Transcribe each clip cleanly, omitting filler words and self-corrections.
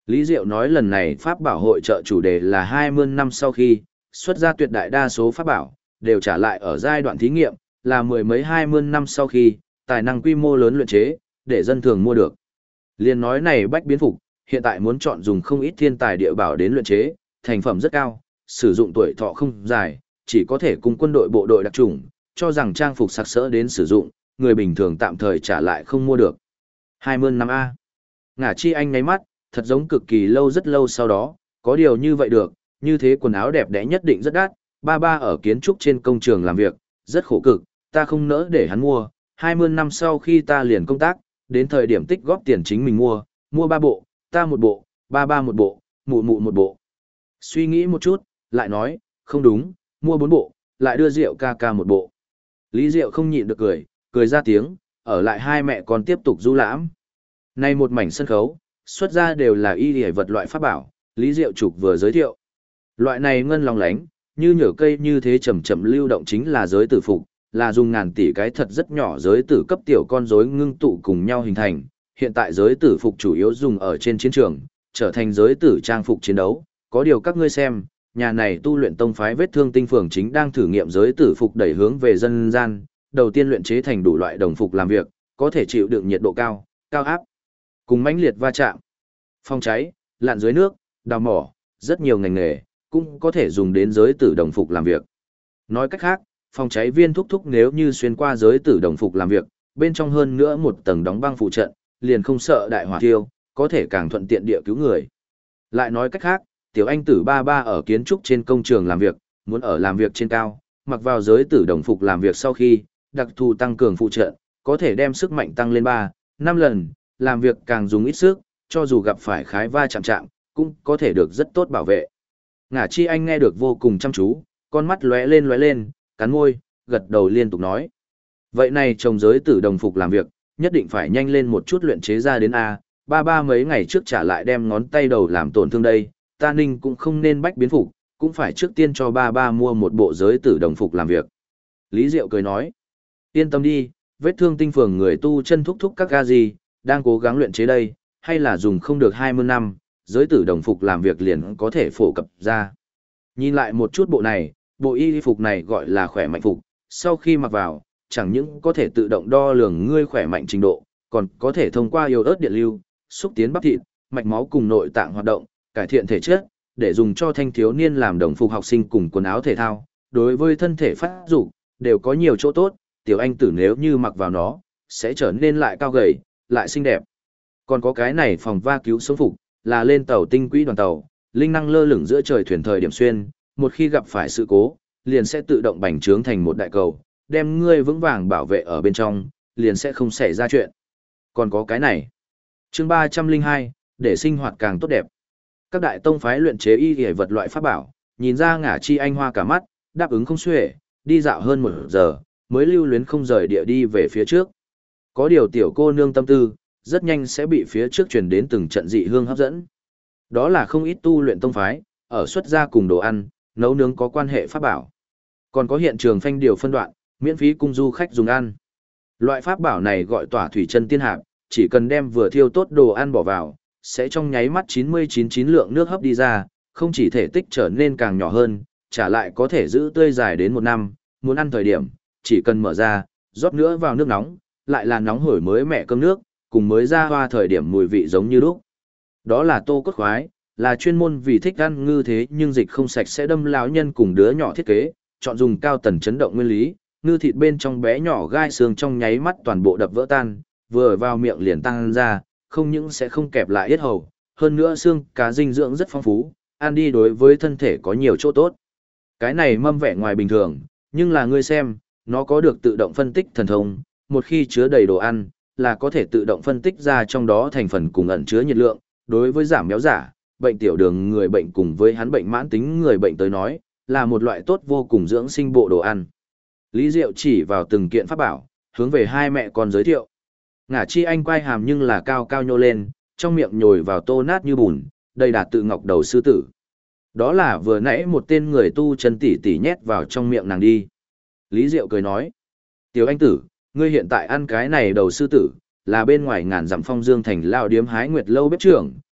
Lý Diệu nói lần này Pháp bảo hội trợ chủ đề là 20 năm sau khi, xuất ra tuyệt đại đa số Pháp bảo, đều trả lại ở giai đoạn thí nghiệm, là mười mấy 20 năm sau khi, tài năng quy mô lớn luyện chế, để dân thường mua được. Liên nói này bách biến phục, hiện tại muốn chọn dùng không ít thiên tài địa bảo đến luyện chế, thành phẩm rất cao, sử dụng tuổi thọ không dài, chỉ có thể cùng quân đội bộ đội đặc chủng, cho rằng trang phục sặc sỡ đến sử dụng, người bình thường tạm thời trả lại không mua được. 20 năm A. Ngả Chi Anh ngáy mắt, thật giống cực kỳ lâu rất lâu sau đó, có điều như vậy được, như thế quần áo đẹp đẽ nhất định rất đắt, ba ba ở kiến trúc trên công trường làm việc, rất khổ cực, ta không nỡ để hắn mua, 20 năm sau khi ta liền công tác, đến thời điểm tích góp tiền chính mình mua 3 bộ, ta một bộ, ba ba một bộ, mụ mụ một bộ. Suy nghĩ một chút, lại nói, không đúng, mua 4 bộ, lại đưa Diệu ca ca một bộ. Lý Diệu không nhịn được cười ra tiếng, ở lại hai mẹ con tiếp tục du lãm. Nay một mảnh sân khấu, xuất ra đều là y y vật loại pháp bảo, Lý Diệu Trục vừa giới thiệu. Loại này ngân long lánh, như nhở cây như thế chậm chậm lưu động chính là giới tử phục, là dùng ngàn tỷ cái thật rất nhỏ giới tử cấp tiểu con rối ngưng tụ cùng nhau hình thành. Hiện tại giới tử phục chủ yếu dùng ở trên chiến trường, trở thành giới tử trang phục chiến đấu. Có điều các ngươi xem, nhà này tu luyện tông phái vết thương tinh phường chính đang thử nghiệm giới tử phục đẩy hướng về dân gian, đầu tiên luyện chế thành đủ loại đồng phục làm việc, có thể chịu đựng nhiệt độ cao, cao áp, cùng mãnh liệt va chạm, phòng cháy, lặn dưới nước, đào mỏ, rất nhiều ngành nghề, cũng có thể dùng đến giới tử đồng phục làm việc. Nói cách khác, phòng cháy viên thúc thúc nếu như xuyên qua giới tử đồng phục làm việc, bên trong hơn nữa một tầng đóng băng phụ trận, liền không sợ đại hỏa thiêu, có thể càng thuận tiện địa cứu người. Lại nói cách khác, tiểu anh tử ba ba ở kiến trúc trên công trường làm việc, muốn ở làm việc trên cao, mặc vào giới tử đồng phục làm việc sau khi, đặc thù tăng cường phụ trợ, có thể đem sức mạnh tăng lên 3, 5 lần, làm việc càng dùng ít sức, cho dù gặp phải khái va chạm, cũng có thể được rất tốt bảo vệ. Ngả Chi Anh nghe được vô cùng chăm chú, con mắt lóe lên, cắn môi, gật đầu liên tục nói. Vậy này trồng giới tử đồng phục làm việc, nhất định phải nhanh lên một chút luyện chế ra đến A, ba mấy ngày trước trả lại đem ngón tay đầu làm tổn thương đây, ta ninh cũng không nên bách biến phục, cũng phải trước tiên cho ba mua một bộ giới tử đồng phục làm việc. Lý Diệu cười nói, yên tâm đi, vết thương tinh phường người tu chân thúc các ga gì, đang cố gắng luyện chế đây, hay là dùng không được 20 năm, giới tử đồng phục làm việc liền có thể phổ cập ra. Nhìn lại một chút bộ này, bộ y phục này gọi là khỏe mạnh phục, sau khi mặc vào, chẳng những có thể tự động đo lường ngươi khỏe mạnh trình độ, còn có thể thông qua yếu ớt điện lưu, xúc tiến bắp thịt, mạch máu cùng nội tạng hoạt động, cải thiện thể chất, để dùng cho thanh thiếu niên làm đồng phục học sinh cùng quần áo thể thao, đối với thân thể phát dục đều có nhiều chỗ tốt, tiểu anh tử nếu như mặc vào nó, sẽ trở nên lại cao gầy, lại xinh đẹp. Còn có cái này phòng va cứu sống phục, là lên tàu tinh quỹ đoàn tàu, linh năng lơ lửng giữa trời thuyền thời điểm xuyên, một khi gặp phải sự cố, liền sẽ tự động bành trướng thành một đại cầu, đem ngươi vững vàng bảo vệ ở bên trong, liền sẽ không xảy ra chuyện. Còn có cái này. Chương 302, để sinh hoạt càng tốt đẹp. Các đại tông phái luyện chế y y vật loại pháp bảo, nhìn ra Ngả Chi Anh hoa cả mắt, đáp ứng không xuể, đi dạo hơn 1 giờ, mới lưu luyến không rời địa đi về phía trước. Có điều tiểu cô nương tâm tư, rất nhanh sẽ bị phía trước truyền đến từng trận dị hương hấp dẫn. Đó là không ít tu luyện tông phái, ở xuất gia cùng đồ ăn, nấu nướng có quan hệ pháp bảo. Còn có hiện trường phanh điều phân đoạn, miễn phí cung du khách dùng ăn. Loại pháp bảo này gọi tỏa thủy chân tiên hạp, chỉ cần đem vừa thiêu tốt đồ ăn bỏ vào, sẽ trong nháy mắt 99 lượng nước hấp đi ra, không chỉ thể tích trở nên càng nhỏ hơn, trả lại có thể giữ tươi dài đến 1 năm, muốn ăn thời điểm, chỉ cần mở ra, rót nữa vào nước nóng, lại là nóng hổi mới mẻ cơm nước, cùng mới ra hoa thời điểm mùi vị giống như lúc. Đó là tô cốt khoái, là chuyên môn vì thích ăn ngư thế nhưng dịch không sạch sẽ đâm lão nhân cùng đứa nhỏ thiết kế, chọn dùng cao tần chấn động nguyên lý, ngư thịt bên trong bé nhỏ gai xương trong nháy mắt toàn bộ đập vỡ tan, vừa vào miệng liền tăng ra, không những sẽ không kẹp lại yết hầu, hơn nữa xương cá dinh dưỡng rất phong phú, ăn đi đối với thân thể có nhiều chỗ tốt. Cái này mâm vẻ ngoài bình thường, nhưng là ngươi xem, nó có được tự động phân tích thần thông, một khi chứa đầy đồ ăn, là có thể tự động phân tích ra trong đó thành phần cùng ẩn chứa nhiệt lượng, đối với giảm béo giả, bệnh tiểu đường người bệnh cùng với hắn bệnh mãn tính người bệnh tới nói, là một loại tốt vô cùng dưỡng sinh bộ đồ ăn. Lý Diệu chỉ vào từng kiện pháp bảo, hướng về hai mẹ con giới thiệu. Ngả Chi Anh quay hàm nhưng là cao cao nhô lên, trong miệng nhồi vào tô nát như bùn, đầy đạt tự ngọc đầu sư tử. Đó là vừa nãy một tên người tu chân tỉ tỉ nhét vào trong miệng nàng đi. Lý Diệu cười nói, tiểu anh tử, ngươi hiện tại ăn cái này đầu sư tử, là bên ngoài ngàn dặm phong dương thành lao điếm hái nguyệt lâu bếp trưởng,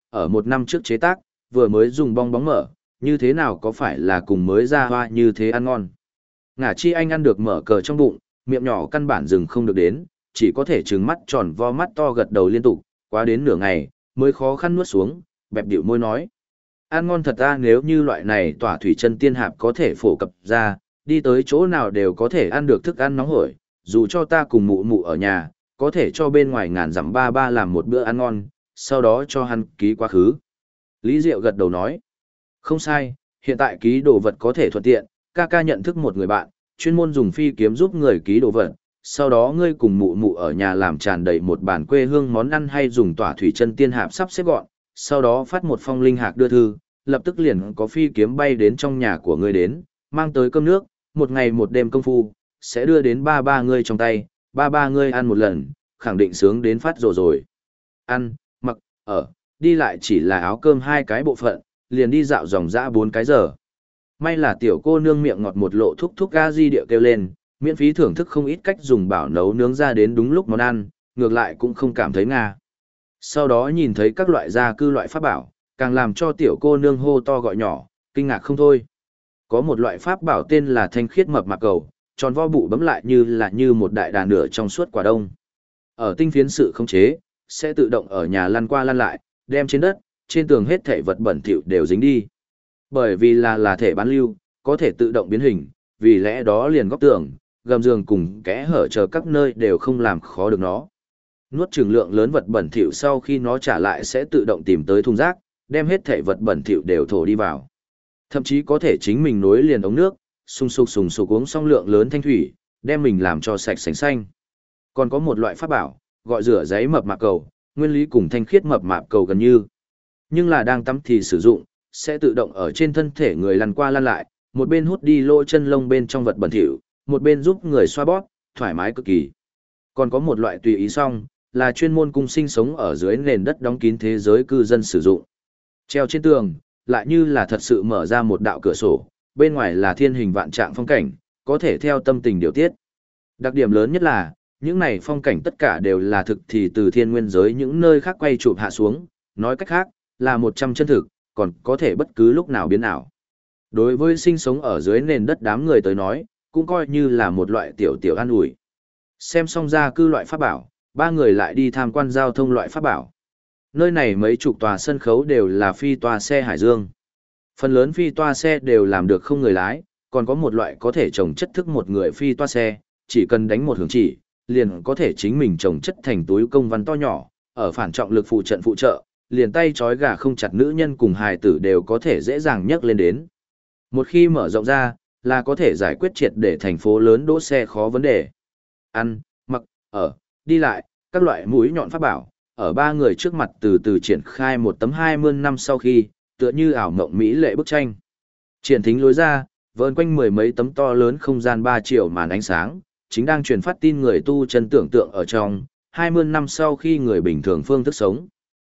ở 1 năm trước chế tác, vừa mới dùng bong bóng mở, như thế nào có phải là cùng mới ra hoa như thế ăn ngon. Ngả chi anh ăn được mở cờ trong bụng, miệng nhỏ căn bản dừng không được đến, chỉ có thể trừng mắt tròn vo mắt to gật đầu liên tục, quá đến nửa ngày, mới khó khăn nuốt xuống, bẹp điệu môi nói. Ăn ngon thật ra nếu như loại này tỏa thủy chân tiên hạp có thể phổ cập ra, đi tới chỗ nào đều có thể ăn được thức ăn nóng hổi, dù cho ta cùng mụ mụ ở nhà, có thể cho bên ngoài ngàn dặm ba ba làm một bữa ăn ngon, sau đó cho hắn ký quá khứ. Lý Diệu gật đầu nói, không sai, hiện tại ký đồ vật có thể thuận tiện, ca ca nhận thức một người bạn, chuyên môn dùng phi kiếm giúp người ký đồ vật, sau đó ngươi cùng mụ mụ ở nhà làm tràn đầy một bàn quê hương món ăn hay dùng tỏa thủy chân tiên hạp sắp xếp gọn, sau đó phát một phong linh hạc đưa thư, lập tức liền có phi kiếm bay đến trong nhà của ngươi đến, mang tới cơm nước, 1 ngày 1 đêm công phu, sẽ đưa đến ba ba ngươi trong tay, ba ba ngươi ăn một lần, khẳng định sướng đến phát rồi. Ăn, mặc, ở, đi lại chỉ là áo cơm 2 cái bộ phận, liền đi dạo dòng dã 4 cái giờ. May là tiểu cô nương miệng ngọt một lộ thúc thúc ga di điệu kêu lên, miễn phí thưởng thức không ít cách dùng bảo nấu nướng ra đến đúng lúc món ăn, ngược lại cũng không cảm thấy nga. Sau đó nhìn thấy các loại gia cư loại pháp bảo, càng làm cho tiểu cô nương hô to gọi nhỏ, kinh ngạc không thôi. Có một loại pháp bảo tên là thanh khiết mập mạp cầu, tròn vo bụ bấm lại như một đại đàn nửa trong suốt quả đông. Ở tinh phiến sự khống chế, sẽ tự động ở nhà lăn qua lăn lại, đem trên đất, trên tường hết thảy vật bẩn thỉu đều dính đi. Bởi vì là thể bán lưu, có thể tự động biến hình, vì lẽ đó liền góc tường, gầm giường cùng kẽ hở chờ các nơi đều không làm khó được nó. Nuốt chửng lượng lớn vật bẩn thỉu sau khi nó trả lại sẽ tự động tìm tới thùng rác, đem hết thảy vật bẩn thỉu đều thổ đi vào. Thậm chí có thể chính mình nối liền ống nước, sung sục uống xong lượng lớn thanh thủy, đem mình làm cho sạch sành xanh. Còn có một loại pháp bảo, gọi rửa giấy mập mạp cầu, nguyên lý cùng thanh khiết mập mạp cầu gần như. Nhưng là đang tắm thì sử dụng, sẽ tự động ở trên thân thể người lăn qua lăn lại, một bên hút đi lỗ chân lông bên trong vật bẩn thỉu, một bên giúp người xoa bóp, thoải mái cực kỳ. Còn có một loại tùy ý xong, là chuyên môn cung sinh sống ở dưới nền đất đóng kín thế giới cư dân sử dụng. Treo trên tường, lại như là thật sự mở ra một đạo cửa sổ, bên ngoài là thiên hình vạn trạng phong cảnh, có thể theo tâm tình điều tiết. Đặc điểm lớn nhất là, những này phong cảnh tất cả đều là thực thì từ thiên nguyên giới những nơi khác quay chụp hạ xuống, nói cách khác, là 100 chân thực, còn có thể bất cứ lúc nào biến ảo. Đối với sinh sống ở dưới nền đất đám người tới nói, cũng coi như là một loại tiểu an ủi. Xem xong ra cư loại pháp bảo, 3 người lại đi tham quan giao thông loại pháp bảo. Nơi này mấy chục tòa sân khấu đều là phi toa xe hải dương. Phần lớn phi toa xe đều làm được không người lái, còn có một loại có thể trồng chất thức một người phi toa xe, chỉ cần đánh một hướng chỉ, liền có thể chính mình trồng chất thành túi công văn to nhỏ, ở phản trọng lực phụ trợ, liền tay trói gà không chặt nữ nhân cùng hài tử đều có thể dễ dàng nhấc lên đến. Một khi mở rộng ra, là có thể giải quyết triệt để thành phố lớn đỗ xe khó vấn đề. Ăn, mặc, ở, đi lại, các loại mũi nhọn pháp bảo, ở 3 người trước mặt từ từ triển khai một tấm 20 năm sau khi, tựa như ảo mộng mỹ lệ bức tranh. Triển thính lối ra, vờn quanh 10 mấy tấm to lớn không gian 3 triệu màn ánh sáng, chính đang truyền phát tin người tu chân tưởng tượng ở trong, 20 năm sau khi người bình thường phương thức sống.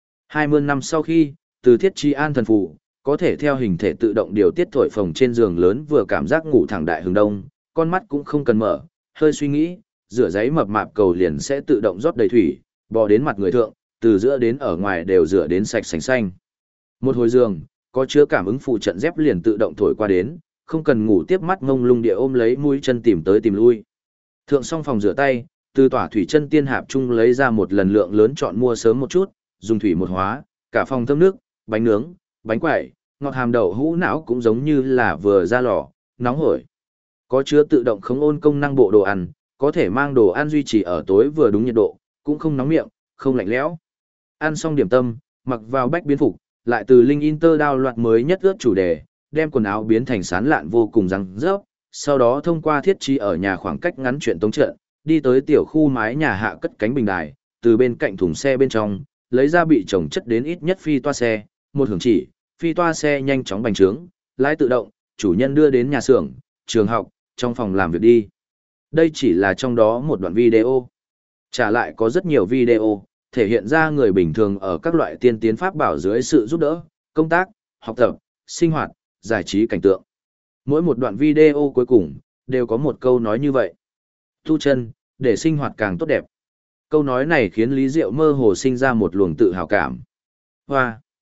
20 năm sau khi, từ thiết trí an thần phụ, có thể theo hình thể tự động điều tiết thổi phồng trên giường lớn vừa cảm giác ngủ thẳng đại hướng đông, con mắt cũng không cần mở, hơi suy nghĩ, rửa giấy mập mạp cầu liền sẽ tự động rót đầy thủy, bò đến mặt người thượng, từ giữa đến ở ngoài đều rửa đến sạch sành xanh. Một hồi giường, có chứa cảm ứng phụ trận dép liền tự động thổi qua đến, không cần ngủ tiếp mắt ngông lung địa ôm lấy mũi chân tìm tới tìm lui. Thượng xong phòng rửa tay, từ tỏa thủy chân tiên hạp chung lấy ra một lần lượng lớn chọn mua sớm một chút, dùng thủy một hóa, cả phòng thơm nước, bánh nướng, bánh quẩy, ngọt hàm đậu hũ não cũng giống như là vừa ra lò, nóng hổi. Có chứa tự động khống ôn công năng bộ đồ ăn, có thể mang đồ ăn duy trì ở tối vừa đúng nhiệt độ, cũng không nóng miệng, không lạnh lẽo. Ăn xong điểm tâm, mặc vào bách biến phục, lại từ Linh Inter đao loạt mới nhất ướt chủ đề, đem quần áo biến thành sán lạn vô cùng răng rớp, sau đó thông qua thiết trí ở nhà khoảng cách ngắn chuyện tống trận, đi tới tiểu khu mái nhà hạ cất cánh bình đài, từ bên cạnh thùng xe bên trong, lấy ra bị trồng chất đến ít nhất phi toa xe, một hướng chỉ, phi toa xe nhanh chóng bành trướng, lái tự động, chủ nhân đưa đến nhà xưởng, trường học, trong phòng làm việc đi. Đây chỉ là trong đó một đoạn video. Trả lại có rất nhiều video, thể hiện ra người bình thường ở các loại tiên tiến pháp bảo dưới sự giúp đỡ, công tác, học tập, sinh hoạt, giải trí cảnh tượng. Mỗi một đoạn video cuối cùng, đều có một câu nói như vậy. Tu chân, để sinh hoạt càng tốt đẹp. Câu nói này khiến Lý Diệu mơ hồ sinh ra một luồng tự hào cảm. Hoa!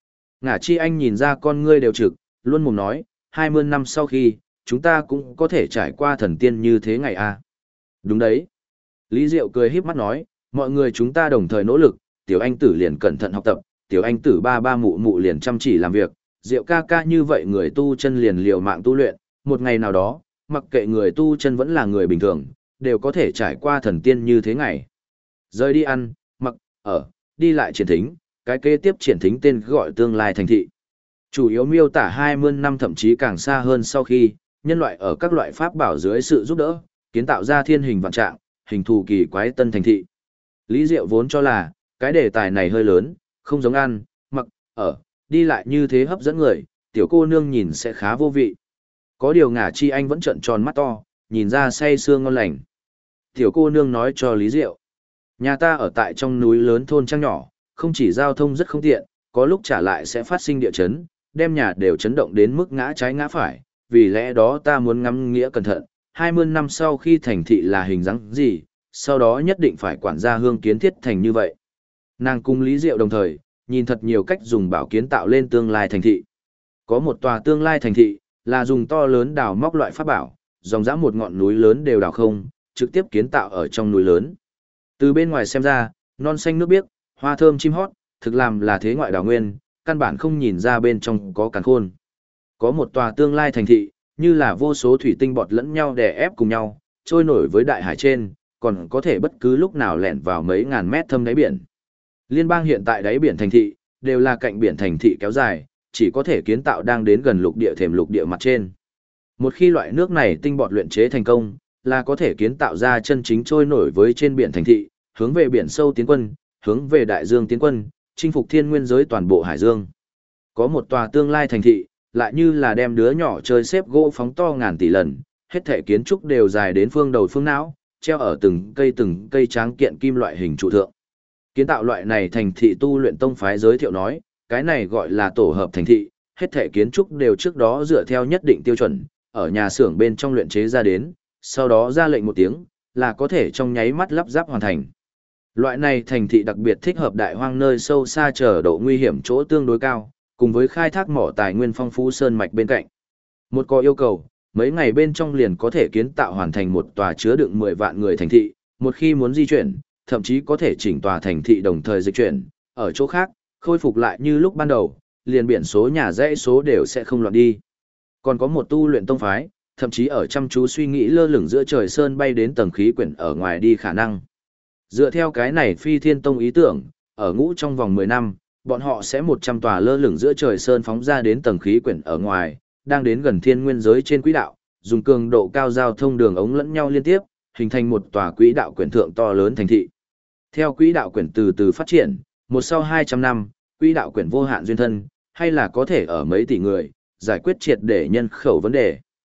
Ngả Chi Anh nhìn ra con ngươi đều trực, luôn mồm nói, 20 năm sau khi, chúng ta cũng có thể trải qua thần tiên như thế ngày à. Đúng đấy. Lý Diệu cười híp mắt nói, mọi người chúng ta đồng thời nỗ lực, tiểu anh tử liền cẩn thận học tập, tiểu anh tử ba ba mụ mụ liền chăm chỉ làm việc, Diệu ca ca như vậy người tu chân liền liều mạng tu luyện, một ngày nào đó, mặc kệ người tu chân vẫn là người bình thường, đều có thể trải qua thần tiên như thế ngày. Rời đi ăn, mặc, ở, đi lại triển thính, cái kế tiếp triển thính tên gọi tương lai thành thị. Chủ yếu miêu tả 20 năm thậm chí càng xa hơn sau khi, nhân loại ở các loại pháp bảo dưới sự giúp đỡ, kiến tạo ra thiên hình vạn trạng, hình thù kỳ quái tân thành thị. Lý Diệu vốn cho là, cái đề tài này hơi lớn, không giống ăn, mặc, ở, đi lại như thế hấp dẫn người, tiểu cô nương nhìn sẽ khá vô vị. Có điều Ngả Chi Anh vẫn trợn tròn mắt to, nhìn ra say sưa ngon lành. Tiểu cô nương nói cho Lý Diệu, nhà ta ở tại trong núi lớn thôn trang nhỏ, không chỉ giao thông rất không tiện, có lúc trả lại sẽ phát sinh địa chấn, đem nhà đều chấn động đến mức ngã trái ngã phải, vì lẽ đó ta muốn ngắm nghĩa cẩn thận, 20 năm sau khi thành thị là hình dáng gì, sau đó nhất định phải quản gia hương kiến thiết thành như vậy. Nàng cùng Lý Diệu đồng thời, nhìn thật nhiều cách dùng bảo kiến tạo lên tương lai thành thị. Có một tòa tương lai thành thị, là dùng to lớn đào móc loại pháp bảo, dòng dã một ngọn núi lớn đều đào không, trực tiếp kiến tạo ở trong núi lớn. Từ bên ngoài xem ra, non xanh nước biếc, hoa thơm chim hót, thực làm là thế ngoại đào nguyên, căn bản không nhìn ra bên trong có càn khôn. Có một tòa tương lai thành thị, như là vô số thủy tinh bọt lẫn nhau đè ép cùng nhau, trôi nổi với đại hải trên, còn có thể bất cứ lúc nào lẻn vào mấy ngàn mét thâm đáy biển. Liên bang hiện tại đáy biển thành thị, đều là cạnh biển thành thị kéo dài, chỉ có thể kiến tạo đang đến gần lục địa thềm lục địa mặt trên. Một khi loại nước này tinh bọt luyện chế thành công, là có thể kiến tạo ra chân chính trôi nổi với trên biển thành thị, hướng về biển sâu tiến quân, hướng về đại dương tiến quân, chinh phục thiên nguyên giới toàn bộ hải dương. Có một tòa tương lai thành thị, lại như là đem đứa nhỏ chơi xếp gỗ phóng to ngàn tỷ lần, hết thể kiến trúc đều dài đến phương đầu phương não, treo ở từng cây tráng kiện kim loại hình trụ thượng. Kiến tạo loại này thành thị tu luyện tông phái giới thiệu nói, cái này gọi là tổ hợp thành thị, hết thể kiến trúc đều trước đó dựa theo nhất định tiêu chuẩn, ở nhà xưởng bên trong luyện chế ra đến, sau đó ra lệnh một tiếng, là có thể trong nháy mắt lắp ráp hoàn thành. Loại này thành thị đặc biệt thích hợp đại hoang nơi sâu xa chờ độ nguy hiểm chỗ tương đối cao, cùng với khai thác mỏ tài nguyên phong phú sơn mạch bên cạnh. Một có yêu cầu, mấy ngày bên trong liền có thể kiến tạo hoàn thành một tòa chứa đựng 10 vạn người thành thị, một khi muốn di chuyển, thậm chí có thể chỉnh tòa thành thị đồng thời dịch chuyển, ở chỗ khác, khôi phục lại như lúc ban đầu, liền biển số nhà dãy số đều sẽ không loạn đi. Còn có một tu luyện tông phái, thậm chí ở chăm chú suy nghĩ lơ lửng giữa trời sơn bay đến tầng khí quyển ở ngoài đi khả năng. Dựa theo cái này phi thiên tông ý tưởng, ở ngũ trong vòng 10 năm, bọn họ sẽ 100 tòa lơ lửng giữa trời sơn phóng ra đến tầng khí quyển ở ngoài, đang đến gần thiên nguyên giới trên quỹ đạo, dùng cường độ cao giao thông đường ống lẫn nhau liên tiếp, hình thành một tòa quỹ đạo quyển thượng to lớn thành thị. Theo quỹ đạo quyển từ từ phát triển, một sau 200 năm, quỹ đạo quyển vô hạn duyên thân, hay là có thể ở mấy tỷ người, giải quyết triệt để nhân khẩu vấn đề.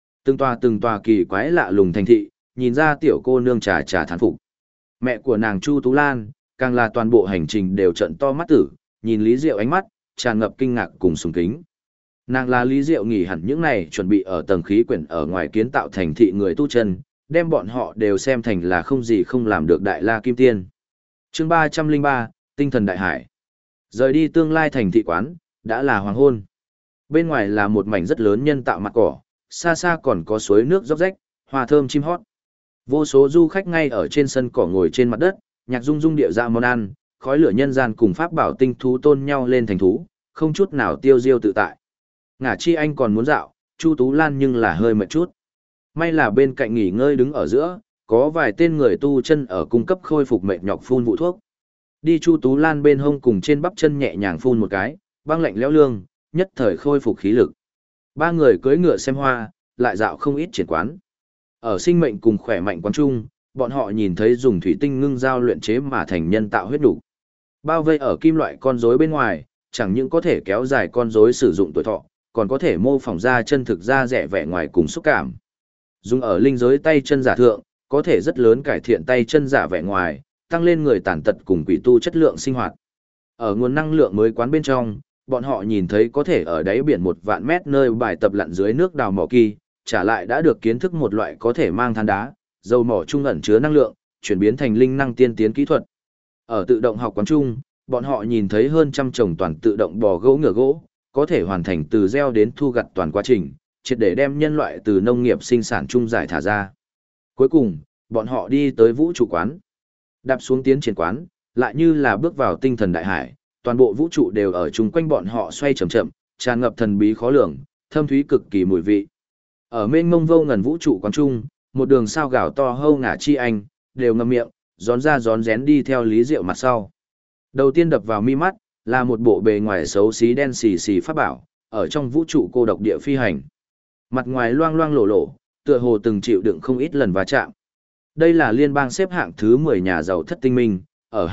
Từng tòa kỳ quái lạ lùng thành thị, nhìn ra tiểu cô nương trà thán phục. Mẹ của nàng Chu Tú Lan, càng là toàn bộ hành trình đều trận to mắt tử, nhìn Lý Diệu ánh mắt, tràn ngập kinh ngạc cùng sùng kính. Nàng là Lý Diệu nghỉ hẳn những này chuẩn bị ở tầng khí quyển ở ngoài kiến tạo thành thị người tu chân, đem bọn họ đều xem thành là không gì không làm được đại la kim tiên. Chương 303, Tinh thần đại hải. Rời đi tương lai thành thị quán, đã là hoàng hôn. Bên ngoài là một mảnh rất lớn nhân tạo mặt cỏ, xa xa còn có suối nước róc rách, hoa thơm chim hót. Vô số du khách ngay ở trên sân cỏ ngồi trên mặt đất, nhạc rung rung điệu dạ món ăn, khói lửa nhân gian cùng pháp bảo tinh thú tôn nhau lên thành thú, không chút nào tiêu diêu tự tại. Ngả Chi Anh còn muốn dạo, Chu Tú Lan nhưng là hơi mệt chút. May là bên cạnh nghỉ ngơi đứng ở giữa, có vài tên người tu chân ở cung cấp khôi phục mệt nhọc phun vụ thuốc. Đi Chu Tú Lan bên hông cùng trên bắp chân nhẹ nhàng phun một cái, băng lạnh lẽo lương, nhất thời khôi phục khí lực. Ba người cưỡi ngựa xem hoa, lại dạo không ít triển quán. Ở sinh mệnh cùng khỏe mạnh quán trung, bọn họ nhìn thấy dùng thủy tinh ngưng dao luyện chế mà thành nhân tạo huyết đủ. Bao vây ở kim loại con rối bên ngoài, chẳng những có thể kéo dài con rối sử dụng tuổi thọ, còn có thể mô phỏng ra chân thực ra rẻ vẻ ngoài cùng xúc cảm. Dùng ở linh giới tay chân giả thượng, có thể rất lớn cải thiện tay chân giả vẻ ngoài, tăng lên người tàn tật cùng quỷ tu chất lượng sinh hoạt. Ở nguồn năng lượng mới quán bên trong, bọn họ nhìn thấy có thể ở đáy biển 1 vạn mét nơi bài tập lặn dưới nước đào mỏ kỳ, trả lại đã được kiến thức một loại có thể mang than đá, dầu mỏ trung ẩn chứa năng lượng, chuyển biến thành linh năng tiên tiến kỹ thuật. Ở tự động học quán trung, bọn họ nhìn thấy hơn trăm chồng toàn tự động bò gỗ ngựa gỗ, có thể hoàn thành từ gieo đến thu gặt toàn quá trình, triệt để đem nhân loại từ nông nghiệp sinh sản chung giải thả ra. Cuối cùng, bọn họ đi tới vũ trụ quán. Đạp xuống tiến triển quán, lại như là bước vào tinh thần đại hải, toàn bộ vũ trụ đều ở chung quanh bọn họ xoay chậm chậm, tràn ngập thần bí khó lường, thâm thúy cực kỳ mùi vị. Ở mênh mông vô ngần vũ trụ quán trung, một đường sao gào to hâu ngả chi anh, đều ngậm miệng, rón ra rón rén đi theo Lý Diệu mặt sau. Đầu tiên đập vào mi mắt, là một bộ bề ngoài xấu xí đen xì xì pháp bảo, ở trong vũ trụ cô độc địa phi hành. Mặt ngoài loang loang lổ lổ, tựa hồ từng chịu đựng không ít lần va chạm. Đây là liên bang xếp hạng thứ 10 nhà giàu thất tinh minh, ở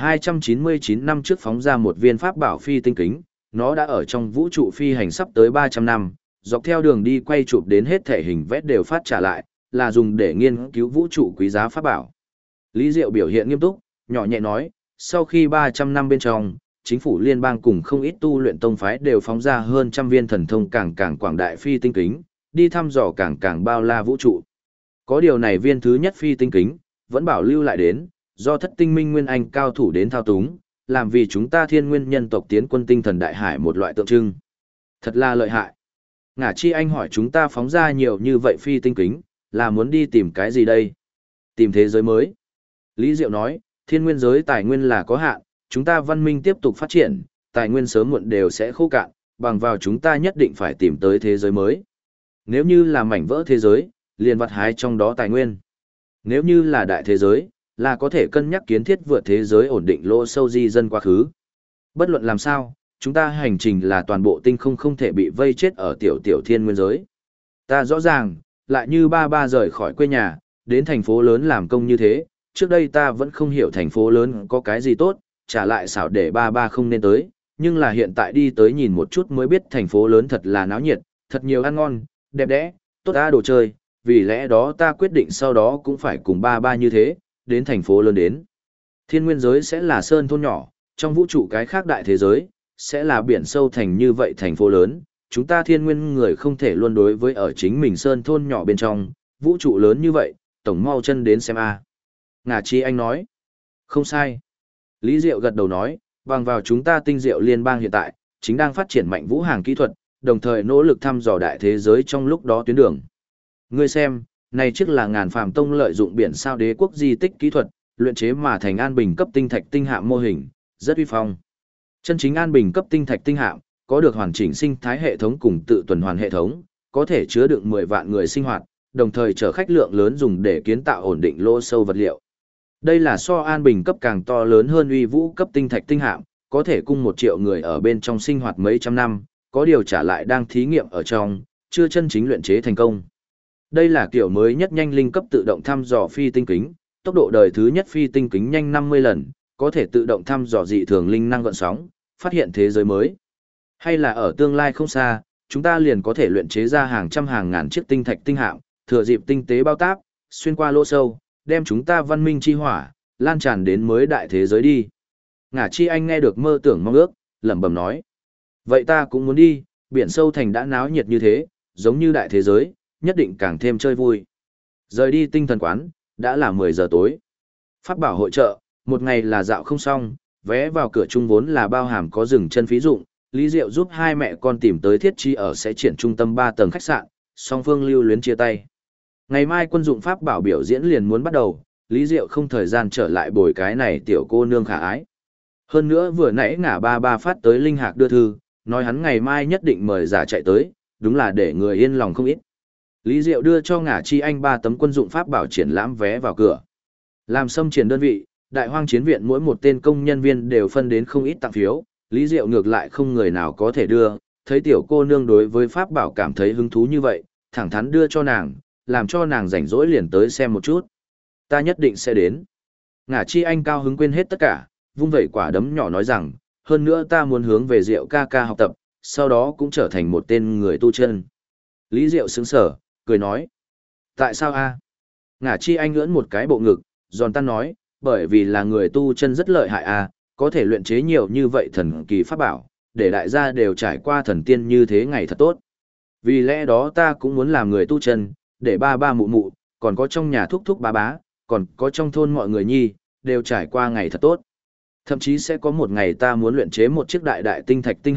299 năm trước phóng ra một viên pháp bảo phi tinh kính, nó đã ở trong vũ trụ phi hành sắp tới 300 năm, dọc theo đường đi quay chụp đến hết thể hình vẽ đều phát trả lại, là dùng để nghiên cứu vũ trụ quý giá pháp bảo. Lý Diệu biểu hiện nghiêm túc, nhỏ nhẹ nói, sau khi 300 năm bên trong, chính phủ liên bang cùng không ít tu luyện tông phái đều phóng ra hơn trăm viên thần thông càng quảng đại phi tinh kính, đi thăm dò càng bao la vũ trụ. Có điều này viên thứ nhất phi tinh kính, vẫn bảo lưu lại đến, do thất tinh minh nguyên anh cao thủ đến thao túng, làm vì chúng ta thiên nguyên nhân tộc tiến quân tinh thần đại hải một loại tượng trưng. Thật là lợi hại. Ngả chi anh hỏi chúng ta phóng ra nhiều như vậy phi tinh kính, là muốn đi tìm cái gì đây? Tìm thế giới mới. Lý Diệu nói, thiên nguyên giới tài nguyên là có hạn, chúng ta văn minh tiếp tục phát triển, tài nguyên sớm muộn đều sẽ khô cạn, bằng vào chúng ta nhất định phải tìm tới thế giới mới. Nếu như là mảnh vỡ thế giới, liền vặt hái trong đó tài nguyên. Nếu như là đại thế giới, là có thể cân nhắc kiến thiết vượt thế giới ổn định lỗ sâu di dân quá khứ. Bất luận làm sao, chúng ta hành trình là toàn bộ tinh không không thể bị vây chết ở tiểu thiên nguyên giới. Ta rõ ràng, lại như ba rời khỏi quê nhà, đến thành phố lớn làm công như thế, trước đây ta vẫn không hiểu thành phố lớn có cái gì tốt, trả lại xảo để ba không nên tới, nhưng là hiện tại đi tới nhìn một chút mới biết thành phố lớn thật là náo nhiệt, thật nhiều ăn ngon, đẹp đẽ, tốt đồ chơi, vì lẽ đó ta quyết định sau đó cũng phải cùng ba như thế, đến thành phố lớn đến. Thiên nguyên giới sẽ là sơn thôn nhỏ, trong vũ trụ cái khác đại thế giới, sẽ là biển sâu thành như vậy thành phố lớn, chúng ta thiên nguyên người không thể luôn đối với ở chính mình sơn thôn nhỏ bên trong, vũ trụ lớn như vậy, tổng mau chân đến xem a. Ngả chi anh nói, không sai. Lý Diệu gật đầu nói, bằng vào chúng ta tinh diệu liên bang hiện tại, chính đang phát triển mạnh vũ hàng kỹ thuật, đồng thời nỗ lực thăm dò đại thế giới trong lúc đó tuyến đường. Ngươi xem, này trước là ngàn phàm tông lợi dụng biển sao đế quốc di tích kỹ thuật, luyện chế mà thành an bình cấp tinh thạch tinh hạm mô hình, rất uy phong. Chân chính an bình cấp tinh thạch tinh hạm, có được hoàn chỉnh sinh thái hệ thống cùng tự tuần hoàn hệ thống, có thể chứa đựng 10 vạn người sinh hoạt, đồng thời chở khách lượng lớn dùng để kiến tạo ổn định lỗ sâu vật liệu. Đây là so an bình cấp càng to lớn hơn uy vũ cấp tinh thạch tinh hạm, có thể cung 1 triệu người ở bên trong sinh hoạt mấy trăm năm, có điều trả lại đang thí nghiệm ở trong, chưa chân chính luyện chế thành công. Đây là kiểu mới nhất nhanh linh cấp tự động thăm dò phi tinh kính, tốc độ đời thứ nhất phi tinh kính nhanh 50 lần, có thể tự động thăm dò dị thường linh năng gợn sóng, phát hiện thế giới mới. Hay là ở tương lai không xa, chúng ta liền có thể luyện chế ra hàng trăm hàng ngàn chiếc tinh thạch tinh hạm, thừa dịp tinh tế bao táp, xuyên qua lỗ sâu, đem chúng ta văn minh chi hỏa, lan tràn đến mới đại thế giới đi. Ngả chi anh nghe được mơ tưởng mong ước, lẩm bẩm nói. Vậy ta cũng muốn đi, biển sâu thành đã náo nhiệt như thế, giống như đại thế giới, nhất định càng thêm chơi vui. Rời đi tinh thần quán, đã là 10 giờ tối. Pháp bảo hội trợ, một ngày là dạo không xong, vé vào cửa chung vốn là bao hàm có dừng chân phí dụng. Lý Diệu giúp hai mẹ con tìm tới thiết trí ở sẽ triển trung tâm 3 tầng khách sạn, song phương lưu luyến chia tay. Ngày mai quân dụng pháp bảo biểu diễn liền muốn bắt đầu, Lý Diệu không thời gian trở lại bồi cái này tiểu cô nương khả ái. Hơn nữa vừa nãy ngả ba phát tới Linh Hạc đưa thư, nói hắn ngày mai nhất định mời giả chạy tới, đúng là để người yên lòng không ít. Lý Diệu đưa cho ngả chi anh 3 tấm quân dụng pháp bảo triển lãm vé vào cửa. Làm xâm triển đơn vị, đại hoang chiến viện mỗi một tên công nhân viên đều phân đến không ít tặng phiếu, Lý Diệu ngược lại không người nào có thể đưa, thấy tiểu cô nương đối với pháp bảo cảm thấy hứng thú như vậy, thẳng thắn đưa cho nàng, làm cho nàng rảnh rỗi liền tới xem một chút. Ta nhất định sẽ đến. Ngả chi anh cao hứng quên hết tất cả, vung vẩy quả đấm nhỏ nói rằng, hơn nữa ta muốn hướng về Diệu ca ca học tập, sau đó cũng trở thành một tên người tu chân. Lý Diệu sững sờ, cười nói. Tại sao a? Ngả chi anh ưỡn một cái bộ ngực, giòn tan nói, bởi vì là người tu chân rất lợi hại a, có thể luyện chế nhiều như vậy thần kỳ pháp bảo, để đại gia đều trải qua thần tiên như thế ngày thật tốt. Vì lẽ đó ta cũng muốn làm người tu chân, để ba mụ mụ, còn có trong nhà thúc thúc bá, còn có trong thôn mọi người nhi, đều trải qua ngày thật tốt. Thậm chí sẽ có một ngày ta muốn luyện chế một chiếc đại tinh thạch tinh hạm,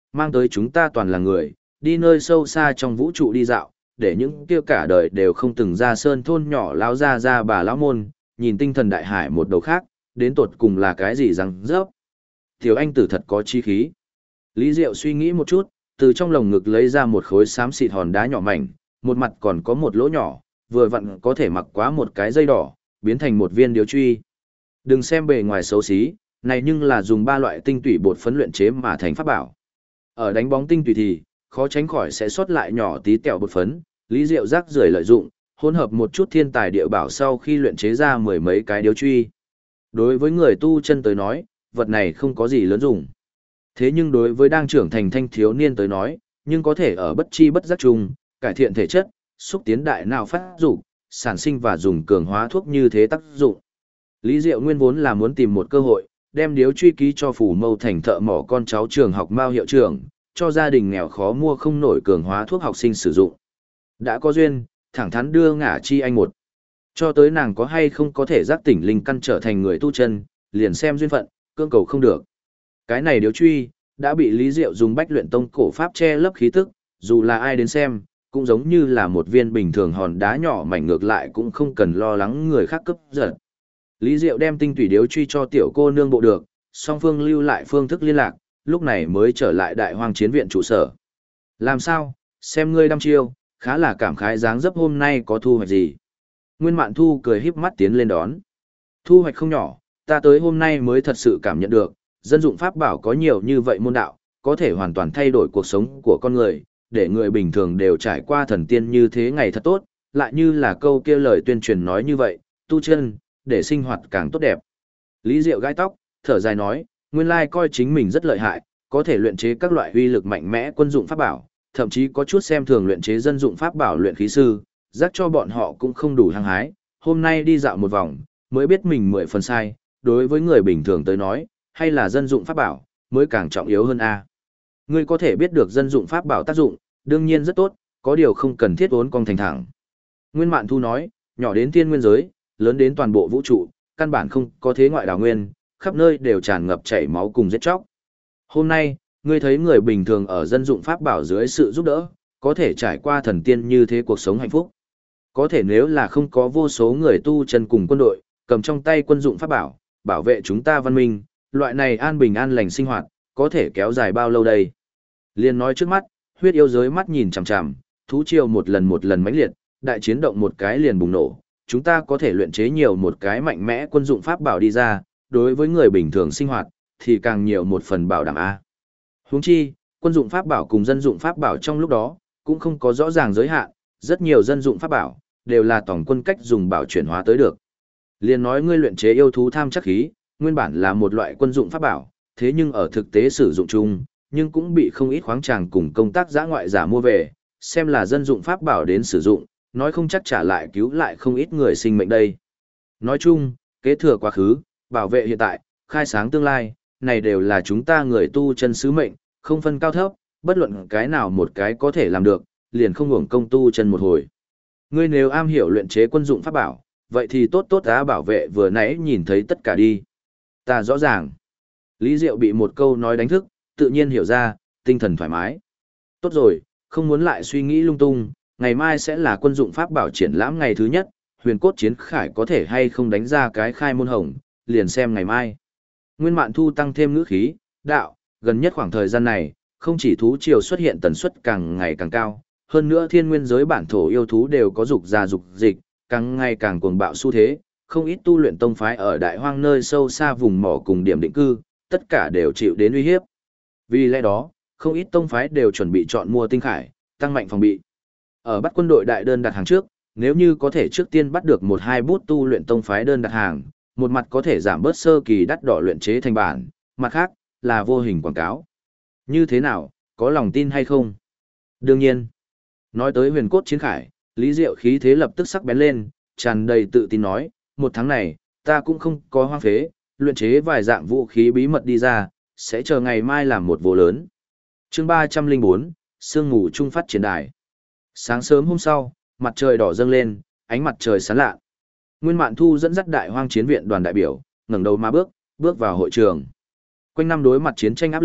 mang tới chúng ta toàn là người, đi nơi sâu xa trong vũ trụ đi dạo, để những kia cả đời đều không từng ra sơn thôn nhỏ lão ra bà lão môn, nhìn tinh thần đại hải một đầu khác, đến tột cùng là cái gì răng rớp. Tiểu anh tử thật có chi khí. Lý Diệu suy nghĩ một chút, từ trong lồng ngực lấy ra một khối xám xịt hòn đá nhỏ mảnh, một mặt còn có một lỗ nhỏ, vừa vặn có thể mặc quá một cái dây đỏ, biến thành một viên điếu truy. Đừng xem bề ngoài xấu xí, này nhưng là dùng 3 loại tinh tủy bột phấn luyện chế mà thành pháp bảo. Ở đánh bóng tinh tủy thì, khó tránh khỏi sẽ sót lại nhỏ tí tẹo bột phấn, Lý Diệu rác rưởi lợi dụng, hỗn hợp một chút thiên tài địa bảo sau khi luyện chế ra 10 mấy cái điếu truy. Đối với người tu chân tới nói, vật này không có gì lớn dùng. Thế nhưng đối với đang trưởng thành thanh thiếu niên tới nói, nhưng có thể ở bất chi bất giác chung, cải thiện thể chất, xúc tiến đại não phát dục, sản sinh và dùng cường hóa thuốc như thế tác dụng. Lý Diệu nguyên vốn là muốn tìm một cơ hội, đem điếu truy ký cho Phủ Mâu thành thợ mỏ con cháu trường học Mao hiệu trưởng, cho gia đình nghèo khó mua không nổi cường hóa thuốc học sinh sử dụng. Đã có duyên, thẳng thắn đưa ngả chi anh một. Cho tới nàng có hay không có thể giác tỉnh linh căn trở thành người tu chân, liền xem duyên phận, cương cầu không được. Cái này điếu truy, đã bị Lý Diệu dùng bách luyện tông cổ pháp che lấp khí tức, dù là ai đến xem, cũng giống như là một viên bình thường hòn đá nhỏ mảnh, ngược lại cũng không cần lo lắng người khác cướp giật. Lý Diệu đem tinh tủy điếu truy cho tiểu cô nương bộ được, song phương lưu lại phương thức liên lạc, lúc này mới trở lại đại hoang chiến viện trụ sở. Làm sao, xem ngươi đăm chiêu, khá là cảm khái dáng dấp hôm nay có thu hoạch gì. Nguyên Mạn Thu cười híp mắt tiến lên đón. Thu hoạch không nhỏ, ta tới hôm nay mới thật sự cảm nhận được, dân dụng pháp bảo có nhiều như vậy môn đạo, có thể hoàn toàn thay đổi cuộc sống của con người, để người bình thường đều trải qua thần tiên như thế ngày thật tốt, lại như là câu kia lời tuyên truyền nói như vậy, tu chân, để sinh hoạt càng tốt đẹp. Lý Diệu gãi tóc, thở dài nói, nguyên lai coi chính mình rất lợi hại, có thể luyện chế các loại uy lực mạnh mẽ quân dụng pháp bảo, thậm chí có chút xem thường luyện chế dân dụng pháp bảo luyện khí sư, giác cho bọn họ cũng không đủ hăng hái. Hôm nay đi dạo một vòng, mới biết mình 10 phần sai, đối với người bình thường tới nói, hay là dân dụng pháp bảo, mới càng trọng yếu hơn a. Ngươi có thể biết được dân dụng pháp bảo tác dụng, đương nhiên rất tốt, có điều không cần thiết uốn cong thành thẳng. Nguyên Mạn Thu nói, nhỏ đến thiên nguyên giới, lớn đến toàn bộ vũ trụ, căn bản không có thế ngoại đào nguyên, khắp nơi đều tràn ngập chảy máu cùng giết chóc. Hôm nay, ngươi thấy người bình thường ở dân dụng pháp bảo dưới sự giúp đỡ, có thể trải qua thần tiên như thế cuộc sống hạnh phúc. Có thể nếu là không có vô số người tu chân cùng quân đội, cầm trong tay quân dụng pháp bảo, bảo vệ chúng ta văn minh, loại này an bình an lành sinh hoạt, có thể kéo dài bao lâu đây? Liên nói trước mắt, huyết yêu giới mắt nhìn chằm chằm, thú triều một lần mãnh liệt, đại chiến động một cái liền bùng nổ, chúng ta có thể luyện chế nhiều một cái mạnh mẽ quân dụng pháp bảo đi ra, đối với người bình thường sinh hoạt, thì càng nhiều một phần bảo đảm A. Huống chi, quân dụng pháp bảo cùng dân dụng pháp bảo trong lúc đó, cũng không có rõ ràng giới hạn, rất nhiều dân dụng pháp bảo, đều là tổng quân cách dùng bảo chuyển hóa tới được. Liên nói ngươi luyện chế yêu thú tham chắc khí, nguyên bản là một loại quân dụng pháp bảo, thế nhưng ở thực tế sử dụng chung, nhưng cũng bị không ít khoáng tràng cùng công tác giã ngoại giả mua về, xem là dân dụng pháp bảo đến sử dụng, nói không chắc trả lại cứu lại không ít người sinh mệnh đây. Nói chung, kế thừa quá khứ, bảo vệ hiện tại, khai sáng tương lai, này đều là chúng ta người tu chân sứ mệnh, không phân cao thấp, bất luận cái nào một cái có thể làm được, liền không hưởng công tu chân một hồi. Ngươi nếu am hiểu luyện chế quân dụng pháp bảo, vậy thì tốt tốt đã bảo vệ vừa nãy nhìn thấy tất cả đi. Ta rõ ràng. Lý Diệu bị một câu nói đánh thức, tự nhiên hiểu ra, tinh thần thoải mái. Tốt rồi, không muốn lại suy nghĩ lung tung, ngày mai sẽ là quân dụng pháp bảo triển lãm ngày thứ nhất, huyền cốt chiến khải có thể hay không đánh ra cái khai môn hồng, liền xem ngày mai. Nguyên Mạn Thu tăng thêm ngữ khí, đạo, gần nhất khoảng thời gian này, không chỉ thú triều xuất hiện tần suất càng ngày càng cao, hơn nữa thiên nguyên giới bản thổ yêu thú đều có dục ra dục dịch, càng ngày càng cuồng bạo xu thế, không ít tu luyện tông phái ở đại hoang nơi sâu xa vùng mỏ cùng điểm định cư, tất cả đều chịu đến uy hiếp. Vì lẽ đó, không ít tông phái đều chuẩn bị chọn mua tinh khải, tăng mạnh phòng bị. Ở bắt quân đội đại đơn đặt hàng trước, nếu như có thể trước tiên bắt được một hai bút tu luyện tông phái đơn đặt hàng, một mặt có thể giảm bớt sơ kỳ đắt đỏ luyện chế thành bản, mặt khác là vô hình quảng cáo. Như thế nào, có lòng tin hay không? Đương nhiên. Nói tới huyền cốt chiến khải, Lý Diệu khí thế lập tức sắc bén lên, tràn đầy tự tin nói, một tháng này, ta cũng không có hoang phế, luyện chế vài dạng vũ khí bí mật đi ra, sẽ chờ ngày mai làm một vụ lớn. Chương 304, sương mù trung phát triển đài. Sáng sớm hôm sau, mặt trời đỏ dâng lên, ánh mặt trời sáng lạ. Nguyên Mạn Thu dẫn dắt đại hoang chiến viện đoàn đại biểu, ngẩng đầu mà bước vào hội trường. Quanh năm đối mặt chiến tranh áp lực,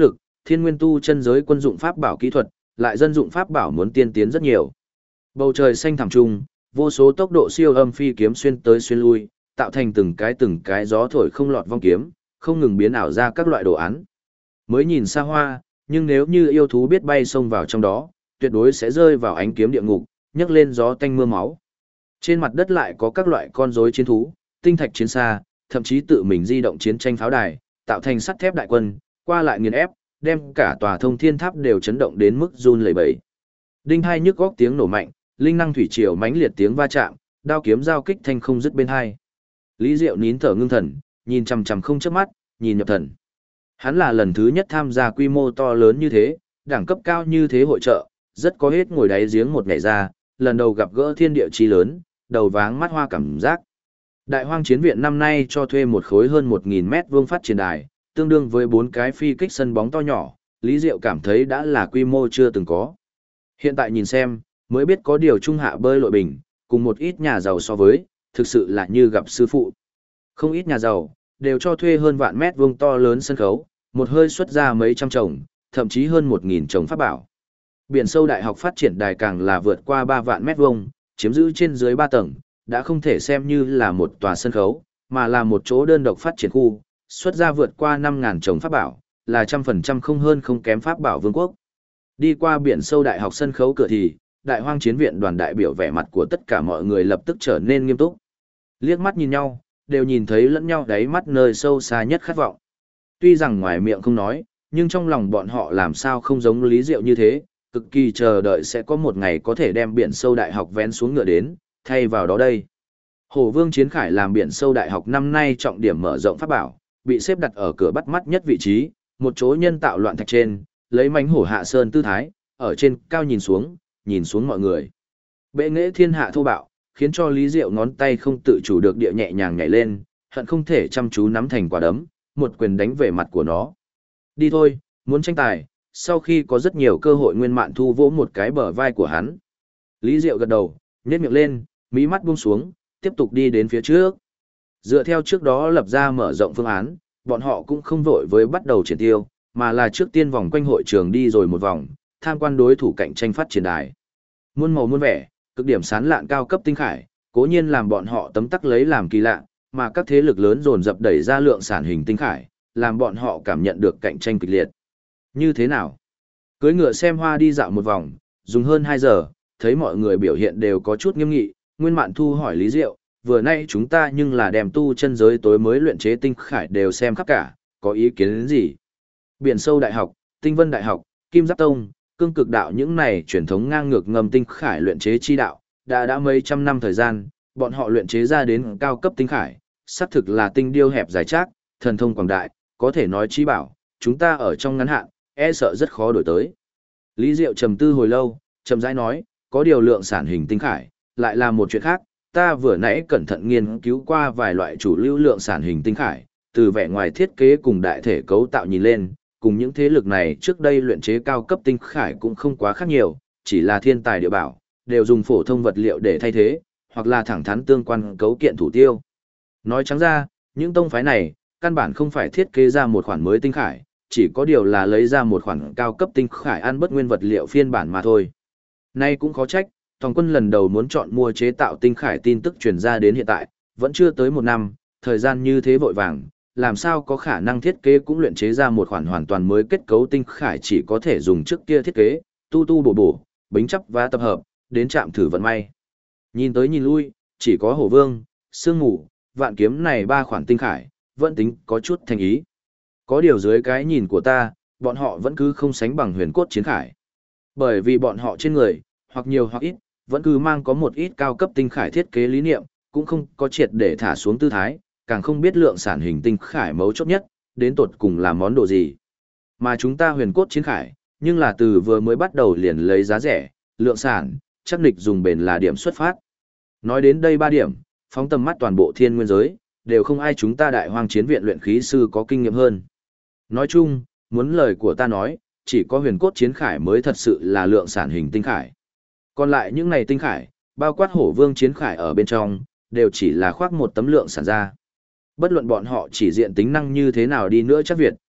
thiên nguyên tu chân giới quân dụng pháp bảo kỹ thuật, lại dân dụng pháp bảo muốn tiên tiến rất nhiều. Bầu trời xanh thẳm trung, vô số tốc độ siêu âm phi kiếm xuyên tới xuyên lui, tạo thành từng cái gió thổi không lọt vong kiếm, không ngừng biến ảo ra các loại đồ án. Mới nhìn xa hoa, nhưng nếu như yêu thú biết bay xông vào trong đó, tuyệt đối sẽ rơi vào ánh kiếm địa ngục, nhấc lên gió tanh mưa máu. Trên mặt đất lại có các loại con rối chiến thú, tinh thạch chiến xa, thậm chí tự mình di động chiến tranh pháo đài, tạo thành sắt thép đại quân, qua lại nghiền ép, đem cả tòa thông thiên tháp đều chấn động đến mức run lẩy bẩy. Đinh hai nhức góc tiếng nổ mạnh, linh năng thủy triều mãnh liệt tiếng va chạm, đao kiếm giao kích thanh không dứt bên hai. Lý Diệu nín thở ngưng thần, nhìn chằm chằm không chớp mắt, nhìn nhập thần. Hắn là lần thứ nhất tham gia quy mô to lớn như thế, đẳng cấp cao như thế hội trợ, rất có hết ngồi đáy giếng một ngày ra, lần đầu gặp gỡ thiên địa chi lớn, đầu váng mắt hoa cảm giác. Đại Hoang Chiến Viện năm nay cho thuê một khối hơn 1.000 mét vuông phát triển đài, tương đương với 4 cái phi kích sân bóng to nhỏ, Lý Diệu cảm thấy đã là quy mô chưa từng có. Hiện tại nhìn xem, mới biết có điều trung hạ bơi lội bình, cùng một ít nhà giàu so với, thực sự là như gặp sư phụ. Không ít nhà giàu, đều cho thuê hơn vạn mét vuông to lớn sân khấu, một hơi xuất ra mấy trăm chồng, thậm chí hơn 1.000 chồng pháp bảo. Biển sâu đại học phát triển đài càng là vượt qua 3 vạn mét vuông, chiếm giữ trên dưới 3 tầng, đã không thể xem như là một tòa sân khấu, mà là một chỗ đơn độc phát triển khu, xuất ra vượt qua 5.000 chồng pháp bảo, là 100% không hơn không kém pháp bảo vương quốc. Đi qua biển sâu đại học sân khấu cửa thì, Đại Hoang Chiến Viện đoàn đại biểu vẻ mặt của tất cả mọi người lập tức trở nên nghiêm túc. Liếc mắt nhìn nhau, đều nhìn thấy lẫn nhau đáy mắt nơi sâu xa nhất khát vọng. Tuy rằng ngoài miệng không nói, nhưng trong lòng bọn họ làm sao không giống Lý Diệu như thế, cực kỳ chờ đợi sẽ có một ngày có thể đem biển sâu đại học vén xuống ngựa đến, thay vào đó đây. Hổ Vương Chiến Khải làm biển sâu đại học năm nay trọng điểm mở rộng pháp bảo, bị xếp đặt ở cửa bắt mắt nhất vị trí, một chỗ nhân tạo loạn thạch trên, lấy mánh hổ hạ sơn tư thái, ở trên cao nhìn xuống mọi người. Bệ nghệ thiên hạ thô bạo, khiến cho Lý Diệu ngón tay không tự chủ được địa nhẹ nhàng nhảy lên, hận không thể chăm chú nắm thành quả đấm, một quyền đánh về mặt của nó. Đi thôi, muốn tranh tài, sau khi có rất nhiều cơ hội Nguyên Mạn Thu vỗ một cái bờ vai của hắn. Lý Diệu gật đầu, nhếch miệng lên, mí mắt buông xuống, tiếp tục đi đến phía trước. Dựa theo trước đó lập ra mở rộng phương án, bọn họ cũng không vội với bắt đầu triển tiêu, mà là trước tiên vòng quanh hội trường đi rồi một vòng, tham quan đối thủ cạnh tranh phát triển đài. Muôn màu muôn vẻ, cực điểm sán lạn cao cấp tinh khải, cố nhiên làm bọn họ tấm tắc lấy làm kỳ lạ, mà các thế lực lớn dồn dập đẩy ra lượng sản hình tinh khải, làm bọn họ cảm nhận được cạnh tranh kịch liệt. Như thế nào? Cưỡi ngựa xem hoa đi dạo một vòng, dùng hơn 2 giờ, thấy mọi người biểu hiện đều có chút nghiêm nghị, Nguyên Mạn Thu hỏi Lý Diệu, vừa nay chúng ta nhưng là đem tu chân giới tối mới luyện chế tinh khải đều xem khắp cả, có ý kiến đến gì? Biển sâu đại học, Tinh Vân đại học, Kim Giáp Tông, Cương Cực đạo những này truyền thống ngang ngược ngầm tinh khải luyện chế chi đạo, đã mấy trăm năm thời gian, bọn họ luyện chế ra đến cao cấp tinh khải, xác thực là tinh điêu hẹp dài trác, thần thông quảng đại, có thể nói chi bảo, chúng ta ở trong ngắn hạn, e sợ rất khó đổi tới. Lý Diệu trầm tư hồi lâu, chậm rãi nói, có điều lượng sản hình tinh khải, lại là một chuyện khác, ta vừa nãy cẩn thận nghiên cứu qua vài loại chủ lưu lượng sản hình tinh khải, từ vẻ ngoài thiết kế cùng đại thể cấu tạo nhìn lên, cùng những thế lực này trước đây luyện chế cao cấp tinh khải cũng không quá khác nhiều, chỉ là thiên tài địa bảo, đều dùng phổ thông vật liệu để thay thế, hoặc là thẳng thắn tương quan cấu kiện thủ tiêu. Nói trắng ra, những tông phái này, căn bản không phải thiết kế ra một khoản mới tinh khải, chỉ có điều là lấy ra một khoản cao cấp tinh khải ăn bất nguyên vật liệu phiên bản mà thôi. Nay cũng khó trách, Tòng Quân lần đầu muốn chọn mua chế tạo tinh khải tin tức truyền ra đến hiện tại, vẫn chưa tới 1 năm, thời gian như thế vội vàng, làm sao có khả năng thiết kế cũng luyện chế ra một khoản hoàn toàn mới kết cấu tinh khải chỉ có thể dùng trước kia thiết kế, tu bổ, bính chấp và tập hợp, đến chạm thử vận may. Nhìn tới nhìn lui, chỉ có Hổ Vương, Sương Ngủ, Vạn Kiếm này 3 khoản tinh khải, vẫn tính có chút thành ý. Có điều dưới cái nhìn của ta, bọn họ vẫn cứ không sánh bằng Huyền Cốt Chiến Khải. Bởi vì bọn họ trên người, hoặc nhiều hoặc ít, vẫn cứ mang có một ít cao cấp tinh khải thiết kế lý niệm, cũng không có triệt để thả xuống tư thái, càng không biết lượng sản hình tinh khải mấu chốt nhất, đến tột cùng là món đồ gì. Mà chúng ta Huyền Cốt Chiến Khải, nhưng là từ vừa mới bắt đầu liền lấy giá rẻ, lượng sản, chắc nịch dùng bền là điểm xuất phát. Nói đến đây 3 điểm, phóng tầm mắt toàn bộ thiên nguyên giới, đều không ai chúng ta Đại Hoang Chiến Viện luyện khí sư có kinh nghiệm hơn. Nói chung, muốn lời của ta nói, chỉ có Huyền Cốt Chiến Khải mới thật sự là lượng sản hình tinh khải. Còn lại những này tinh khải, bao quát Hổ Vương Chiến Khải ở bên trong, đều chỉ là khoác một tấm lượng sản ra. Bất luận bọn họ chỉ diện tính năng như thế nào đi nữa chắc Việt,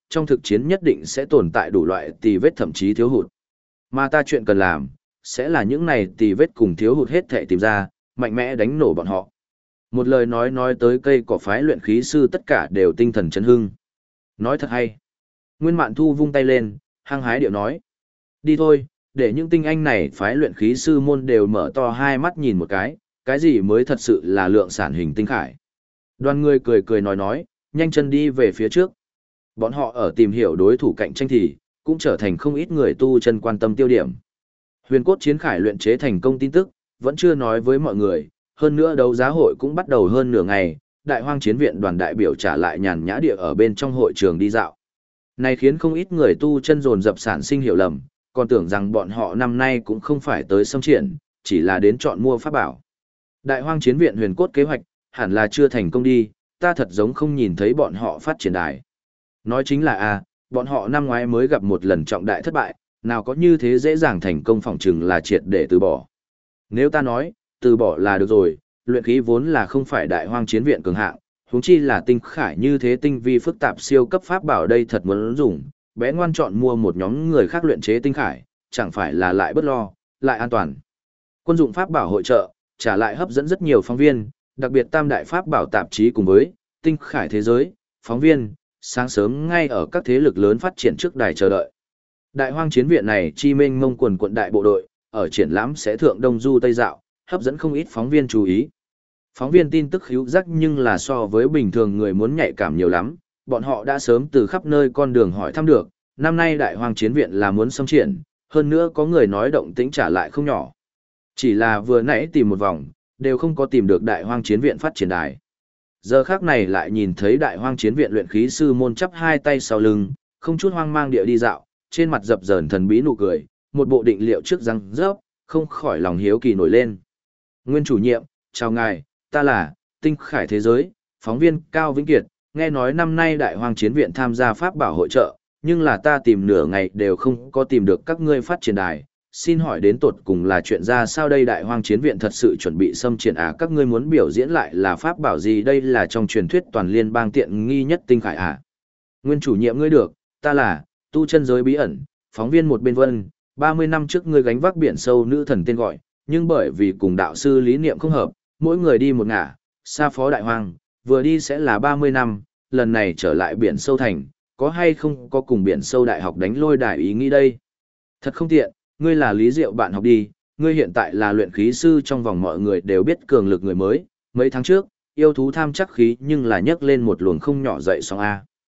trong thực chiến nhất định sẽ tồn tại đủ loại tì vết thậm chí thiếu hụt. Mà ta chuyện cần làm, sẽ là những này tì vết cùng thiếu hụt hết thể tìm ra, mạnh mẽ đánh nổ bọn họ. Một lời nói tới cây cỏ phái luyện khí sư tất cả đều tinh thần chấn hưng. Nói thật hay. Nguyên Mạn Thu vung tay lên, hăng hái điệu nói. Đi thôi, để những tinh anh này phái luyện khí sư môn đều mở to hai mắt nhìn một cái gì mới thật sự là lượng sản hình tinh khải. Đoàn người cười nói, nhanh chân đi về phía trước. Bọn họ ở tìm hiểu đối thủ cạnh tranh thì, cũng trở thành không ít người tu chân quan tâm tiêu điểm. Huyền cốt chiến khải luyện chế thành công tin tức, vẫn chưa nói với mọi người, hơn nữa đấu giá hội cũng bắt đầu hơn nửa ngày, Đại Hoang Chiến Viện đoàn đại biểu trả lại nhàn nhã địa ở bên trong hội trường đi dạo. Này khiến không ít người tu chân dồn dập sản sinh hiểu lầm, còn tưởng rằng bọn họ năm nay cũng không phải tới xâm triển, chỉ là đến chọn mua pháp bảo. Đại Hoang Chiến Viện huyền cốt kế hoạch, hẳn là chưa thành công đi, ta thật giống không nhìn thấy bọn họ phát triển đài. Nói chính là bọn họ năm ngoái mới gặp một lần trọng đại thất bại, nào có như thế dễ dàng thành công phỏng chừng là triệt để từ bỏ. Nếu ta nói, từ bỏ là được rồi, luyện khí vốn là không phải Đại Hoang Chiến Viện cường hạng, huống chi là tinh khải như thế tinh vi phức tạp siêu cấp pháp bảo đây thật muốn dùng, bé ngoan chọn mua một nhóm người khác luyện chế tinh khải, chẳng phải là lại bất lo, lại an toàn. Quân dụng pháp bảo hội trợ, trả lại hấp dẫn rất nhiều phóng viên, đặc biệt tam đại pháp bảo tạp chí cùng với tinh khải thế giới, phóng viên, sáng sớm ngay ở các thế lực lớn phát triển trước đài chờ đợi. Đại Hoang Chiến Viện này chi mênh mông quần quận đại bộ đội, ở triển lãm sẽ thượng đông du tây dạo, hấp dẫn không ít phóng viên chú ý. Phóng viên tin tức hữu rắc nhưng là so với bình thường người muốn nhạy cảm nhiều lắm, bọn họ đã sớm từ khắp nơi con đường hỏi thăm được, năm nay Đại Hoang Chiến Viện là muốn xâm triển, hơn nữa có người nói động tĩnh trả lại không nhỏ. Chỉ là vừa nãy tìm một vòng, đều không có tìm được Đại Hoang Chiến Viện phát triển đài. Giờ khác này lại nhìn thấy Đại Hoang Chiến Viện luyện khí sư môn chắp hai tay sau lưng, không chút hoang mang địa đi dạo, trên mặt dập dờn thần bí nụ cười, một bộ định liệu trước răng rớp, không khỏi lòng hiếu kỳ nổi lên. Nguyên chủ nhiệm, chào ngài, ta là Tinh Khải Thế Giới, phóng viên Cao Vĩnh Kiệt, nghe nói năm nay Đại Hoang Chiến Viện tham gia pháp bảo hội trợ, nhưng là ta tìm nửa ngày đều không có tìm được các ngươi phát triển đài. Xin hỏi đến tột cùng là chuyện ra sao đây? Đại Hoang Chiến Viện thật sự chuẩn bị xâm triển các ngươi muốn biểu diễn lại là pháp bảo gì? Đây là trong truyền thuyết toàn liên bang tiện nghi nhất tinh khải Nguyên chủ nhiệm ngươi được, ta là tu chân giới bí ẩn, phóng viên một bên vân, 30 năm trước ngươi gánh vác biển sâu nữ thần tên gọi, nhưng bởi vì cùng đạo sư lý niệm không hợp, mỗi người đi một ngả, xa phó Đại Hoang, vừa đi sẽ là 30 năm, lần này trở lại biển sâu thành, có hay không có cùng biển sâu đại học đánh lôi đài ý nghĩ đây? Thật không tiện. Ngươi là Lý Diệu bạn học đi, ngươi hiện tại là luyện khí sư trong vòng mọi người đều biết cường lực người mới, mấy tháng trước, yêu thú tham chắc khí nhưng là nhấc lên một luồng không nhỏ dậy sóng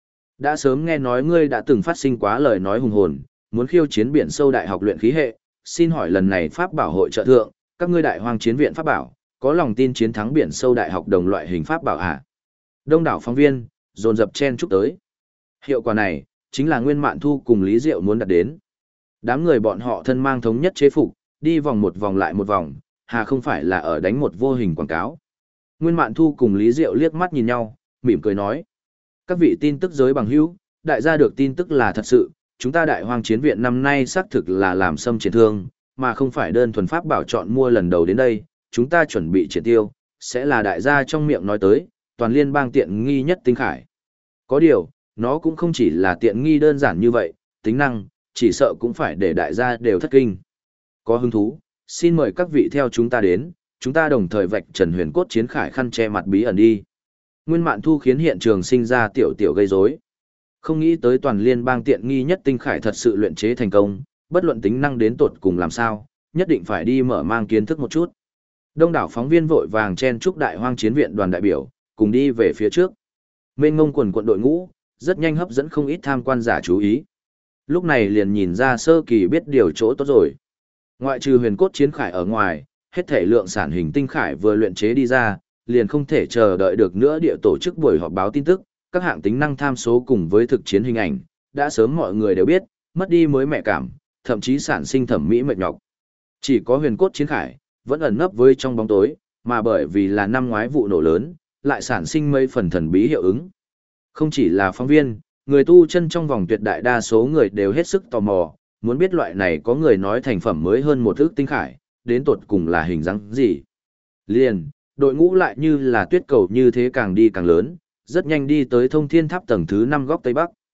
Đã sớm nghe nói ngươi đã từng phát sinh quá lời nói hùng hồn, muốn khiêu chiến biển sâu đại học luyện khí hệ, xin hỏi lần này pháp bảo hội trợ thượng, các ngươi Đại Hoang Chiến Viện pháp bảo, có lòng tin chiến thắng biển sâu đại học đồng loại hình pháp bảo Đông đảo phóng viên, dồn dập chen chúc tới. Hiệu quả này, chính là Nguyên Mạn Thu cùng Lý Diệu muốn đạt đến. Đám người bọn họ thân mang thống nhất chế phục, đi vòng một vòng lại một vòng, không phải là ở đánh một vô hình quảng cáo. Nguyên Mạn Thu cùng Lý Diệu liếc mắt nhìn nhau, mỉm cười nói. Các vị tin tức giới bằng hữu, đại gia được tin tức là thật sự, chúng ta Đại Hoang Chiến Viện năm nay xác thực là làm xâm triển thương, mà không phải đơn thuần pháp bảo chọn mua lần đầu đến đây, chúng ta chuẩn bị triển tiêu, sẽ là đại gia trong miệng nói tới, toàn liên bang tiện nghi nhất tinh khải. Có điều, nó cũng không chỉ là tiện nghi đơn giản như vậy, tính năng, chỉ sợ cũng phải để đại gia đều thất kinh. Có hứng thú, xin mời các vị theo chúng ta đến, chúng ta đồng thời vạch trần huyền cốt chiến khải khăn che mặt bí ẩn đi. Nguyên Mạn Thu khiến hiện trường sinh ra tiểu gây rối. Không nghĩ tới toàn liên bang tiện nghi nhất tinh khải thật sự luyện chế thành công, bất luận tính năng đến tột cùng làm sao, nhất định phải đi mở mang kiến thức một chút. Đông đảo phóng viên vội vàng chen chúc Đại Hoang Chiến Viện đoàn đại biểu, cùng đi về phía trước. Mênh mông quần quận đội ngũ, rất nhanh hấp dẫn không ít tham quan giả chú ý. Lúc này liền nhìn ra sơ kỳ biết điều chỗ tốt rồi. Ngoại trừ huyền cốt chiến khải ở ngoài, hết thể lượng sản hình tinh khải vừa luyện chế đi ra, liền không thể chờ đợi được nữa địa tổ chức buổi họp báo tin tức, các hạng tính năng tham số cùng với thực chiến hình ảnh, đã sớm mọi người đều biết, mất đi mới mẹ cảm, thậm chí sản sinh thẩm mỹ mệt nhọc. Chỉ có huyền cốt chiến khải, vẫn ẩn nấp với trong bóng tối, mà bởi vì là năm ngoái vụ nổ lớn, lại sản sinh mấy phần thần bí hiệu ứng. Không chỉ là phóng viên, người tu chân trong vòng tuyệt đại đa số người đều hết sức tò mò, muốn biết loại này có người nói thành phẩm mới hơn một ức tinh khải, đến tột cùng là hình dáng gì. Liền, đội ngũ lại như là tuyết cầu như thế càng đi càng lớn, rất nhanh đi tới Thông Thiên Tháp tầng thứ 5 góc Tây Bắc.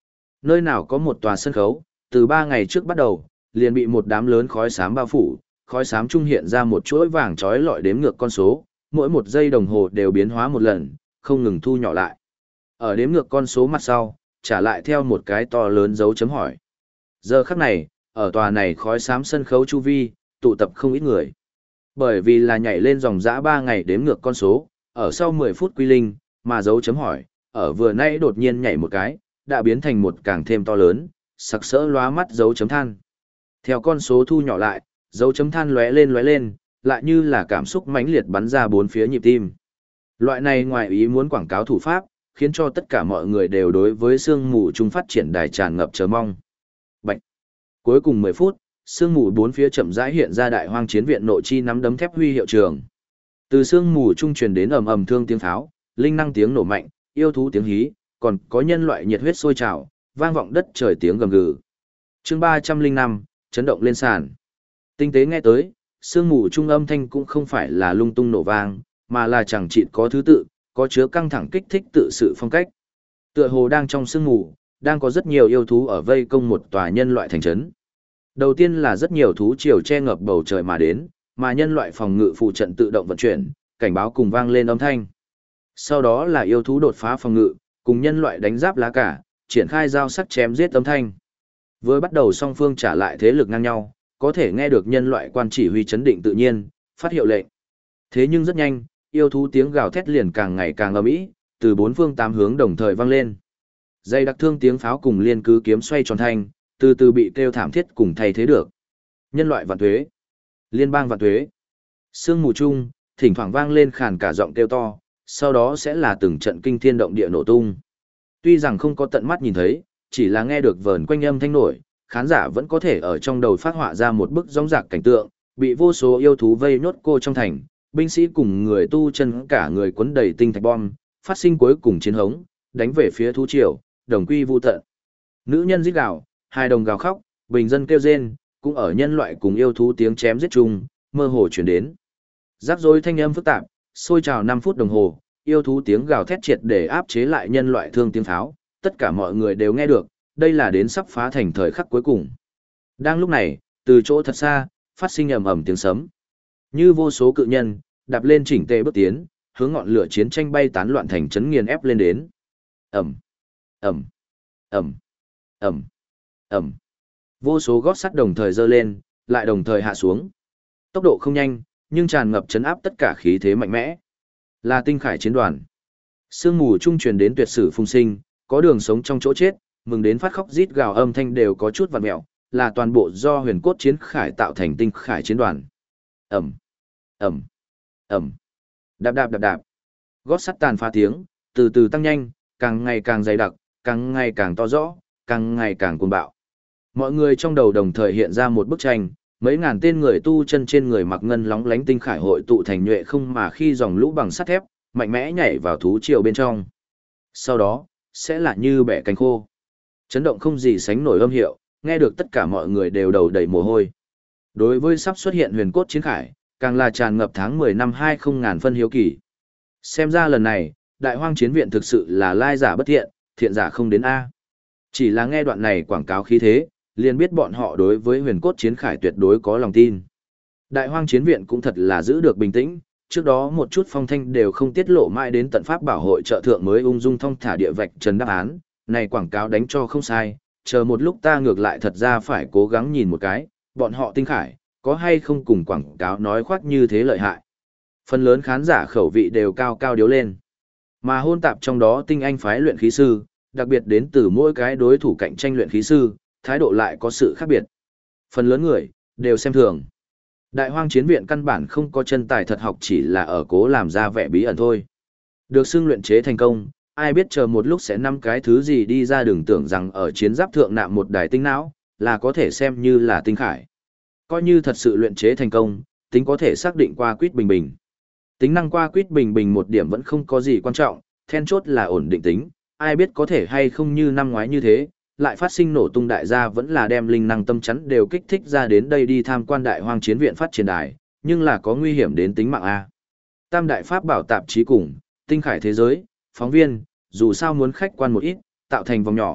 Nơi nào có một tòa sân khấu, từ 3 ngày trước bắt đầu, liền bị một đám lớn khói xám bao phủ, khói xám trung hiện ra một chuỗi vàng chói lọi đếm ngược con số, mỗi một giây đồng hồ đều biến hóa một lần, không ngừng thu nhỏ lại. Ở đếm ngược con số mặt sau, trả lại theo một cái to lớn dấu chấm hỏi. Giờ khắc này, ở tòa này khói xám sân khấu chu vi, tụ tập không ít người. Bởi vì là nhảy lên dòng dã 3 ngày đếm ngược con số, ở sau 10 phút quy linh, mà dấu chấm hỏi, ở vừa nãy đột nhiên nhảy một cái, đã biến thành một càng thêm to lớn, sặc sỡ lóa mắt dấu chấm than. Theo con số thu nhỏ lại, dấu chấm than lóe lên, lại như là cảm xúc mãnh liệt bắn ra bốn phía nhịp tim. Loại này ngoài ý muốn quảng cáo thủ pháp, khiến cho tất cả mọi người đều đối với sương mù trung phát triển đài tràn ngập chờ mong. Bạch. Cuối cùng 10 phút, sương mù bốn phía chậm rãi hiện ra đại hoang chiến viện nội chi nắm đấm thép huy hiệu trường. Từ sương mù trung truyền đến ầm ầm thương tiếng pháo, linh năng tiếng nổ mạnh, yêu thú tiếng hí, còn có nhân loại nhiệt huyết sôi trào, vang vọng đất trời tiếng gầm gừ. Chương 305, chấn động lên sàn. Tinh tế nghe tới, sương mù trung âm thanh cũng không phải là lung tung nổ vang, mà là chẳng chịt có thứ tự, có chứa căng thẳng kích thích tự sự phong cách. Tựa hồ đang trong sương mù, đang có rất nhiều yêu thú ở vây công một tòa nhân loại thành trấn. Đầu tiên là rất nhiều thú triều che ngập bầu trời mà đến, mà nhân loại phòng ngự phụ trận tự động vận chuyển, cảnh báo cùng vang lên âm thanh. Sau đó là yêu thú đột phá phòng ngự, cùng nhân loại đánh giáp lá cả, triển khai giao sắc chém giết âm thanh. Vừa bắt đầu song phương trả lại thế lực ngang nhau, có thể nghe được nhân loại quan chỉ huy chấn định tự nhiên, phát hiệu lệnh. Thế nhưng rất nhanh, yêu thú tiếng gào thét liền càng ngày càng ầm ĩ, từ bốn phương tám hướng đồng thời vang lên. Dây đặc thương tiếng pháo cùng liên cứ kiếm xoay tròn thanh, từ từ bị kêu thảm thiết cùng thay thế được. Nhân loại vạn tuế, liên bang vạn tuế. Sương mù chung, thỉnh thoảng vang lên khàn cả giọng kêu to, sau đó sẽ là từng trận kinh thiên động địa nổ tung. Tuy rằng không có tận mắt nhìn thấy, chỉ là nghe được vờn quanh âm thanh nổi, khán giả vẫn có thể ở trong đầu phát họa ra một bức rống rạc cảnh tượng, bị vô số yêu thú vây nhốt cô trong thành, binh sĩ cùng người tu chân cả người quấn đầy tinh thạch bom, phát sinh cuối cùng chiến hống, đánh về phía thú triều, đồng quy vu tận. Nữ nhân rít gào, hài đồng gào khóc, bình dân kêu rên, cũng ở nhân loại cùng yêu thú tiếng chém giết chung, mơ hồ chuyển đến. Rắc rối thanh âm phức tạp, sôi trào 5 phút đồng hồ, yêu thú tiếng gào thét triệt để áp chế lại nhân loại thương tiếng pháo, tất cả mọi người đều nghe được, đây là đến sắp phá thành thời khắc cuối cùng. Đang lúc này, từ chỗ thật xa, phát sinh ầm ầm tiếng sấm. Như vô số cự nhân, đạp lên chỉnh tề bước tiến, hướng ngọn lửa chiến tranh bay tán loạn thành chấn nghiền ép lên đến. Ầm, ầm, ầm, ầm, ầm. Vô số gót sắt đồng thời giơ lên, lại đồng thời hạ xuống. Tốc độ không nhanh, nhưng tràn ngập chấn áp tất cả khí thế mạnh mẽ. Là tinh khải chiến đoàn. Sương mù trung truyền đến tuyệt sử phung sinh, có đường sống trong chỗ chết, mừng đến phát khóc rít gào âm thanh đều có chút vặn mẹo, là toàn bộ do huyền cốt chiến khải tạo thành tinh khải chiến đoàn. Ầm, ầm, ầm. Đạp đạp đạp đạp. Gót sắt tàn phá tiếng, từ từ tăng nhanh, càng ngày càng dày đặc, càng ngày càng to rõ, càng ngày càng cuồng bạo. Mọi người trong đầu đồng thời hiện ra một bức tranh, mấy ngàn tên người tu chân trên người mặc ngân lóng lánh tinh khải hội tụ thành nhuệ không mà khi dòng lũ bằng sắt thép, mạnh mẽ nhảy vào thú triều bên trong. Sau đó, sẽ là như bẻ cánh khô. Chấn động không gì sánh nổi âm hiệu, nghe được tất cả mọi người đều đầu đầy mồ hôi. Đối với sắp xuất hiện huyền cốt chiến khải, càng là tràn ngập tháng 10 năm 20 ngàn phân hiếu kỳ. Xem ra lần này, đại hoang chiến viện thực sự là lai giả bất thiện, thiện giả không đến A. Chỉ là nghe đoạn này quảng cáo khí thế, liền biết bọn họ đối với huyền cốt chiến khải tuyệt đối có lòng tin. Đại hoang chiến viện cũng thật là giữ được bình tĩnh, trước đó một chút phong thanh đều không tiết lộ mãi đến tận pháp bảo hội trợ thượng mới ung dung thông thả địa vạch trần đáp án, này quảng cáo đánh cho không sai, chờ một lúc ta ngược lại thật ra phải cố gắng nhìn một cái, bọn họ tinh khải, có hay không cùng quảng cáo nói khoác như thế lợi hại. Phần lớn khán giả khẩu vị đều cao cao điếu lên. Mà hôn tạp trong đó tinh anh phái luyện khí sư, đặc biệt đến từ mỗi cái đối thủ cạnh tranh luyện khí sư, thái độ lại có sự khác biệt. Phần lớn người, đều xem thường. Đại hoang chiến viện căn bản không có chân tài thật học, chỉ là ở cố làm ra vẻ bí ẩn thôi. Được xưng luyện chế thành công, ai biết chờ một lúc sẽ năm cái thứ gì đi ra, đừng tưởng rằng ở chiến giáp thượng nạm một đài tinh não, là có thể xem như là tinh khải. Coi như thật sự luyện chế thành công, tính có thể xác định qua quýt bình bình. Tính năng qua quýt bình bình một điểm vẫn không có gì quan trọng, then chốt là ổn định tính, ai biết có thể hay không như năm ngoái như thế, lại phát sinh nổ tung, đại gia vẫn là đem linh năng tâm chắn đều kích thích ra đến đây đi tham quan đại hoang chiến viện phát triển đài, nhưng là có nguy hiểm đến tính mạng A. Tam đại pháp bảo tạp chí cùng, tinh khải thế giới, phóng viên, dù sao muốn khách quan một ít, tạo thành vòng nhỏ,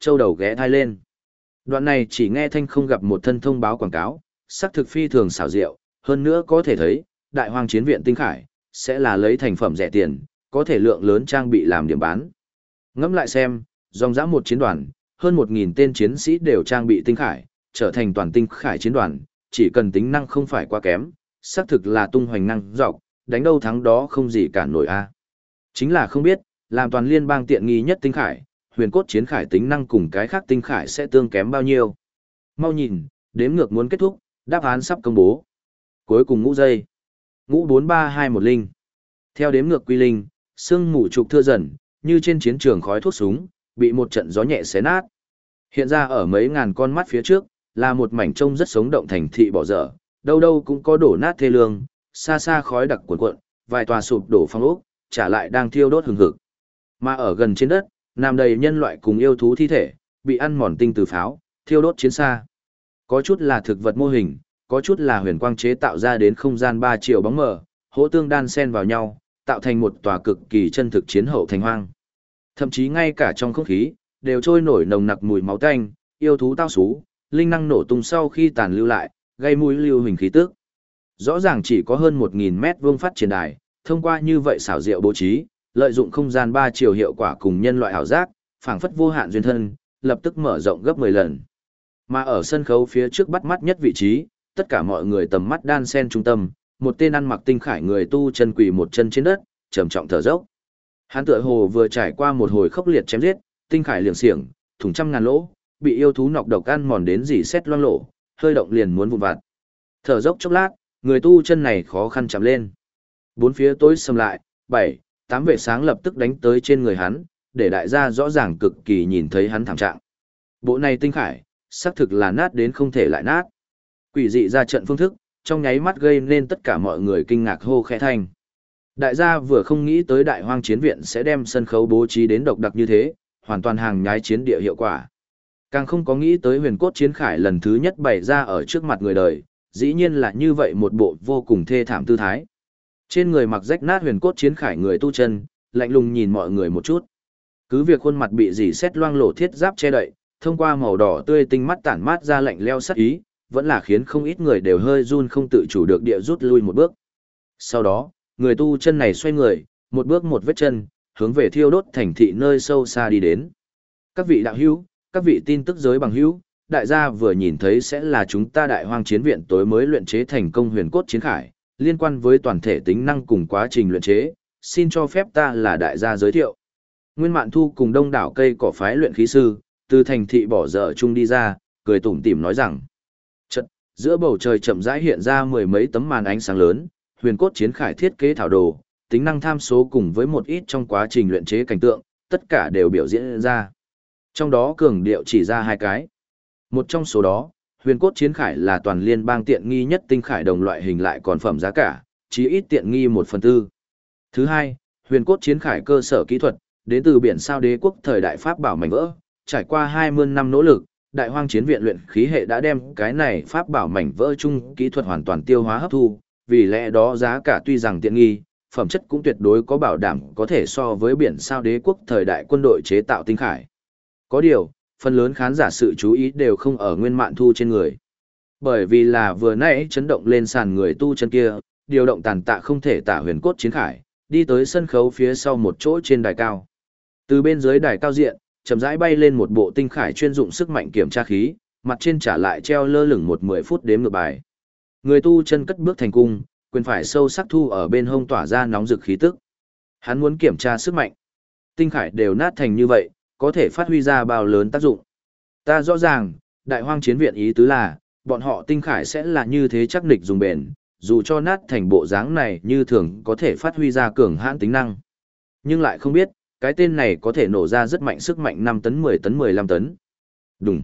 châu đầu ghé thai lên. Đoạn này chỉ nghe thanh không gặp một thân thông báo quảng cáo, sắc thực phi thường xảo diệu, hơn nữa có thể thấy, đại hoang chiến viện tinh khải, sẽ là lấy thành phẩm rẻ tiền, có thể lượng lớn trang bị làm điểm bán. Ngẫm lại xem, dòng dã một chiến đoàn, hơn 1.000 tên chiến sĩ đều trang bị tinh khải, trở thành toàn tinh khải chiến đoàn, chỉ cần tính năng không phải quá kém, xác thực là tung hoành năng dọc, đánh đâu thắng đó không gì cản nổi a. Chính là không biết, làm toàn liên bang tiện nghi nhất tinh khải, huyền cốt chiến khải tính năng cùng cái khác tinh khải sẽ tương kém bao nhiêu. Mau nhìn, đếm ngược muốn kết thúc, đáp án sắp công bố. Cuối cùng ngũ giây. Ngũ 4321 linh. Theo đếm ngược quy linh, sương mù trục thưa dần, như trên chiến trường khói thuốc súng, bị một trận gió nhẹ xé nát. Hiện ra ở mấy ngàn con mắt phía trước, là một mảnh trông rất sống động thành thị bỏ dở, đâu đâu cũng có đổ nát thê lương, xa xa khói đặc cuồn cuộn, vài tòa sụp đổ phong ốc, trả lại đang thiêu đốt hừng hực. Mà ở gần trên đất, nằm đầy nhân loại cùng yêu thú thi thể, bị ăn mòn tinh từ pháo, thiêu đốt chiến xa. Có chút là thực vật mô hình, có chút là huyền quang chế tạo ra đến không gian 3 triệu bóng mờ, hỗ tương đan xen vào nhau, tạo thành một tòa cực kỳ chân thực chiến hậu thành hoang. Thậm chí ngay cả trong không khí, đều trôi nổi nồng nặc mùi máu tanh, yêu thú tao xú, linh năng nổ tung sau khi tàn lưu lại, gây mũi lưu hình khí tức. Rõ ràng chỉ có hơn 1.000 mét vuông phát triển đài, thông qua như vậy xảo diệu bố trí, lợi dụng không gian 3 chiều hiệu quả cùng nhân loại ảo giác, phảng phất vô hạn duyên thân, lập tức mở rộng gấp 10 lần. Mà ở sân khấu phía trước bắt mắt nhất vị trí, tất cả mọi người tầm mắt đan sen trung tâm, một tên ăn mặc tinh khải người tu chân quỳ một chân trên đất, trầm trọng thở dốc. Hắn tựa hồ vừa trải qua một hồi khốc liệt chém giết, tinh khải liệng xiềng, thủng trăm ngàn lỗ, bị yêu thú nọc độc ăn mòn đến dỉ xét loang lổ, hơi động liền muốn vụn vặt. Thở dốc chốc lát, người tu chân này khó khăn chạm lên. Bốn phía tối sầm lại, 7, 8 vệ sáng lập tức đánh tới trên người hắn, để đại gia rõ ràng cực kỳ nhìn thấy hắn thảm trạng. Bộ này tinh khải, xác thực là nát đến không thể lại nát. Quỷ dị ra trận phương thức, trong nháy mắt gây nên tất cả mọi người kinh ngạc hô khẽ thanh. Đại gia vừa không nghĩ tới đại hoang chiến viện sẽ đem sân khấu bố trí đến độc đặc như thế, hoàn toàn hàng nhái chiến địa hiệu quả. Càng không có nghĩ tới huyền cốt chiến khải lần thứ nhất bày ra ở trước mặt người đời, dĩ nhiên là như vậy một bộ vô cùng thê thảm tư thái. Trên người mặc rách nát huyền cốt chiến khải người tu chân, lạnh lùng nhìn mọi người một chút. Cứ việc khuôn mặt bị dỉ xét loang lổ thiết giáp che đậy, thông qua màu đỏ tươi tinh mắt tản mát ra lạnh leo sắc ý, vẫn là khiến không ít người đều hơi run không tự chủ được địa rút lui một bước. Sau đó, người tu chân này xoay người, một bước một vết chân, hướng về thiêu đốt thành thị nơi sâu xa đi đến. Các vị đạo hữu, các vị tin tức giới bằng hữu, đại gia vừa nhìn thấy sẽ là chúng ta đại hoang chiến viện tối mới luyện chế thành công huyền cốt chiến khải, liên quan với toàn thể tính năng cùng quá trình luyện chế, xin cho phép ta là đại gia giới thiệu. Nguyên Mạn Thu cùng đông đảo cây cỏ phái luyện khí sư, từ thành thị bỏ dở chung đi ra, cười tủm tỉm nói rằng. Chợt, giữa bầu trời chậm rãi hiện ra mười mấy tấm màn ánh sáng lớn, huyền cốt chiến khải thiết kế thảo đồ, tính năng tham số cùng với một ít trong quá trình luyện chế cảnh tượng, tất cả đều biểu diễn ra. Trong đó cường điệu chỉ ra hai cái. Một trong số đó, huyền cốt chiến khải là toàn liên bang tiện nghi nhất tinh khải đồng loại hình lại còn phẩm giá cả, chỉ ít tiện nghi 1/4. Thứ hai, huyền cốt chiến khải cơ sở kỹ thuật, đến từ biển sao đế quốc thời đại pháp bảo mảnh vỡ, trải qua 20 năm nỗ lực, đại hoang chiến viện luyện khí hệ đã đem cái này pháp bảo mảnh vỡ chung kỹ thuật hoàn toàn tiêu hóa hấp thu, vì lẽ đó giá cả tuy rằng tiện nghi, phẩm chất cũng tuyệt đối có bảo đảm có thể so với biển sao đế quốc thời đại quân đội chế tạo tinh khải. Có điều, phần lớn khán giả sự chú ý đều không ở Nguyên Mạn Thu trên người. Bởi vì là vừa nãy chấn động lên sàn người tu chân kia, điều động tàn tạ không thể tả huyền cốt chiến khải, đi tới sân khấu phía sau một chỗ trên đài cao. Từ bên dưới đài cao diện, chậm rãi bay lên một bộ tinh khải chuyên dụng sức mạnh kiểm tra khí, mặt trên trả lại treo lơ lửng một 10 phút đếm ngược bài. Người tu chân cất bước thành cung, quyền phải sâu sắc thu ở bên hông tỏa ra nóng rực khí tức. Hắn muốn kiểm tra sức mạnh. Tinh khải đều nát thành như vậy, có thể phát huy ra bao lớn tác dụng. Ta rõ ràng, đại hoang chiến viện ý tứ là, bọn họ tinh khải sẽ là như thế chắc nịch dùng bền, dù cho nát thành bộ dáng này như thường có thể phát huy ra cường hãn tính năng. Nhưng lại không biết, cái tên này có thể nổ ra rất mạnh sức mạnh 5 tấn 10 tấn 15 tấn. Đúng.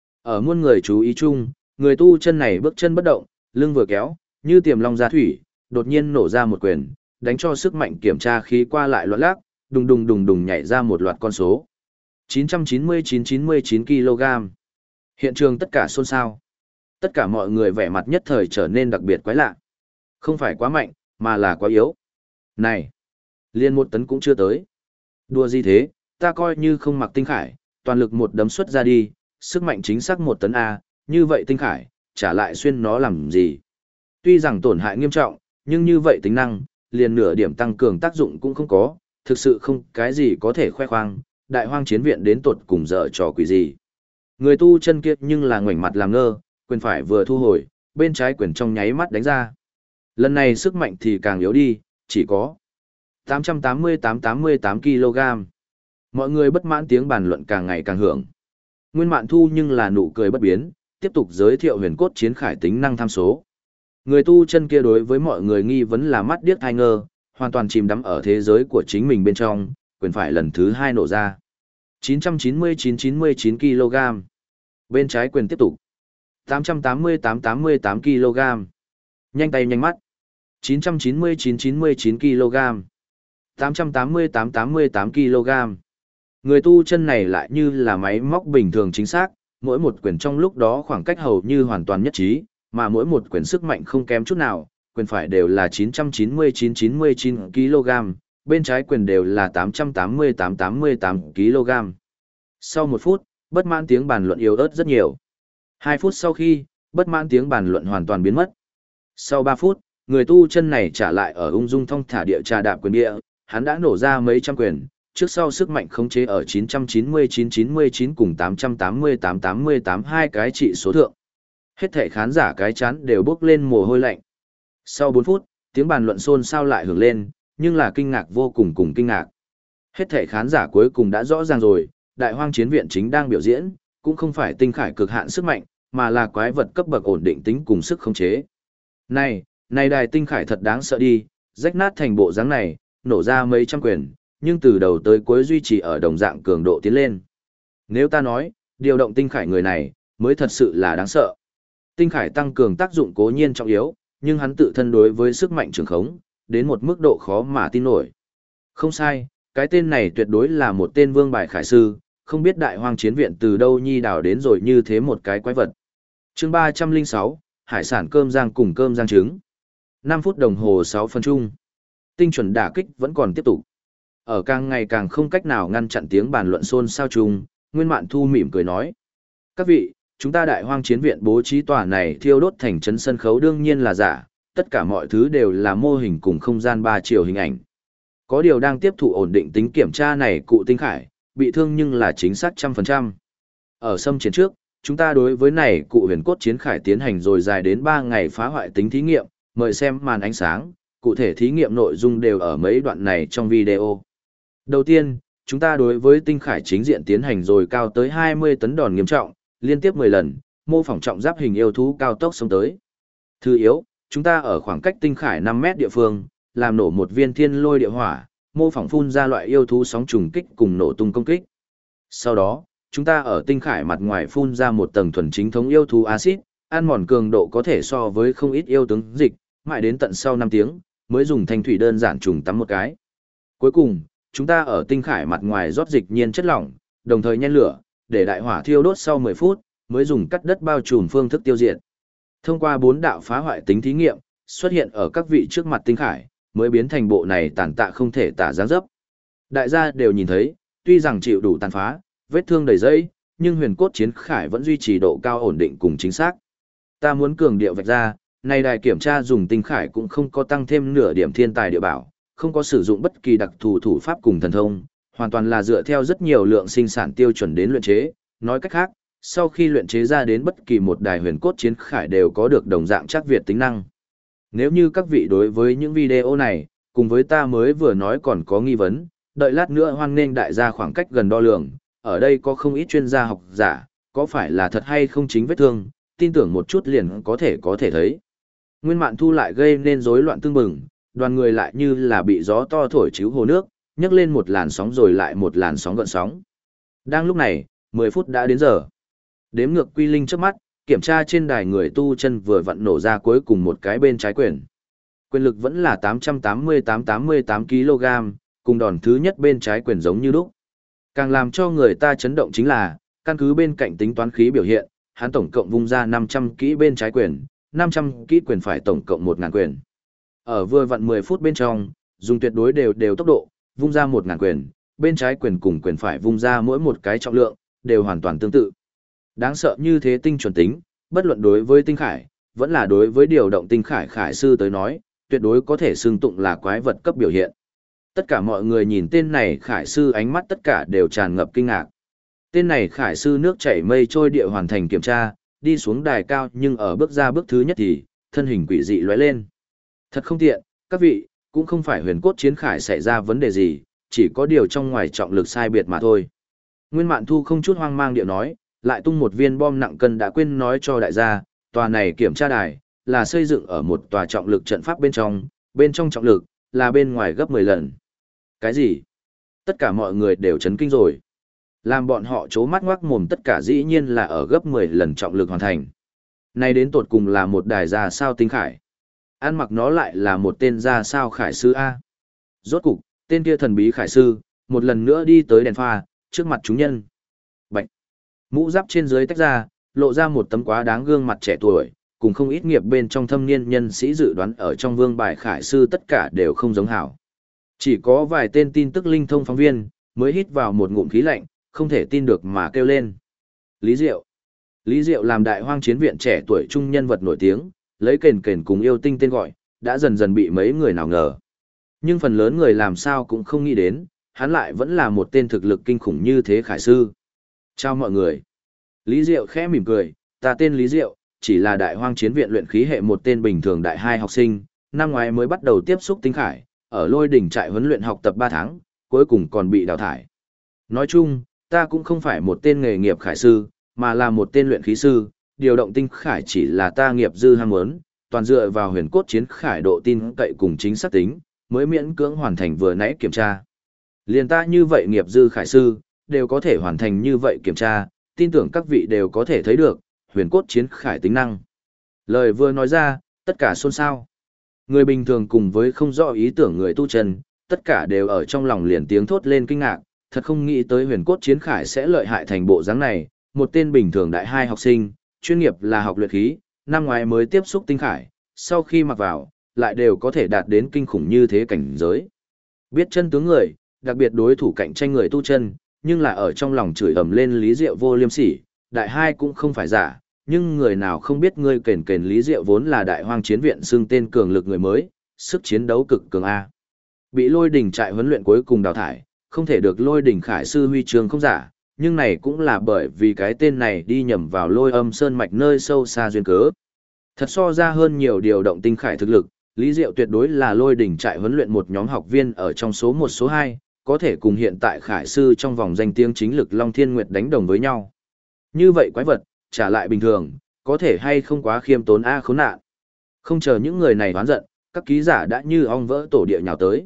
Ở muôn người chú ý chung, người tu chân này bước chân bất động, lưng vừa kéo, như tiềm long ra thủy, đột nhiên nổ ra một quyền, đánh cho sức mạnh kiểm tra khí qua lại loạn lắc, đùng đùng đùng đùng nhảy ra một loạt con số. 999 kg. Hiện trường tất cả xôn xao. Tất cả mọi người vẻ mặt nhất thời trở nên đặc biệt quái lạ. Không phải quá mạnh, mà là quá yếu. Này, liên 1 tấn cũng chưa tới. Đùa gì thế, ta coi như không mặc tinh khải, toàn lực một đấm xuất ra đi, sức mạnh chính xác 1 tấn A, như vậy tinh khải, trả lại xuyên nó làm gì. Tuy rằng tổn hại nghiêm trọng, nhưng như vậy tính năng, liền nửa điểm tăng cường tác dụng cũng không có, thực sự không cái gì có thể khoe khoang, đại hoang chiến viện đến tột cùng dở trò quỷ gì. Người tu chân kia nhưng là ngoảnh mặt làm ngơ, quyền phải vừa thu hồi, bên trái quyền trong nháy mắt đánh ra. Lần này sức mạnh thì càng yếu đi, chỉ có 888 kg. Mọi người bất mãn tiếng bàn luận càng ngày càng hưởng. Nguyên Mạn Thu nhưng là nụ cười bất biến, tiếp tục giới thiệu huyền cốt chiến khải tính năng tham số. Người tu chân kia đối với mọi người nghi vấn là mắt điếc tai ngơ, hoàn toàn chìm đắm ở thế giới của chính mình bên trong, quyền phải lần thứ 2 nổ ra. 999 kg. Bên trái quyền tiếp tục. 888 kg. Nhanh tay nhanh mắt. 999 kg. 888 kg. Người tu chân này lại như là máy móc bình thường chính xác, mỗi một quyền trong lúc đó khoảng cách hầu như hoàn toàn nhất trí, mà mỗi một quyền sức mạnh không kém chút nào, quyền phải đều là 999 kg, bên trái quyền đều là 888 kg. Sau 1 phút, bất mãn tiếng bàn luận yếu ớt rất nhiều. 2 phút sau khi, bất mãn tiếng bàn luận hoàn toàn biến mất. Sau 3 phút, người tu chân này trả lại ở ung dung thong thả địa trà đạp quyền địa, hắn đã nổ ra mấy trăm quyền, trước sau sức mạnh khống chế ở 999 cùng 888 hai cái trị số thượng. Hết thể khán giả cái chán đều bốc lên mồ hôi lạnh. Sau 4 phút, tiếng bàn luận xôn xao lại hưởng lên, nhưng là kinh ngạc vô cùng cùng kinh ngạc. Hết thể khán giả cuối cùng đã rõ ràng rồi, đại hoang chiến viện chính đang biểu diễn, cũng không phải tinh khải cực hạn sức mạnh, mà là quái vật cấp bậc ổn định tính cùng sức khống chế. Này đài tinh khải thật đáng sợ đi, rách nát thành bộ dáng này, nổ ra mấy trăm quyền, nhưng từ đầu tới cuối duy trì ở đồng dạng cường độ tiến lên. Nếu ta nói, điều động tinh khải người này, mới thật sự là đáng sợ. Tinh khải tăng cường tác dụng cố nhiên trọng yếu, nhưng hắn tự thân đối với sức mạnh trường khống, đến một mức độ khó mà tin nổi. Không sai, cái tên này tuyệt đối là một tên vương bài khải sư, không biết đại hoang chiến viện từ đâu nhi đào đến rồi như thế một cái quái vật. Chương 306, hải sản cơm rang cùng cơm rang trứng. 5 phút đồng hồ 6 phân chung. Tinh chuẩn đả kích vẫn còn tiếp tục. Ở càng ngày càng không cách nào ngăn chặn tiếng bàn luận xôn xao chung, Nguyên Mạn Thu mỉm cười nói: "Các vị, chúng ta đại hoang chiến viện bố trí tòa này thiêu đốt thành trấn sân khấu đương nhiên là giả, tất cả mọi thứ đều là mô hình cùng không gian 3 chiều hình ảnh. Có điều đang tiếp thụ ổn định tính kiểm tra này cụ tinh khải, bị thương nhưng là chính xác 100%. Ở xâm chiến trước, chúng ta đối với này cụ huyền cốt chiến khải tiến hành rồi dài đến 3 ngày phá hoại tính thí nghiệm, mời xem màn ánh sáng, cụ thể thí nghiệm nội dung đều ở mấy đoạn này trong video. Đầu tiên, chúng ta đối với tinh khải chính diện tiến hành rồi cao tới 20 tấn đòn nghiêm trọng, liên tiếp 10 lần, mô phỏng trọng giáp hình yêu thú cao tốc xông tới. Thứ yếu, chúng ta ở khoảng cách tinh khải 5 mét địa phương, làm nổ một viên thiên lôi địa hỏa, mô phỏng phun ra loại yêu thú sóng trùng kích cùng nổ tung công kích. Sau đó, chúng ta ở tinh khải mặt ngoài phun ra một tầng thuần chính thống yêu thú axit, ăn mòn cường độ có thể so với không ít yêu tướng dịch, mãi đến tận sau 5 tiếng, mới dùng thanh thủy đơn giản trùng tắm một cái. Cuối cùng, chúng ta ở tinh khải mặt ngoài rót dịch nhiên chất lỏng, đồng thời nhen lửa, để đại hỏa thiêu đốt sau 10 phút, mới dùng cắt đất bao trùm phương thức tiêu diệt. Thông qua 4 đạo phá hoại tính thí nghiệm, xuất hiện ở các vị trước mặt tinh khải, mới biến thành bộ này tàn tạ không thể tả dáng dấp. Đại gia đều nhìn thấy, tuy rằng chịu đủ tàn phá, vết thương đầy dẫy, nhưng huyền cốt chiến khải vẫn duy trì độ cao ổn định cùng chính xác. Ta muốn cường điệu vạch ra, này đài kiểm tra dùng tinh khải cũng không có tăng thêm nửa điểm thiên tài địa bảo, không có sử dụng bất kỳ đặc thù thủ pháp cùng thần thông, hoàn toàn là dựa theo rất nhiều lượng sinh sản tiêu chuẩn đến luyện chế. Nói cách khác, sau khi luyện chế ra đến bất kỳ một đài huyền cốt chiến khải đều có được đồng dạng chắc Việt tính năng. Nếu như các vị đối với những video này, cùng với ta mới vừa nói còn có nghi vấn, đợi lát nữa hoan nghênh đại gia khoảng cách gần đo lường, ở đây có không ít chuyên gia học giả, có phải là thật hay không chính vết thương, tin tưởng một chút liền có thể thấy. Nguyên Mạn Thu lại gây nên rối loạn tương bừng, đoàn người lại như là bị gió to thổi chiếu hồ nước, nhấc lên một làn sóng rồi lại một làn sóng gợn sóng. Đang lúc này, 10 phút đã đến giờ. Đếm ngược quy linh trước mắt, kiểm tra trên đài người tu chân vừa vặn nổ ra cuối cùng một cái bên trái quyền. Quyền lực vẫn là 888 kg, cùng đòn thứ nhất bên trái quyền giống như lúc. Càng làm cho người ta chấn động chính là, căn cứ bên cạnh tính toán khí biểu hiện, hắn tổng cộng vung ra 500 kỹ bên trái quyền, 500 kỹ quyền phải tổng cộng 1000 quyền. Ở vừa vặn 10 phút bên trong, dùng tuyệt đối đều tốc độ, vung ra 1000 quyền, bên trái quyền cùng quyền phải vung ra mỗi một cái trọng lượng, đều hoàn toàn tương tự. Đáng sợ như thế tinh chuẩn tính, bất luận đối với tinh khải, vẫn là đối với điều động tinh khải khải sư tới nói, tuyệt đối có thể xưng tụng là quái vật cấp biểu hiện. Tất cả mọi người nhìn tên này khải sư ánh mắt tất cả đều tràn ngập kinh ngạc. Tên này khải sư nước chảy mây trôi địa hoàn thành kiểm tra, đi xuống đài cao nhưng ở bước ra bước thứ nhất thì, thân hình quỷ dị lóe lên. Thật không tiện, các vị, cũng không phải huyền cốt chiến khải xảy ra vấn đề gì, chỉ có điều trong ngoài trọng lực sai biệt mà thôi. Nguyên Mạn Thu không chút hoang mang điệu nói, lại tung một viên bom nặng cân đã quên nói cho đại gia, tòa này kiểm tra đài, là xây dựng ở một tòa trọng lực trận pháp bên trong trọng lực, là bên ngoài gấp 10 lần. Cái gì? Tất cả mọi người đều chấn kinh rồi. Làm bọn họ chố mắt ngoác mồm tất cả dĩ nhiên là ở gấp 10 lần trọng lực hoàn thành. Này đến tột cùng là một đài ra sao tinh khải. Ăn mặc nó lại là một tên ra sao khải sư A. Rốt cục, tên kia thần bí khải sư, một lần nữa đi tới đèn pha, trước mặt chúng nhân. Bạch! Mũ giáp trên dưới tách ra, lộ ra một tấm quá đáng gương mặt trẻ tuổi, cùng không ít nghiệp bên trong thâm niên nhân sĩ dự đoán ở trong vương bài khải sư tất cả đều không giống hảo. Chỉ có vài tên tin tức linh thông phóng viên, mới hít vào một ngụm khí lạnh, không thể tin được mà kêu lên. Lý Diệu. Lý Diệu làm đại hoang chiến viện trẻ tuổi trung nhân vật nổi tiếng, lấy kền kền cùng yêu tinh tên gọi, đã dần dần bị mấy người nào ngờ. Nhưng phần lớn người làm sao cũng không nghĩ đến, hắn lại vẫn là một tên thực lực kinh khủng như thế khải sư. Chào mọi người. Lý Diệu khẽ mỉm cười, ta tên Lý Diệu, chỉ là đại hoang chiến viện luyện khí hệ một tên bình thường đại hai học sinh, năm ngoái mới bắt đầu tiếp xúc tinh khải, ở lôi đỉnh trại huấn luyện học tập 3 tháng, cuối cùng còn bị đào thải. Nói chung, ta cũng không phải một tên nghề nghiệp khải sư, mà là một tên luyện khí sư, điều động tinh khải chỉ là ta nghiệp dư ham muốn, toàn dựa vào huyền cốt chiến khải độ tin cậy cùng chính xác tính, mới miễn cưỡng hoàn thành vừa nãy kiểm tra. Liền ta như vậy nghiệp dư khải sư, đều có thể hoàn thành như vậy kiểm tra, tin tưởng các vị đều có thể thấy được, huyền cốt chiến khải tính năng. Lời vừa nói ra, tất cả xôn xao. Người bình thường cùng với không rõ ý tưởng người tu chân, tất cả đều ở trong lòng liền tiếng thốt lên kinh ngạc, thật không nghĩ tới huyền cốt chiến khải sẽ lợi hại thành bộ dáng này, một tên bình thường đại hai học sinh, chuyên nghiệp là học luyện khí, năm ngoái mới tiếp xúc tinh khải, sau khi mặc vào, lại đều có thể đạt đến kinh khủng như thế cảnh giới. Biết chân tướng người, đặc biệt đối thủ cạnh tranh người tu chân, nhưng là ở trong lòng chửi ầm lên Lý Diệu vô liêm sỉ, đại hai cũng không phải giả, nhưng người nào không biết ngươi kền kền Lý Diệu vốn là đại hoang chiến viện xưng tên cường lực người mới, sức chiến đấu cực cường A. Bị lôi đỉnh trại huấn luyện cuối cùng đào thải, không thể được lôi đỉnh khải sư huy chương không giả, nhưng này cũng là bởi vì cái tên này đi nhầm vào lôi âm sơn mạch nơi sâu xa duyên cớ. Thật so ra hơn nhiều điều động tinh khải thực lực, Lý Diệu tuyệt đối là lôi đỉnh trại huấn luyện một nhóm học viên ở trong số 1 số 2, có thể cùng hiện tại khải sư trong vòng danh tiếng chính lực Long Thiên Nguyệt đánh đồng với nhau. Như vậy quái vật, trả lại bình thường, có thể hay không quá khiêm tốn a khốn nạn. Không chờ những người này oán giận, các ký giả đã như ong vỡ tổ địa nhào tới.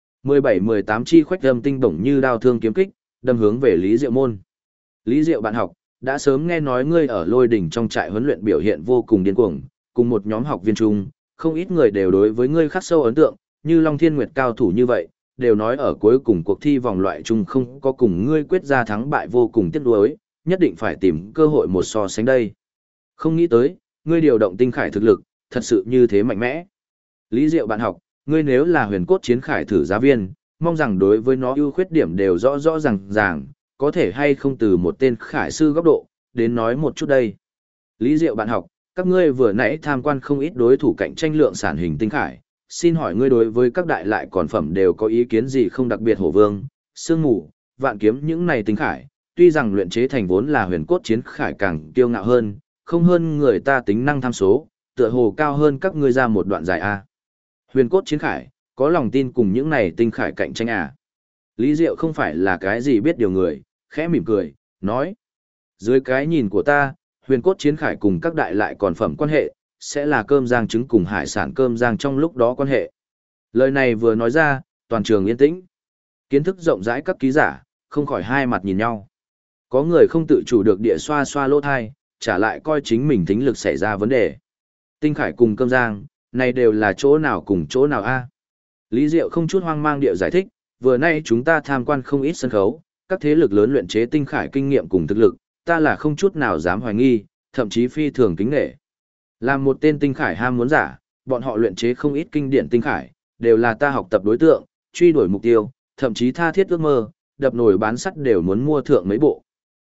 17-18 chi khoách âm tinh bổng như đao thương kiếm kích, đâm hướng về Lý Diệu môn. Lý Diệu bạn học, đã sớm nghe nói ngươi ở lôi đỉnh trong trại huấn luyện biểu hiện vô cùng điên cuồng, cùng một nhóm học viên chung, không ít người đều đối với ngươi khắc sâu ấn tượng, như Long Thiên Nguyệt cao thủ như vậy, đều nói ở cuối cùng cuộc thi vòng loại chung không có cùng ngươi quyết ra thắng bại vô cùng tiếc nuối, nhất định phải tìm cơ hội một so sánh đây. Không nghĩ tới, ngươi điều động tinh khải thực lực, thật sự như thế mạnh mẽ. Lý Diệu bạn học, ngươi nếu là huyền cốt chiến khải thử giá viên, mong rằng đối với nó ưu khuyết điểm đều rõ rõ ràng, có thể hay không từ một tên khải sư góc độ, đến nói một chút đây. Lý Diệu bạn học, các ngươi vừa nãy tham quan không ít đối thủ cạnh tranh lượng sản hình tinh khải, xin hỏi ngươi đối với các đại lại còn phẩm đều có ý kiến gì không, đặc biệt hổ vương, sương mù, vạn kiếm những này tinh khải, tuy rằng luyện chế thành vốn là huyền cốt chiến khải càng kiêu ngạo hơn, không hơn người ta tính năng tham số, tựa hồ cao hơn các ngươi ra một đoạn dài a. Huyền cốt chiến khải, có lòng tin cùng những này tinh khải cạnh tranh à? Lý Diệu không phải là cái gì biết điều người, khẽ mỉm cười, nói: dưới cái nhìn của ta, huyền cốt chiến khải cùng các đại lại còn phẩm quan hệ, sẽ là cơm rang trứng cùng hải sản cơm rang trong lúc đó quan hệ. Lời này vừa nói ra, toàn trường yên tĩnh. Kiến thức rộng rãi các ký giả, không khỏi hai mặt nhìn nhau. Có người không tự chủ được địa xoa xoa lỗ thai, trả lại coi chính mình thính lực xảy ra vấn đề. Tinh khải cùng cơm rang, này đều là chỗ nào cùng chỗ nào a? Lý Diệu không chút hoang mang địa giải thích, vừa nay chúng ta tham quan không ít sân khấu, các thế lực lớn luyện chế tinh khải kinh nghiệm cùng thực lực, ta là không chút nào dám hoài nghi, thậm chí phi thường kính nể. Làm một tên tinh khải ham muốn giả, bọn họ luyện chế không ít kinh điển tinh khải, đều là ta học tập đối tượng, truy đuổi mục tiêu, thậm chí tha thiết ước mơ, đập nồi bán sắt đều muốn mua thượng mấy bộ.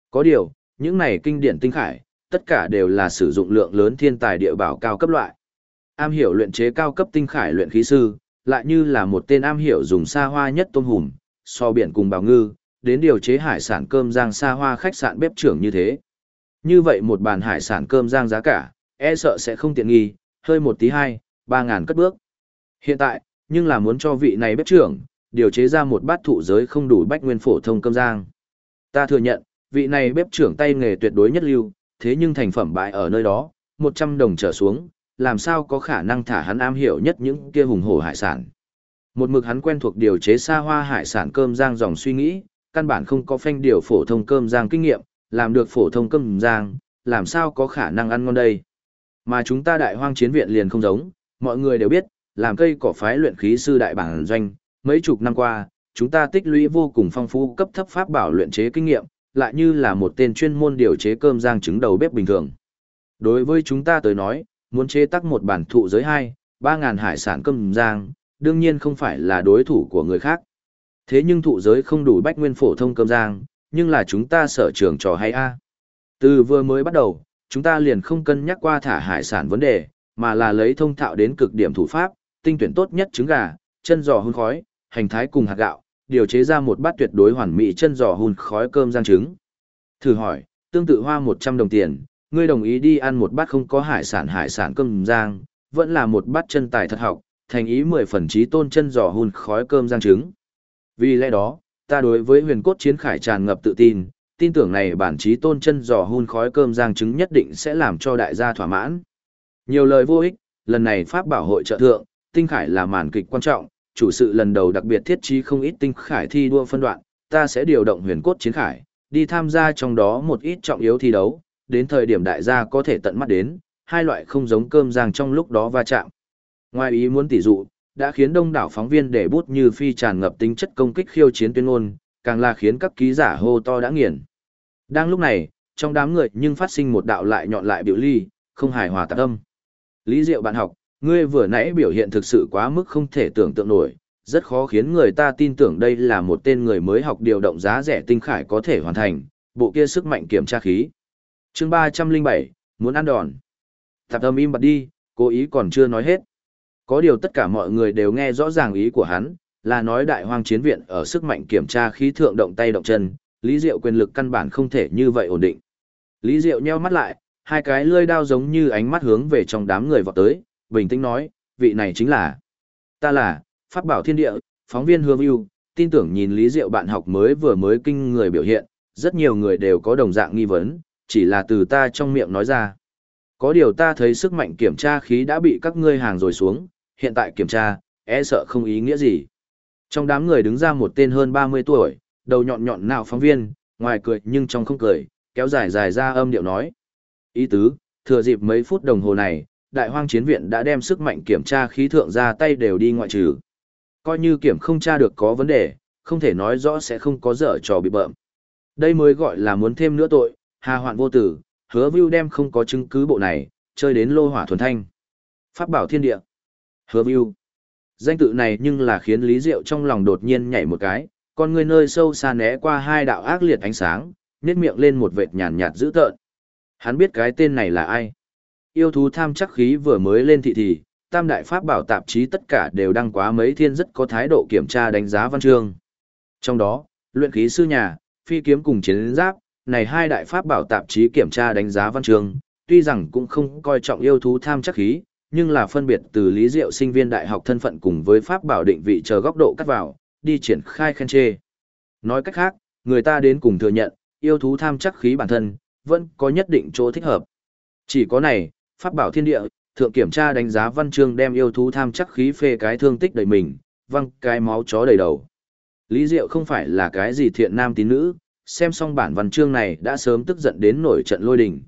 Có điều, những này kinh điển tinh khải, tất cả đều là sử dụng lượng lớn thiên tài địa bảo cao cấp loại. Am hiểu luyện chế cao cấp tinh khải luyện khí sư, lại như là một tên am hiểu dùng xa hoa nhất tôm hùm, so biển cùng bào ngư, đến điều chế hải sản cơm rang xa hoa khách sạn bếp trưởng như thế. Như vậy một bàn hải sản cơm rang giá cả, e sợ sẽ không tiện nghi, hơi một tí 2-3 ngàn cất bước. Hiện tại, nhưng là muốn cho vị này bếp trưởng, điều chế ra một bát thụ giới không đủ bách nguyên phổ thông cơm rang. Ta thừa nhận, vị này bếp trưởng tay nghề tuyệt đối nhất lưu, thế nhưng thành phẩm bại ở nơi đó, 100 đồng trở xuống, làm sao có khả năng thả hắn am hiểu nhất những kia hùng hổ hải sản. Một mực hắn quen thuộc điều chế xa hoa hải sản cơm rang dòng suy nghĩ, căn bản không có phanh điều phổ thông cơm rang kinh nghiệm, làm được phổ thông cơm rang, làm sao có khả năng ăn ngon đây. Mà chúng ta đại hoang chiến viện liền không giống, mọi người đều biết, làm cây cỏ phái luyện khí sư đại bản doanh, mấy chục năm qua, chúng ta tích lũy vô cùng phong phú cấp thấp pháp bảo luyện chế kinh nghiệm, lại như là một tên chuyên môn điều chế cơm rang trứng đầu bếp bình thường. Đối với chúng ta tới nói, muốn chế tác một bản thụ giới 2-3 ngàn hải sản cơm rang, đương nhiên không phải là đối thủ của người khác. Thế nhưng thụ giới không đủ bách nguyên phổ thông cơm rang, nhưng là chúng ta sở trường trò hay a. Từ vừa mới bắt đầu, chúng ta liền không cân nhắc qua thả hải sản vấn đề, mà là lấy thông thạo đến cực điểm thủ pháp, tinh tuyển tốt nhất trứng gà, chân giò hun khói, hành thái cùng hạt gạo, điều chế ra một bát tuyệt đối hoàn mỹ chân giò hun khói cơm rang trứng. Thử hỏi, tương tự hoa 100 đồng tiền, ngươi đồng ý đi ăn một bát không có hải sản cơm rang, vẫn là một bát chân tài thật học, thành ý 10 phần chí tôn chân giò hun khói cơm rang trứng. Vì lẽ đó, ta đối với huyền cốt chiến khải tràn ngập tự tin, tin tưởng này bản chí tôn chân giò hun khói cơm rang trứng nhất định sẽ làm cho đại gia thỏa mãn. Nhiều lời vô ích, lần này pháp bảo hội trợ thượng, tinh khải là màn kịch quan trọng, chủ sự lần đầu đặc biệt thiết trí không ít tinh khải thi đua phân đoạn, ta sẽ điều động huyền cốt chiến khải, đi tham gia trong đó một ít trọng yếu thi đấu, đến thời điểm đại gia có thể tận mắt đến, hai loại không giống cơm rang trong lúc đó va chạm. Ngoài ý muốn tỉ dụ, đã khiến đông đảo phóng viên để bút như phi tràn ngập tính chất công kích khiêu chiến tuyên ngôn, càng là khiến các ký giả hô to đã nghiền. Đang lúc này, trong đám người nhưng phát sinh một đạo lại nhọn lại biểu ly, không hài hòa tạp âm. Lý Diệu bạn học, ngươi vừa nãy biểu hiện thực sự quá mức không thể tưởng tượng nổi, rất khó khiến người ta tin tưởng đây là một tên người mới học điều động giá rẻ tinh khải có thể hoàn thành, bộ kia sức mạnh kiểm tra khí. Chương 307, muốn ăn đòn. Tạp âm im bặt đi, cố ý còn chưa nói hết. Có điều tất cả mọi người đều nghe rõ ràng ý của hắn, là nói đại hoang chiến viện ở sức mạnh kiểm tra khí thượng động tay động chân, Lý Diệu quyền lực căn bản không thể như vậy ổn định. Lý Diệu nheo mắt lại, hai cái lưỡi đao giống như ánh mắt hướng về trong đám người vọt tới, bình tĩnh nói, vị này chính là ta là Pháp Bảo Thiên Địa, phóng viên Hứa View, tin tưởng nhìn Lý Diệu bạn học vừa mới kinh người biểu hiện, rất nhiều người đều có đồng dạng nghi vấn, chỉ là từ ta trong miệng nói ra. Có điều ta thấy sức mạnh kiểm tra khí đã bị các ngươi hàng rồi xuống, hiện tại kiểm tra, e sợ không ý nghĩa gì. Trong đám người đứng ra một tên hơn 30 tuổi, đầu nhọn nhọn nào phóng viên, ngoài cười nhưng trong không cười, kéo dài dài ra âm điệu nói. Ý tứ, thừa dịp mấy phút đồng hồ này, đại hoang chiến viện đã đem sức mạnh kiểm tra khí thượng ra tay đều đi ngoại trừ. Coi như kiểm không tra được có vấn đề, không thể nói rõ sẽ không có dở trò bị bợm. Đây mới gọi là muốn thêm nữa tội, hà hoạn vô tử, Hứa View đem không có chứng cứ bộ này, chơi đến lô hỏa thuần thanh. Pháp Bảo Thiên Địa. Hứa View. Danh tự này nhưng là khiến Lý Diệu trong lòng đột nhiên nhảy một cái, con người nơi sâu xa né qua hai đạo ác liệt ánh sáng, nhếch miệng lên một vệt nhàn nhạt dữ tợn. Hắn biết cái tên này là ai. Yêu thú tham chắc khí vừa mới lên thị thì, tam đại pháp bảo tạp chí tất cả đều đăng quá mấy thiên rất có thái độ kiểm tra đánh giá văn chương. Trong đó, luyện khí sư nhà, phi kiếm cùng chiến giáp, này hai đại pháp bảo tạp chí kiểm tra đánh giá văn chương, tuy rằng cũng không coi trọng yêu thú tham chắc khí, nhưng là phân biệt từ Lý Diệu sinh viên đại học thân phận cùng với pháp bảo định vị chờ góc độ cắt vào, đi triển khai khen chê. Nói cách khác, người ta đến cùng thừa nhận, yêu thú tham chắc khí bản thân, vẫn có nhất định chỗ thích hợp. Chỉ có này, pháp bảo thiên địa, thượng kiểm tra đánh giá văn chương đem yêu thú tham chắc khí phê cái thương tích đầy mình, văng cái máu chó đầy đầu. Lý Diệu không phải là cái gì thiện nam tín nữ, xem xong bản văn chương này đã sớm tức giận đến nổi trận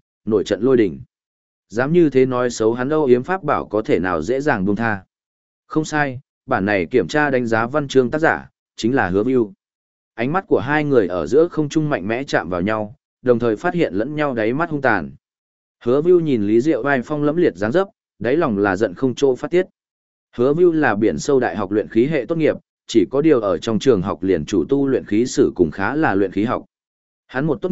lôi đình. Dám như thế nói xấu hắn âu yếm pháp bảo có thể nào dễ dàng buông tha. Không sai, bản này kiểm tra đánh giá văn chương tác giả, chính là Hứa View. Ánh mắt của hai người ở giữa không trung mạnh mẽ chạm vào nhau, đồng thời phát hiện lẫn nhau đáy mắt hung tàn. Hứa View nhìn Lý Diệu vai phong lẫm liệt dáng dấp, đáy lòng là giận không chỗ phát tiết. Hứa View là biển sâu đại học luyện khí hệ tốt nghiệp, chỉ có điều ở trong trường học liền chủ tu luyện khí sử cùng khá là luyện khí học. Hắn một tốt nghiệp,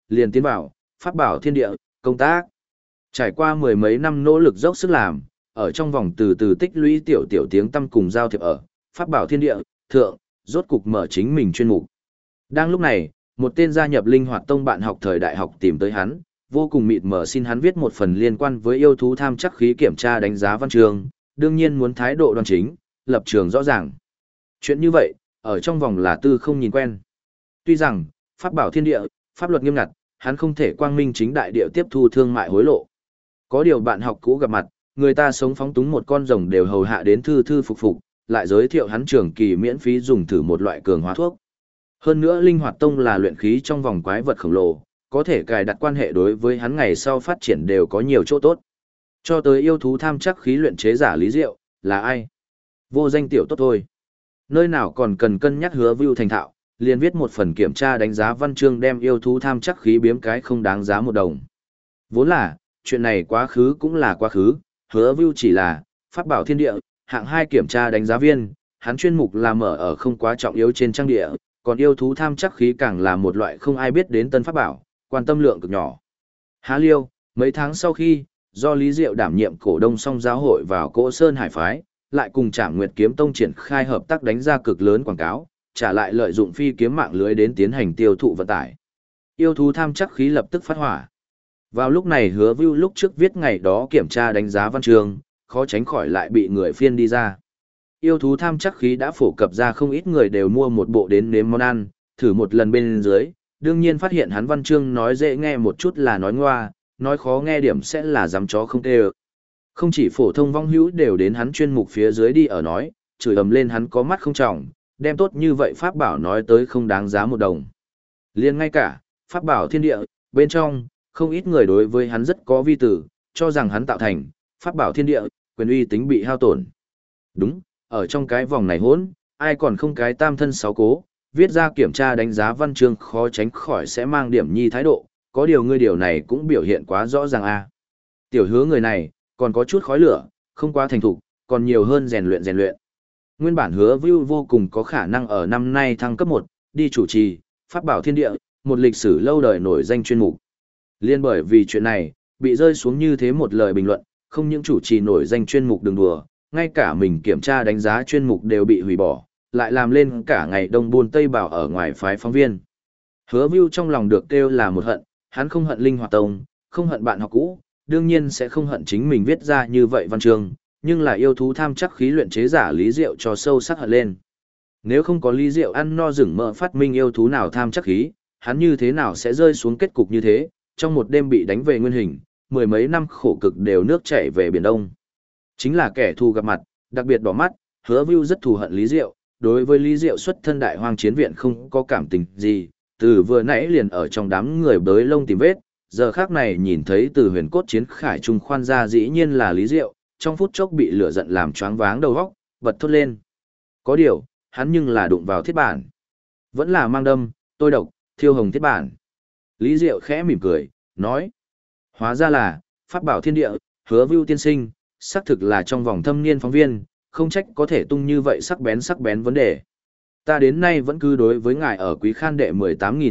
liền tiến vào, pháp bảo thiên địa, công tác. Trải qua mười mấy năm nỗ lực dốc sức làm, ở trong vòng từ từ tích lũy tiểu tiểu tiếng tâm cùng giao thiệp ở, pháp bảo thiên địa, thượng, rốt cục mở chính mình chuyên mục. Đang lúc này, một tên gia nhập linh hoạt tông bạn học thời đại học tìm tới hắn, vô cùng mịt mờ xin hắn viết một phần liên quan với yêu thú tham chắc khí kiểm tra đánh giá văn chương, đương nhiên muốn thái độ đoan chính, lập trường rõ ràng. Chuyện như vậy, ở trong vòng là tư không nhìn quen. Tuy rằng, pháp bảo thiên địa, pháp luật nghiêm ngặt, hắn không thể quang minh chính đại địa tiếp thu thương mại hối lộ. Có điều bạn học cũ gặp mặt, người ta sống phóng túng một con rồng đều hầu hạ đến thư thư phục phục, lại giới thiệu hắn trường kỳ miễn phí dùng thử một loại cường hóa thuốc. Hơn nữa linh hoạt tông là luyện khí trong vòng quái vật khổng lồ, có thể cài đặt quan hệ đối với hắn ngày sau phát triển đều có nhiều chỗ tốt. Cho tới yêu thú tham chắc khí luyện chế giả Lý Diệu, là ai? Vô danh tiểu tốt thôi. Nơi nào còn cần cân nhắc Hứa Vưu thành thạo, liền viết một phần kiểm tra đánh giá văn chương đem yêu thú tham chắc khí biếm cái không đáng giá một đồng. Vốn là, chuyện này quá khứ cũng là quá khứ, Hứa Vưu chỉ là pháp bảo thiên địa, hạng 2 kiểm tra đánh giá viên, hắn chuyên mục là mở ở không quá trọng yếu trên trang địa, còn yêu thú tham chắc khí càng là một loại không ai biết đến tân pháp bảo, quan tâm lượng cực nhỏ. Há liêu, mấy tháng sau khi, do Lý Diệu đảm nhiệm cổ đông song giáo hội vào Cỗ Sơn Hải Phái, lại cùng Trảm Nguyệt Kiếm Tông triển khai hợp tác đánh ra cực lớn quảng cáo, trả lại lợi dụng phi kiếm mạng lưới đến tiến hành tiêu thụ vận tải. Yêu thú tham chắc khí lập tức phát hỏa. Vào lúc này Hứa Vưu lúc trước viết ngày đó kiểm tra đánh giá văn chương, khó tránh khỏi lại bị người phiên đi ra. Yêu thú tham chắc khí đã phổ cập ra không ít người đều mua một bộ đến nếm món ăn, thử một lần bên dưới, đương nhiên phát hiện hắn văn chương nói dễ nghe một chút là nói ngoa, nói khó nghe điểm sẽ là dám chó không tê ơ. Không chỉ phổ thông vong hữu đều đến hắn chuyên mục phía dưới đi ở nói, chửi ầm lên hắn có mắt không trọng, đem tốt như vậy pháp bảo nói tới không đáng giá một đồng. Liên ngay cả, pháp bảo thiên địa, bên trong, không ít người đối với hắn rất có vi tử, cho rằng hắn tạo thành, pháp bảo thiên địa, quyền uy tính bị hao tổn. Đúng, ở trong cái vòng này hỗn, ai còn không cái tam thân sáu cố, viết ra kiểm tra đánh giá văn chương khó tránh khỏi sẽ mang điểm nhi thái độ, có điều ngươi điều này cũng biểu hiện quá rõ ràng a. Tiểu Hứa người này, còn có chút khói lửa, không quá thành thục, còn nhiều hơn rèn luyện. Nguyên bản Hứa Vưu vô cùng có khả năng ở năm nay thăng cấp 1, đi chủ trì, pháp bảo thiên địa, một lịch sử lâu đời nổi danh chuyên mục. Liên bởi vì chuyện này, bị rơi xuống như thế một lời bình luận, không những chủ trì nổi danh chuyên mục đừng đùa, ngay cả mình kiểm tra đánh giá chuyên mục đều bị hủy bỏ, lại làm lên cả ngày đông buôn tây bảo ở ngoài phái phóng viên. Hứa Vưu trong lòng được kêu là một hận, hắn không hận linh hoạt tông, không hận bạn học cũ, đương nhiên sẽ không hận chính mình viết ra như vậy văn chương, nhưng là yêu thú tham chắc khí luyện chế giả Lý Diệu cho sâu sắc hận lên. Nếu không có Lý Diệu ăn no rừng mỡ phát minh yêu thú nào tham chắc khí, hắn như thế nào sẽ rơi xuống kết cục như thế, trong một đêm bị đánh về nguyên hình, mười mấy năm khổ cực đều nước chảy về biển Đông. Chính là kẻ thù gặp mặt, đặc biệt đỏ mắt, Hứa Vưu rất thù hận Lý Diệu, đối với Lý Diệu xuất thân đại hoang chiến viện không có cảm tình gì, từ vừa nãy liền ở trong đám người bới lông tìm vết, giờ khác này nhìn thấy từ huyền cốt chiến khải trung khoan ra dĩ nhiên là Lý Diệu, trong phút chốc bị lửa giận làm choáng váng đầu óc, bật thốt lên. Có điều, hắn nhưng là đụng vào thiết bản. Vẫn là mang đâm, tôi độc, thiêu hồng thiết bản. Lý Diệu khẽ mỉm cười, nói. Hóa ra là, pháp bảo thiên địa, Hứa Vưu tiên sinh, xác thực là trong vòng thâm niên phóng viên, không trách có thể tung như vậy sắc bén vấn đề. Ta đến nay vẫn cứ đối với ngài ở Quý Khan đệ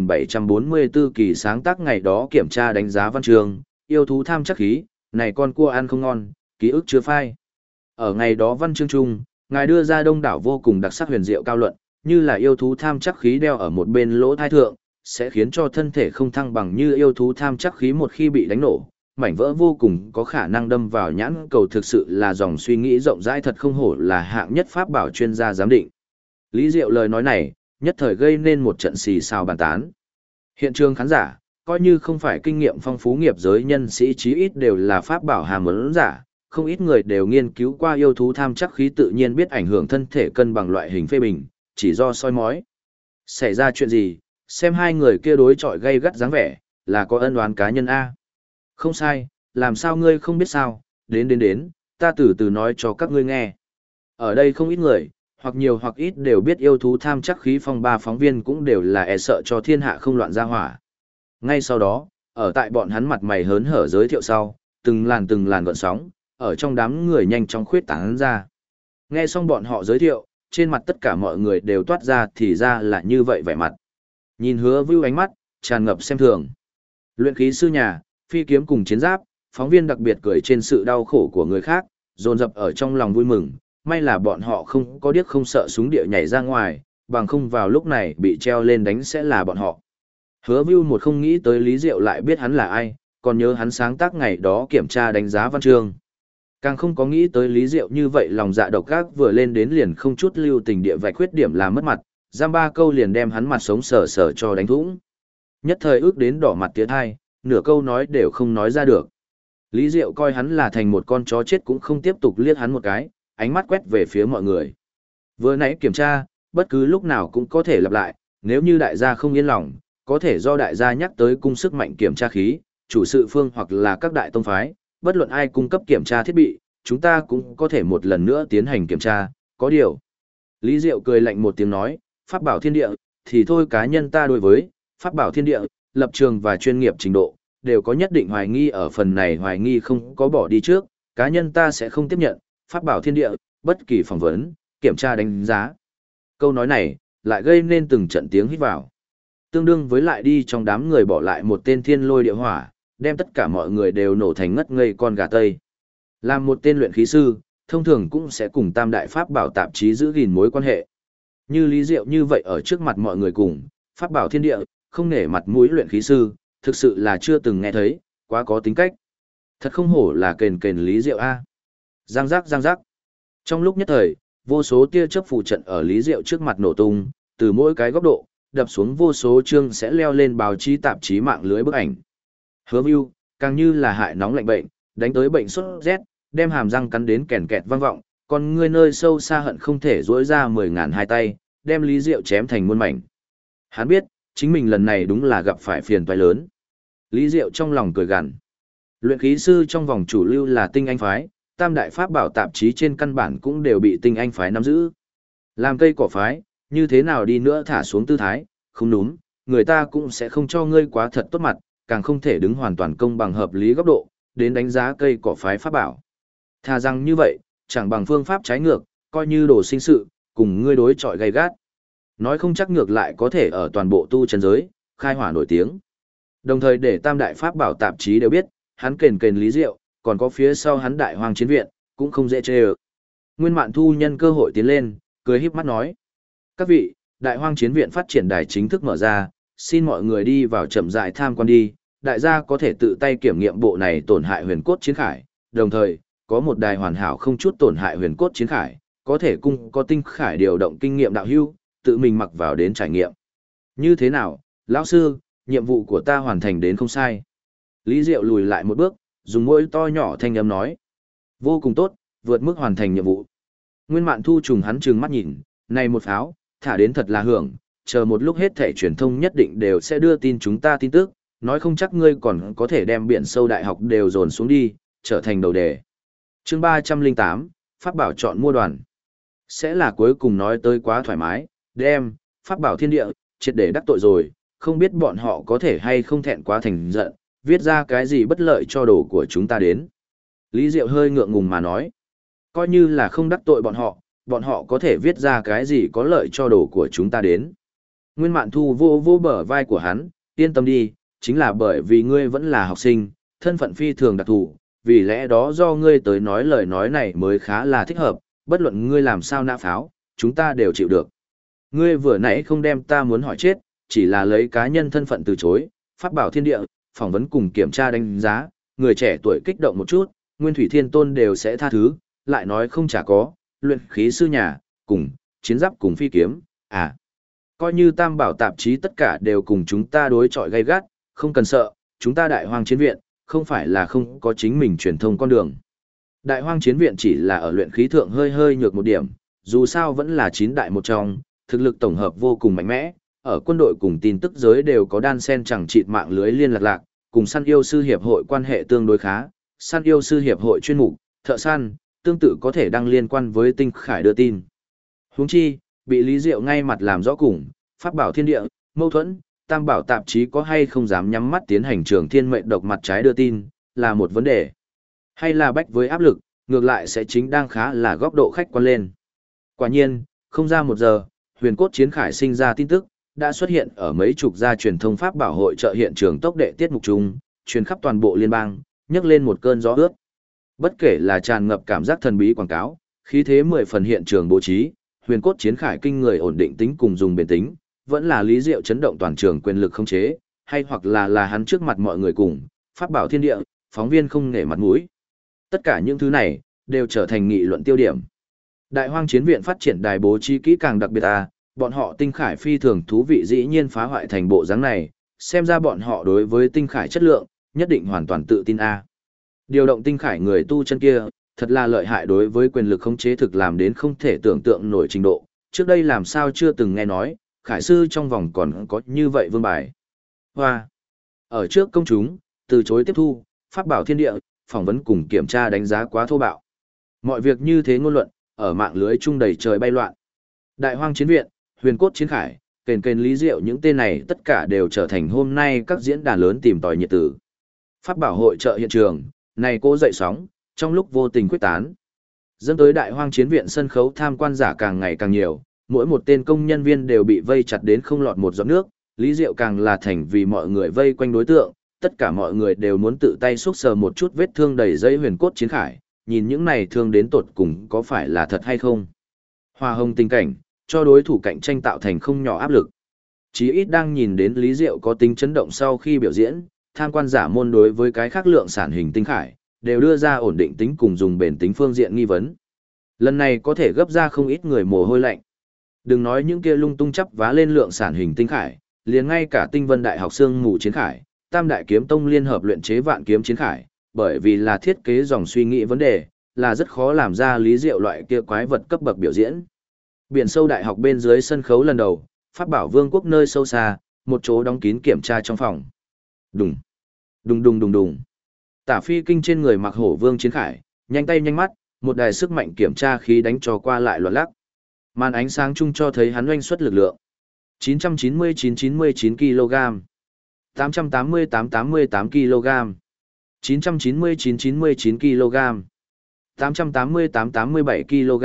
18.744 kỳ sáng tác ngày đó kiểm tra đánh giá văn chương, yêu thú tham chắc khí, này con cua ăn không ngon, ký ức chưa phai. Ở ngày đó văn chương chung, ngài đưa ra đông đảo vô cùng đặc sắc huyền diệu cao luận, như là yêu thú tham chắc khí đeo ở một bên lỗ thai thượng, sẽ khiến cho thân thể không thăng bằng như yêu thú tham chắc khí một khi bị đánh nổ, mảnh vỡ vô cùng có khả năng đâm vào nhãn cầu, thực sự là dòng suy nghĩ rộng rãi thật không hổ là hạng nhất pháp bảo chuyên gia giám định. Lý Diệu lời nói này, nhất thời gây nên một trận xì xào bàn tán. Hiện trường khán giả, coi như không phải kinh nghiệm phong phú nghiệp giới nhân sĩ chí ít đều là pháp bảo hàm ấn giả, không ít người đều nghiên cứu qua yêu thú tham chắc khí tự nhiên biết ảnh hưởng thân thể cân bằng loại hình phê bình, chỉ do soi mói. Xảy ra chuyện gì, xem hai người kia đối chọi gay gắt dáng vẻ, là có ân oán cá nhân A. Không sai, làm sao ngươi không biết sao, đến, ta từ từ nói cho các ngươi nghe. Ở đây không ít người, hoặc nhiều hoặc ít đều biết yêu thú tham chắc khí phong ba phóng viên cũng đều là e sợ cho thiên hạ không loạn ra hỏa. Ngay sau đó, ở tại bọn hắn mặt mày hớn hở giới thiệu sau, từng làn gợn sóng, ở trong đám người nhanh chóng khuyết tán ra. Nghe xong bọn họ giới thiệu, trên mặt tất cả mọi người đều toát ra thì ra là như vậy vẻ mặt. Nhìn Hứa Vưu ánh mắt, tràn ngập xem thường. Luyện khí sư nhà, phi kiếm cùng chiến giáp, phóng viên đặc biệt cười trên sự đau khổ của người khác, dồn dập ở trong lòng vui mừng, may là bọn họ không có điếc không sợ súng địa nhảy ra ngoài, bằng không vào lúc này bị treo lên đánh sẽ là bọn họ. Hứa View một không nghĩ tới Lý Diệu lại biết hắn là ai, còn nhớ hắn sáng tác ngày đó kiểm tra đánh giá văn chương. Càng không có nghĩ tới Lý Diệu như vậy lòng dạ độc ác vừa lên đến liền không chút lưu tình địa vạch khuyết điểm làm mất mặt, giam 3 câu liền đem hắn mặt sống sờ sờ cho đánh thủng. Nhất thời ước đến đỏ mặt tiến hai, nửa câu nói đều không nói ra được. Lý Diệu coi hắn là thành một con chó chết cũng không tiếp tục liếc hắn một cái, ánh mắt quét về phía mọi người. Vừa nãy kiểm tra, bất cứ lúc nào cũng có thể lặp lại, nếu như đại gia không yên lòng, có thể do đại gia nhắc tới cung sức mạnh kiểm tra khí, chủ sự phương hoặc là các đại tông phái, bất luận ai cung cấp kiểm tra thiết bị, chúng ta cũng có thể một lần nữa tiến hành kiểm tra, có điều. Lý Diệu cười lạnh một tiếng nói, pháp bảo thiên địa, thì thôi cá nhân ta đối với, pháp bảo thiên địa, lập trường và chuyên nghiệp trình độ, đều có nhất định hoài nghi ở phần này hoài nghi không có bỏ đi trước, cá nhân ta sẽ không tiếp nhận, pháp bảo thiên địa, bất kỳ phỏng vấn, kiểm tra đánh giá. Câu nói này, lại gây nên từng trận tiếng hít vào. Tương đương với lại đi trong đám người bỏ lại một tên thiên lôi địa hỏa, đem tất cả mọi người đều nổ thành ngất ngây con gà tây. Làm một tên luyện khí sư, thông thường cũng sẽ cùng Tam Đại Pháp Bảo tạp chí giữ gìn mối quan hệ. Như Lý Diệu như vậy ở trước mặt mọi người cùng, Pháp Bảo thiên địa, không nể mặt mũi luyện khí sư, thực sự là chưa từng nghe thấy, quá có tính cách. Thật không hổ là kền kền Lý Diệu A. Giang giác giang giác. Trong lúc nhất thời, vô số tia chớp phù trận ở Lý Diệu trước mặt nổ tung, từ mỗi cái góc độ, đập xuống vô số chương sẽ leo lên báo chí tạp chí mạng lưới bức ảnh. Hứa View, càng như là hại nóng lạnh bệnh, đánh tới bệnh sốt rét, đem hàm răng cắn đến kèn kẹt vang vọng, còn người nơi sâu xa hận không thể duỗi ra 10.000 hai tay, đem Lý Diệu chém thành muôn mảnh. Hắn biết, chính mình lần này đúng là gặp phải phiền toái lớn. Lý Diệu trong lòng cười gằn. Luyện khí sư trong vòng chủ lưu là tinh anh phái, Tam Đại Pháp Bảo tạp chí trên căn bản cũng đều bị tinh anh phái nắm giữ. Làm cây cỏ phái, như thế nào đi nữa thả xuống tư thái, không đúng, người ta cũng sẽ không cho ngươi quá thật tốt mặt, càng không thể đứng hoàn toàn công bằng hợp lý góc độ, đến đánh giá cây cỏ phái pháp bảo. Thà rằng như vậy, chẳng bằng phương pháp trái ngược, coi như đồ sinh sự, cùng ngươi đối chọi gay gắt. Nói không chắc ngược lại có thể ở toàn bộ tu chân giới, khai hỏa nổi tiếng. Đồng thời để Tam Đại Pháp Bảo tạp chí đều biết, hắn kền kền Lý Diệu, còn có phía sau hắn Đại Hoang Chiến Viện, cũng không dễ chê ơ. Nguyên Mạn Thu nhân cơ hội tiến lên, cười híp mắt nói. Các vị, Đại Hoang Chiến Viện phát triển đài chính thức mở ra, xin mọi người đi vào chậm rãi tham quan đi, đại gia có thể tự tay kiểm nghiệm bộ này tổn hại huyền cốt chiến khải, đồng thời, có một đài hoàn hảo không chút tổn hại huyền cốt chiến khải, có thể cung có tinh khải điều động kinh nghiệm đạo hưu, tự mình mặc vào đến trải nghiệm. Như thế nào, lão sư, nhiệm vụ của ta hoàn thành đến không sai. Lý Diệu lùi lại một bước, dùng môi to nhỏ thanh âm nói. Vô cùng tốt, vượt mức hoàn thành nhiệm vụ. Nguyên Mạn Thu trùng hắn trừng mắt nhìn, này một pháo, thả đến thật là hưởng, chờ một lúc hết thể truyền thông nhất định đều sẽ đưa tin chúng ta tin tức, nói không chắc ngươi còn có thể đem biển sâu đại học đều dồn xuống đi, trở thành đầu đề. Chương 308, Pháp Bảo chọn mua đoàn. Sẽ là cuối cùng nói tới quá thoải mái, đem, Pháp Bảo thiên địa, triệt để đắc tội rồi, không biết bọn họ có thể hay không thẹn quá thành giận, viết ra cái gì bất lợi cho đồ của chúng ta đến. Lý Diệu hơi ngượng ngùng mà nói, coi như là không đắc tội bọn họ có thể viết ra cái gì có lợi cho đồ của chúng ta đến. Nguyên Mạn Thu vô vô bờ vai của hắn, yên tâm đi, chính là bởi vì ngươi vẫn là học sinh, thân phận phi thường đặc thù, vì lẽ đó do ngươi tới nói lời nói này mới khá là thích hợp, bất luận ngươi làm sao nã pháo, chúng ta đều chịu được. Ngươi vừa nãy không đem ta muốn hỏi chết, chỉ là lấy cá nhân thân phận từ chối, Pháp Bảo thiên địa, phỏng vấn cùng kiểm tra đánh giá, người trẻ tuổi kích động một chút, Nguyên Thủy Thiên Tôn đều sẽ tha thứ, lại nói không chả có, luyện khí sư nhà, cùng, chiến giáp cùng phi kiếm, à. Coi như Tam Bảo tạp chí tất cả đều cùng chúng ta đối chọi gay gắt, không cần sợ, chúng ta Đại Hoang Chiến Viện, không phải là không có chính mình truyền thông con đường. Đại Hoang Chiến Viện chỉ là ở luyện khí thượng hơi hơi nhược một điểm, dù sao vẫn là 9 đại một trong, thực lực tổng hợp vô cùng mạnh mẽ, ở quân đội cùng tin tức giới đều có đan sen chẳng chịt mạng lưới liên lạc, cùng săn yêu sư hiệp hội quan hệ tương đối khá, săn yêu sư hiệp hội chuyên mục, thợ săn, tương tự có thể đăng liên quan với tinh khải đưa tin. Huống chi, bị Lý Diệu ngay mặt làm rõ cùng, Pháp Bảo thiên địa, mâu thuẫn, Tam Bảo tạp chí có hay không dám nhắm mắt tiến hành trường thiên mệnh độc mặt trái đưa tin, là một vấn đề. Hay là bách với áp lực, ngược lại sẽ chính đang khá là góc độ khách quan lên. Quả nhiên, không ra một giờ, huyền cốt chiến khải sinh ra tin tức, đã xuất hiện ở mấy chục gia truyền thông pháp bảo hội trợ hiện trường tốc đệ tiết mục chung, truyền khắp toàn bộ liên bang, nhấc lên một cơn gió ướt. Bất kể là tràn ngập cảm giác thần bí quảng cáo, khí thế 10 phần hiện trường bố trí, huyền cốt chiến khải kinh người ổn định tính cùng dùng bền tính, vẫn là Lý Diệu chấn động toàn trường quyền lực không chế, hay hoặc là hắn trước mặt mọi người cùng, pháp bảo thiên địa, phóng viên không nể mặt mũi. Tất cả những thứ này đều trở thành nghị luận tiêu điểm. Đại Hoang Chiến viện phát triển đài bố trí kỹ càng đặc biệt bọn họ tinh khải phi thường thú vị dĩ nhiên phá hoại thành bộ dáng này, xem ra bọn họ đối với tinh khải chất lượng, nhất định hoàn toàn tự tin Điều động tinh khải người tu chân kia, thật là lợi hại đối với quyền lực khống chế thực làm đến không thể tưởng tượng nổi trình độ, trước đây làm sao chưa từng nghe nói, khải sư trong vòng còn có như vậy vương bài. Hoa! Ở trước công chúng, từ chối tiếp thu, pháp bảo thiên địa, phỏng vấn cùng kiểm tra đánh giá quá thô bạo. Mọi việc như thế ngôn luận, ở mạng lưới chung đầy trời bay loạn. Đại Hoang Chiến viện, huyền cốt chiến khải, kền kền Lý Diệu những tên này tất cả đều trở thành hôm nay các diễn đàn lớn tìm tòi nhiệt tử. Pháp bảo hội trợ hiện trường, này cố dậy sóng, trong lúc vô tình quyết tán. Dẫn tới Đại Hoang Chiến viện sân khấu tham quan giả càng ngày càng nhiều, mỗi một tên công nhân viên đều bị vây chặt đến không lọt một giọt nước, Lý Diệu càng là thành vì mọi người vây quanh đối tượng, tất cả mọi người đều muốn tự tay xúc sờ một chút vết thương đầy dây huyền cốt chiến khải, nhìn những này thương đến tột cùng có phải là thật hay không. Hoa hồng tình cảnh, cho đối thủ cạnh tranh tạo thành không nhỏ áp lực. Chí ít đang nhìn đến Lý Diệu có tính chấn động sau khi biểu diễn, tham quan giả môn đối với cái khác lượng sản hình tinh khải, đều đưa ra ổn định tính cùng dùng bền tính phương diện nghi vấn. Lần này có thể gấp ra không ít người mồ hôi lạnh. Đừng nói những kia lung tung chắp vá lên lượng sản hình tinh khải, liền ngay cả Tinh Vân Đại học xương mù chiến khải, Tam Đại kiếm tông liên hợp luyện chế vạn kiếm chiến khải, bởi vì là thiết kế dòng suy nghĩ vấn đề, là rất khó làm ra Lý Diệu loại kia quái vật cấp bậc biểu diễn. Biển sâu đại học bên dưới sân khấu lần đầu, pháp bảo vương quốc nơi sâu xa, một chỗ đóng kín kiểm tra trong phòng. Đùng, đùng đùng đùng đùng. Tả Phi Kinh trên người mặc hổ vương chiến khải, nhanh tay nhanh mắt, một đài sức mạnh kiểm tra khí đánh cho qua lại loạn lắc. Màn ánh sáng chung cho thấy hắn oanh xuất lực lượng. 999 kg, 888 kg, 999 kg, 887 kg.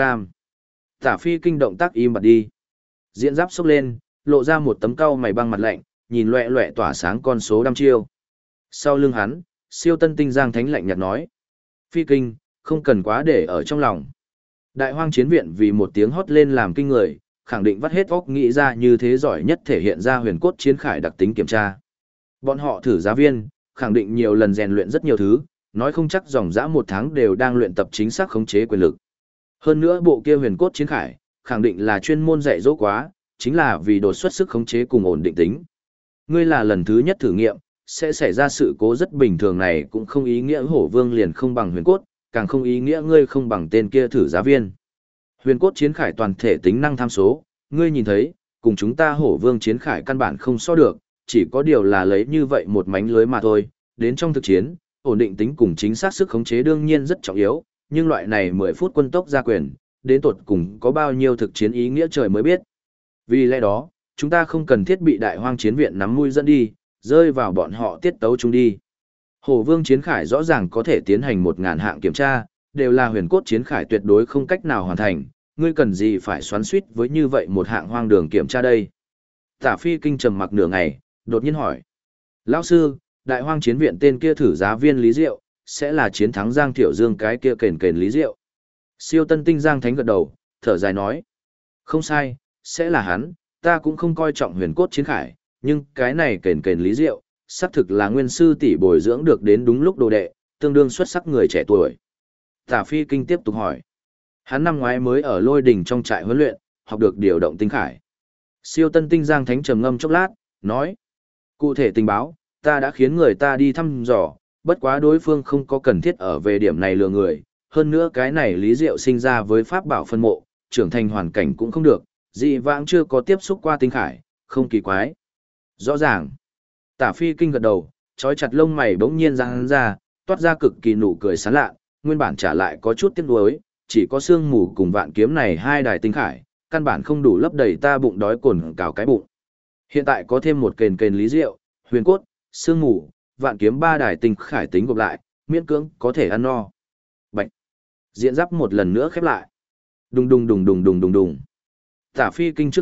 Tả Phi Kinh động tác im bặt đi. Diễn giáp xốc lên, lộ ra một tấm cau mày băng mặt lạnh, nhìn loẹ loẹ tỏa sáng con số đăm chiêu. Sau lưng hắn, Siêu Tân Tinh Giang Thánh lạnh nhạt nói: Phi Kinh, không cần quá để ở trong lòng. Đại Hoang Chiến viện vì một tiếng hót lên làm kinh người, khẳng định vắt hết óc nghĩ ra như thế giỏi nhất thể hiện ra huyền cốt chiến khải đặc tính kiểm tra. Bọn họ thử giá viên, khẳng định nhiều lần rèn luyện rất nhiều thứ, nói không chắc dòng dã một tháng đều đang luyện tập chính xác khống chế quyền lực. Hơn nữa bộ kia huyền cốt chiến khải, khẳng định là chuyên môn dạy dỗ quá, chính là vì đột xuất sức khống chế cùng ổn định tính. Ngươi là lần thứ nhất thử nghiệm, sẽ xảy ra sự cố rất bình thường này cũng không ý nghĩa hổ vương liền không bằng huyền cốt, càng không ý nghĩa ngươi không bằng tên kia thử giá viên. Huyền cốt chiến khải toàn thể tính năng tham số, ngươi nhìn thấy, cùng chúng ta hổ vương chiến khải căn bản không so được, chỉ có điều là lấy như vậy một mánh lưới mà thôi, đến trong thực chiến, ổn định tính cùng chính xác sức khống chế đương nhiên rất trọng yếu, nhưng loại này 10 phút quân tốc gia quyền, đến tột cùng có bao nhiêu thực chiến ý nghĩa trời mới biết. Vì lẽ đó, chúng ta không cần thiết bị Đại Hoang Chiến viện nắm mũi dẫn đi, rơi vào bọn họ tiết tấu chúng đi. Hổ vương chiến khải rõ ràng có thể tiến hành 1000 hạng kiểm tra, đều là huyền cốt chiến khải tuyệt đối không cách nào hoàn thành, ngươi cần gì phải xoắn xuýt với như vậy một hạng hoang đường kiểm tra đây. Tả Phi Kinh trầm mặc nửa ngày, đột nhiên hỏi: Lão sư, Đại Hoang Chiến viện tên kia thử giá viên Lý Diệu, sẽ là chiến thắng Giang Thiệu Dương cái kia kền kền Lý Diệu? Siêu Tân Tinh Giang Thánh gật đầu, thở dài nói: Không sai, sẽ là hắn, ta cũng không coi trọng huyền cốt chiến khải, nhưng cái này kền kền Lý Diệu, xác thực là nguyên sư tỷ bồi dưỡng được đến đúng lúc đồ đệ, tương đương xuất sắc người trẻ tuổi. Tả Phi Kinh tiếp tục hỏi: Hắn năm ngoái mới ở Lôi Đỉnh trong trại huấn luyện, học được điều động tinh khải. Siêu Tân Tinh Giang Thánh trầm ngâm chốc lát, nói: Cụ thể tình báo, ta đã khiến người ta đi thăm dò, bất quá đối phương không có cần thiết ở về điểm này lừa người, hơn nữa cái này Lý Diệu sinh ra với pháp bảo phân mộ, trưởng thành hoàn cảnh cũng không được, dị vãng chưa có tiếp xúc qua tinh khải, không kỳ quái. Rõ ràng. Tả Phi Kinh gật đầu, trói chặt lông mày bỗng nhiên giãn ra, toát ra cực kỳ nụ cười sán lạ, nguyên bản trả lại có chút tiếc nuối, chỉ có xương mù cùng vạn kiếm này hai đài tinh khải, căn bản không đủ lấp đầy ta bụng đói cồn cào cái bụng. Hiện tại có thêm một kền kền Lý Diệu, huyền cốt, xương mù, vạn kiếm ba đài tinh khải tính gộp lại, miễn cưỡng có thể ăn no. Bạch. Diễn giáp một lần nữa khép lại. Đùng đùng đùng đùng đùng đùng đùng. Tả Phi Kinh trước mặt,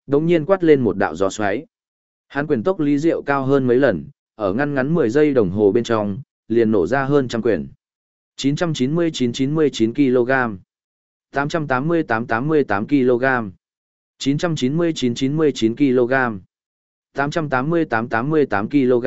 Đống nhiên quát lên một đạo gió xoáy. Hắn quyền tốc Lý Diệu cao hơn mấy lần, ở ngăn ngắn 10 giây đồng hồ bên trong, liền nổ ra hơn trăm quyền. 999 kg, 888 kg, 999 kg, 888 kg.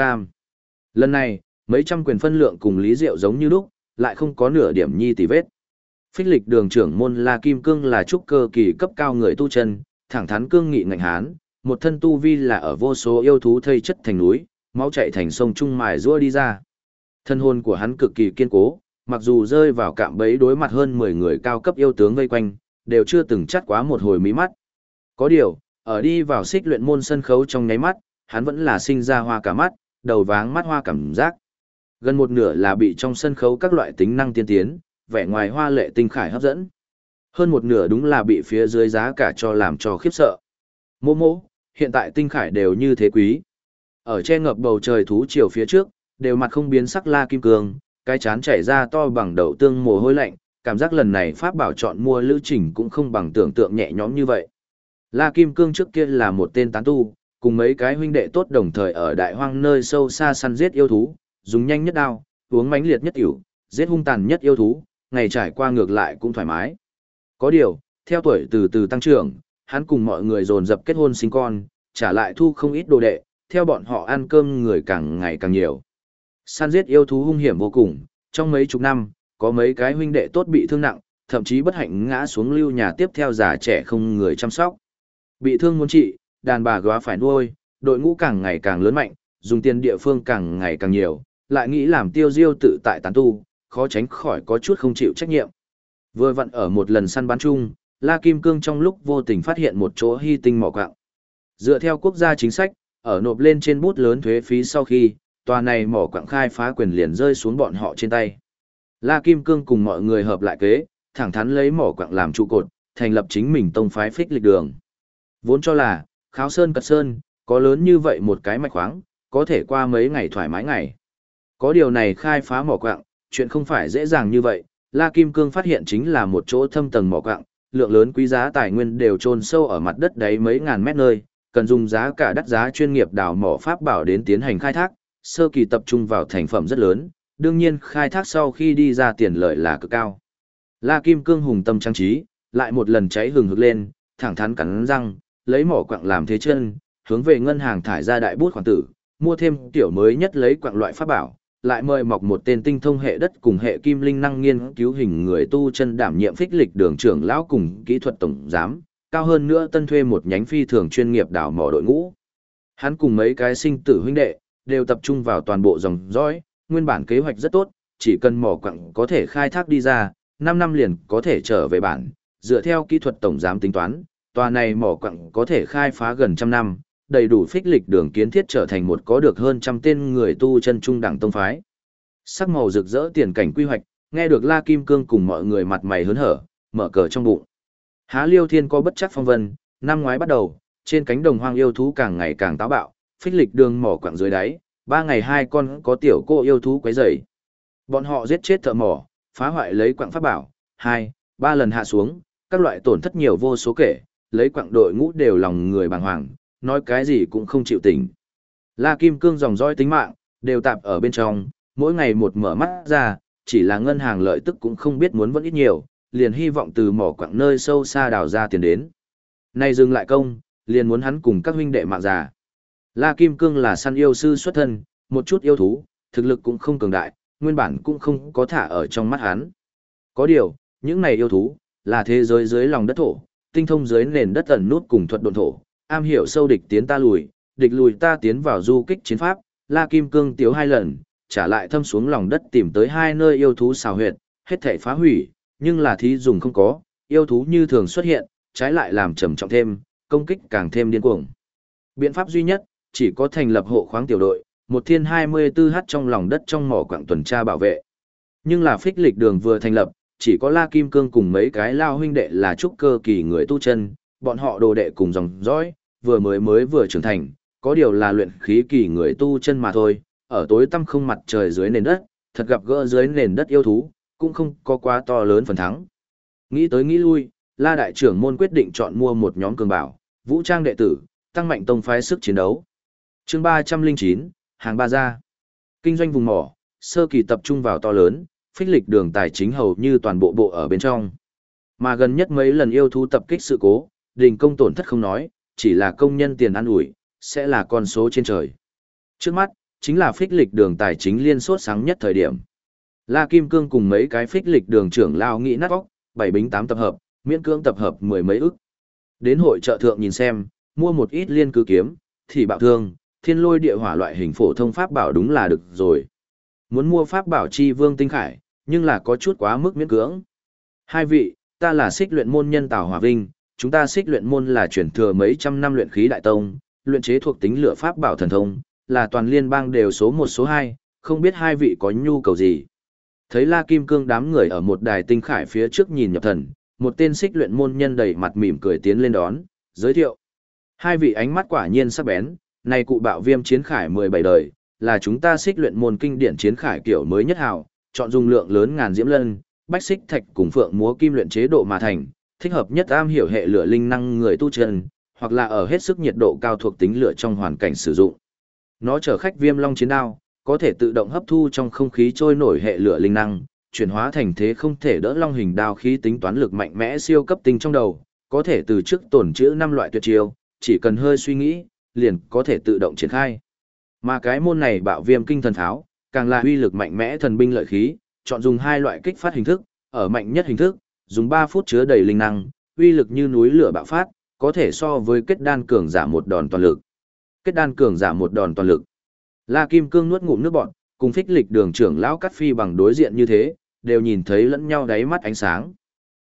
Lần này, mấy trăm quyền phân lượng cùng Lý Diệu giống như lúc, lại không có nửa điểm nhi tì vết. Phích lịch đường trưởng môn La Kim Cương là trúc cơ kỳ cấp cao người tu chân, thẳng thắn cương nghị ngạnh hán, một thân tu vi là ở vô số yêu thú thây chất thành núi, máu chảy thành sông trung mài rũa đi ra. Thân hồn của hắn cực kỳ kiên cố, mặc dù rơi vào cạm bẫy đối mặt hơn 10 người cao cấp yêu tướng vây quanh, đều chưa từng chắt quá một hồi mí mắt. Có điều, ở đi vào xích luyện môn sân khấu trong nháy mắt, hắn vẫn là sinh ra hoa cả mắt, đầu váng mắt hoa cảm giác. Gần một nửa là bị trong sân khấu các loại tính năng tiên tiến, vẻ ngoài hoa lệ tinh khải hấp dẫn. Hơn một nửa đúng là bị phía dưới giá cả cho làm cho khiếp sợ. Mô mô, hiện tại tinh khải đều như thế quý. Ở che ngập bầu trời thú chiều phía trước, đều mặt không biến sắc La Kim Cương, cái chán chảy ra to bằng đậu tương mồ hôi lạnh, cảm giác lần này pháp bảo chọn mua lữ trình cũng không bằng tưởng tượng nhẹ nhõm như vậy. La Kim Cương trước kia là một tên tán tu, cùng mấy cái huynh đệ tốt đồng thời ở đại hoang nơi sâu xa săn giết yêu thú, dùng nhanh nhất đao, uống mãnh liệt nhất ỉu, giết hung tàn nhất yêu thú, ngày trải qua ngược lại cũng thoải mái. Có điều, theo tuổi từ từ tăng trưởng, hắn cùng mọi người dồn dập kết hôn sinh con, trả lại thu không ít đồ đệ, theo bọn họ ăn cơm người càng ngày càng nhiều. Săn giết yêu thú hung hiểm vô cùng, trong mấy chục năm, có mấy cái huynh đệ tốt bị thương nặng, thậm chí bất hạnh ngã xuống lưu nhà tiếp theo già trẻ không người chăm sóc. Bị thương muốn trị, đàn bà góa phải nuôi, đội ngũ càng ngày càng lớn mạnh, dùng tiền địa phương càng ngày càng nhiều, lại nghĩ làm tiêu diêu tự tại tán tu, khó tránh khỏi có chút không chịu trách nhiệm. Vừa vặn ở một lần săn bắn chung, La Kim Cương trong lúc vô tình phát hiện một chỗ hy tinh mỏ quặng. Dựa theo quốc gia chính sách, ở nộp lên trên bút lớn thuế phí sau khi, tòa này mỏ quặng khai phá quyền liền rơi xuống bọn họ trên tay. La Kim Cương cùng mọi người hợp lại kế, thẳng thắn lấy mỏ quặng làm trụ cột, thành lập chính mình tông phái Phích Lịch Đường. Vốn cho là, Kháo Sơn Cật Sơn, có lớn như vậy một cái mạch khoáng, có thể qua mấy ngày thoải mái ngày. Có điều này khai phá mỏ quặng, chuyện không phải dễ dàng như vậy, La Kim Cương phát hiện chính là một chỗ thâm tầng mỏ quặng, lượng lớn quý giá tài nguyên đều chôn sâu ở mặt đất đáy mấy ngàn mét nơi, cần dùng giá cả đắt giá chuyên nghiệp đào mỏ pháp bảo đến tiến hành khai thác, sơ kỳ tập trung vào thành phẩm rất lớn, đương nhiên khai thác sau khi đi ra tiền lợi là cực cao. La Kim Cương hùng tâm trang trí, lại một lần cháy hừng hực lên, thẳng thắn cắn răng, lấy mỏ quặng làm thế chân, hướng về ngân hàng thải ra đại bút khoản tử, mua thêm tiểu mới nhất lấy quặng loại pháp bảo, lại mời mọc một tên tinh thông hệ đất cùng hệ kim linh năng nghiên cứu hình người tu chân đảm nhiệm Phích Lịch Đường trưởng lão cùng kỹ thuật tổng giám, cao hơn nữa tân thuê một nhánh phi thường chuyên nghiệp đào mỏ đội ngũ. Hắn cùng mấy cái sinh tử huynh đệ đều tập trung vào toàn bộ dòng dõi, nguyên bản kế hoạch rất tốt, chỉ cần mỏ quặng có thể khai thác đi ra, 5 năm liền có thể trở về bản, dựa theo kỹ thuật tổng giám tính toán, tòa này mỏ quặng có thể khai phá gần trăm năm, đầy đủ Phích Lịch Đường kiến thiết trở thành một có được hơn trăm tên người tu chân trung đẳng tông phái. Sắc màu rực rỡ tiền cảnh quy hoạch, nghe được La Kim Cương cùng mọi người mặt mày hớn hở, mở cờ trong bụng. Há Liêu Thiên có bất chắc phong vân, năm ngoái bắt đầu, trên cánh đồng hoang yêu thú càng ngày càng táo bạo, Phích Lịch Đường mỏ quặng dưới đáy, 3 ngày 2 con có tiểu cô yêu thú quấy rầy. Bọn họ giết chết thợ mỏ, phá hoại lấy quặng pháp bảo, 2-3 lần hạ xuống, các loại tổn thất nhiều vô số kể, lấy quặng đội ngũ đều lòng người bàng hoàng, nói cái gì cũng không chịu tỉnh. La Kim Cương dòng dõi tính mạng, đều tạp ở bên trong, mỗi ngày một mở mắt ra, chỉ là ngân hàng lợi tức cũng không biết muốn vẫn ít nhiều, liền hy vọng từ mỏ quặng nơi sâu xa đào ra tiền đến. Nay dừng lại công, liền muốn hắn cùng các huynh đệ mạng già. La Kim Cương là săn yêu sư xuất thân, một chút yêu thú, thực lực cũng không cường đại, nguyên bản cũng không có thả ở trong mắt hắn. Có điều, những này yêu thú, là thế giới dưới lòng đất thổ, tinh thông dưới nền đất ẩn nút cùng thuật độn thổ, am hiểu sâu địch tiến ta lùi, địch lùi ta tiến vào du kích chiến pháp, La Kim Cương tiếu 2 lần, trả lại thâm xuống lòng đất tìm tới 2 nơi yêu thú xào huyệt, hết thảy phá hủy, nhưng là thí dùng không có, yêu thú như thường xuất hiện, trái lại làm trầm trọng thêm, công kích càng thêm điên cuồng. Biện pháp duy nhất, chỉ có thành lập hộ khoáng tiểu đội, một thiên 24h trong lòng đất trong mỏ quặng tuần tra bảo vệ. Nhưng là Phích Lịch Đường vừa thành lập, chỉ có La Kim Cương cùng mấy cái lao huynh đệ là trúc cơ kỳ người tu chân, bọn họ đồ đệ cùng dòng dõi, vừa trưởng thành, có điều là luyện khí kỳ người tu chân mà thôi, ở tối tăm không mặt trời dưới nền đất, thật gặp gỡ dưới nền đất yêu thú, cũng không có quá to lớn phần thắng. Nghĩ tới nghĩ lui, La đại trưởng môn quyết định chọn mua một nhóm cường bảo, vũ trang đệ tử, tăng mạnh tông phái sức chiến đấu. Chương 309, hàng ba gia. Kinh doanh vùng mỏ, sơ kỳ tập trung vào to lớn, phích lịch đường tài chính hầu như toàn bộ bộ ở bên trong. Mà gần nhất mấy lần yêu thú tập kích sự cố, đình công tổn thất không nói, chỉ là công nhân tiền ăn ủi, sẽ là con số trên trời. Trước mắt, chính là phích lịch đường tài chính liên sốt sáng nhất thời điểm. La Kim Cương cùng mấy cái phích lịch đường trưởng lao nghĩ nát óc, 7 bính 8 tập hợp, miễn cưỡng tập hợp 10 mấy ức. Đến hội chợ thượng nhìn xem, mua một ít liên cứ kiếm, thì bạo thương, thiên lôi địa hỏa loại hình phổ thông pháp bảo đúng là được rồi. Muốn mua pháp bảo chi vương tinh khải, nhưng là có chút quá mức miễn cưỡng. Hai vị, ta là xích luyện môn nhân Tào Hỏa Vinh, chúng ta xích luyện môn là chuyển thừa mấy trăm năm luyện khí đại tông, luyện chế thuộc tính lửa pháp bảo thần thông, là toàn liên bang đều số 1 số 2, không biết hai vị có nhu cầu gì. Thấy La Kim Cương đám người ở một đài tinh khải phía trước nhìn nhập thần, một tên xích luyện môn nhân đầy mặt mỉm cười tiến lên đón, giới thiệu. Hai vị ánh mắt quả nhiên sắc bén, này cụ bạo viêm chiến khải 17 đời, là chúng ta xích luyện môn kinh điển chiến khải kiểu mới nhất hào, chọn dung lượng lớn ngàn diễm lân, bách xích thạch cùng phượng múa kim luyện chế độ mà thành, thích hợp nhất am hiểu hệ lửa linh năng người tu chân, hoặc là ở hết sức nhiệt độ cao thuộc tính lửa trong hoàn cảnh sử dụng. Nó chở khách viêm long chiến đao, có thể tự động hấp thu trong không khí trôi nổi hệ lửa linh năng, chuyển hóa thành thế không thể đỡ long hình đao khí tính toán lực mạnh mẽ siêu cấp tinh trong đầu, có thể từ trước tổn chữ 5 loại tuyệt chiêu, chỉ cần hơi suy nghĩ, liền có thể tự động triển khai. Mà cái môn này bạo viêm kinh thần pháo, càng là uy lực mạnh mẽ thần binh lợi khí, chọn dùng hai loại kích phát hình thức, ở mạnh nhất hình thức, dùng 3 phút chứa đầy linh năng, uy lực như núi lửa bạo phát, có thể so với kết đan cường giả một đòn toàn lực. Kết đan cường giả một đòn toàn lực. La Kim Cương nuốt ngụm nước bọt, cùng phích lịch đường trưởng lão Cát Phi bằng đối diện như thế, đều nhìn thấy lẫn nhau đáy mắt ánh sáng.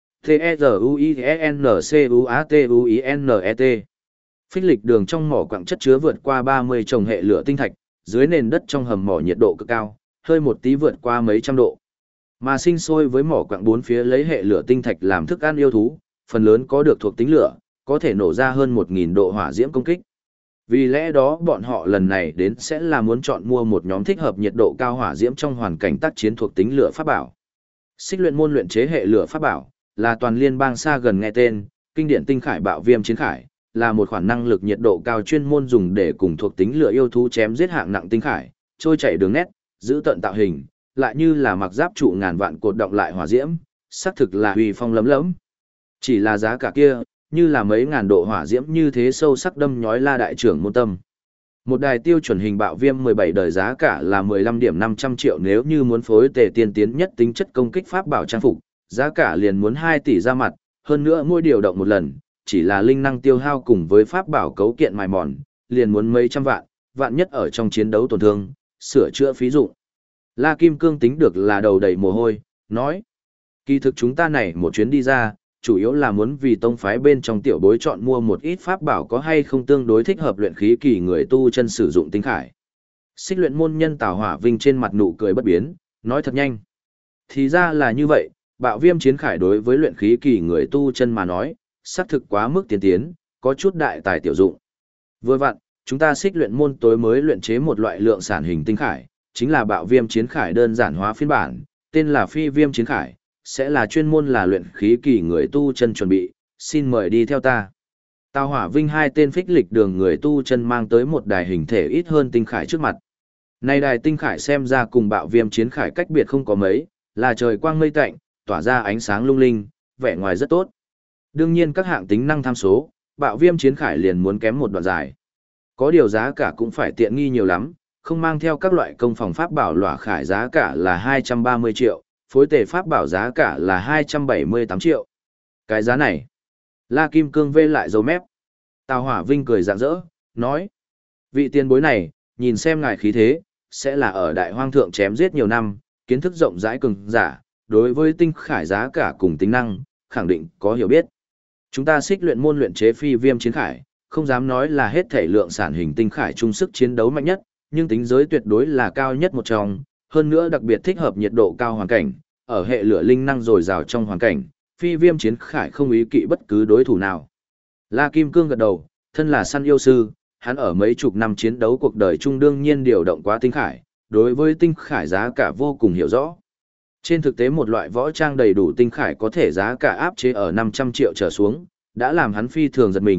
T-E-Z-U-I-N-C-U-A-T-U-I-N-E-T. Phích lịch đường trong mỏ quặng chất chứa vượt qua 30 chồng hệ lửa tinh thạch, dưới nền đất trong hầm mỏ nhiệt độ cực cao, hơi một tí vượt qua mấy trăm độ. Mà sinh sôi với mỏ quặng bốn phía lấy hệ lửa tinh thạch làm thức ăn yêu thú, phần lớn có được thuộc tính lửa, có thể nổ ra hơn 1000 độ hỏa diễm công kích. Vì lẽ đó bọn họ lần này đến sẽ là muốn chọn mua một nhóm thích hợp nhiệt độ cao hỏa diễm trong hoàn cảnh tác chiến thuộc tính lửa pháp bảo. Xích luyện môn luyện chế hệ lửa pháp bảo, là toàn liên bang xa gần nghe tên, kinh điển tinh khải bạo viêm chiến khải, là một khoản năng lực nhiệt độ cao chuyên môn dùng để cùng thuộc tính lửa yêu thú chém giết hạng nặng tinh khải, trôi chảy đường nét, giữ tận tạo hình, lại như là mặc giáp trụ ngàn vạn cột động lại hỏa diễm, xác thực là uy phong lấm lẫm. Chỉ là giá cả kia, như là mấy ngàn độ hỏa diễm như thế sâu sắc đâm nhói La đại trưởng môn tâm. Một đài tiêu chuẩn hình bạo viêm 17 đời giá cả là 15 điểm 500 triệu, nếu như muốn phối tề tiên tiến nhất tính chất công kích pháp bảo trang phục, giá cả liền muốn 2 tỷ ra mặt, hơn nữa mỗi điều động một lần, chỉ là linh năng tiêu hao cùng với pháp bảo cấu kiện mài mòn, liền muốn mấy trăm vạn, vạn nhất ở trong chiến đấu tổn thương, sửa chữa phí dụng. La Kim Cương tính được là đầu đầy mồ hôi, nói: kỳ thực chúng ta này một chuyến đi ra, chủ yếu là muốn vì tông phái bên trong tiểu bối chọn mua một ít pháp bảo có hay không tương đối thích hợp luyện khí kỳ người tu chân sử dụng tinh khải. Xích luyện môn nhân Tào Hỏa Vinh trên mặt nụ cười bất biến, nói thật nhanh. Thì ra là như vậy, bạo viêm chiến khải đối với luyện khí kỳ người tu chân mà nói, xác thực quá mức tiên tiến, có chút đại tài tiểu dụng. Vừa vặn, chúng ta xích luyện môn tối mới luyện chế một loại lượng sản hình tinh khải, chính là bạo viêm chiến khải đơn giản hóa phiên bản, tên là phi viêm chiến khải, sẽ là chuyên môn là luyện khí kỳ người tu chân chuẩn bị, xin mời đi theo ta. Tào Hỏa Vinh hai tên phích lịch đường người tu chân mang tới một đài hình thể ít hơn tinh khải trước mặt. Này đài tinh khải xem ra cùng bạo viêm chiến khải cách biệt không có mấy, là trời quang mây tạnh, tỏa ra ánh sáng lung linh, vẻ ngoài rất tốt. Đương nhiên các hạng tính năng tham số, bạo viêm chiến khải liền muốn kém một đoạn dài. Có điều giá cả cũng phải tiện nghi nhiều lắm, không mang theo các loại công phòng pháp bảo lỏa khải giá cả là 230 triệu, phối tề pháp bảo giá cả là 278 triệu. Cái giá này, La Kim Cương vê lại dấu mép. Tào Hỏa Vinh cười rạng rỡ, nói: vị tiền bối này, nhìn xem ngài khí thế, sẽ là ở đại hoang thượng chém giết nhiều năm, kiến thức rộng rãi cường giả, đối với tinh khải giá cả cùng tính năng, khẳng định có hiểu biết. Chúng ta xích luyện môn luyện chế phi viêm chiến khải, không dám nói là hết thể lượng sản hình tinh khải trung sức chiến đấu mạnh nhất, nhưng tính giới tuyệt đối là cao nhất một trong, hơn nữa đặc biệt thích hợp nhiệt độ cao hoàn cảnh, ở hệ lửa linh năng dồi dào trong hoàn cảnh, phi viêm chiến khải không ý kỵ bất cứ đối thủ nào. La Kim Cương gật đầu, thân là săn yêu sư, hắn ở mấy chục năm chiến đấu cuộc đời trung đương nhiên điều động quá tinh khải, đối với tinh khải giá cả vô cùng hiểu rõ. Trên thực tế một loại võ trang đầy đủ tinh khải có thể giá cả áp chế ở 500 triệu trở xuống, đã làm hắn phi thường giật mình,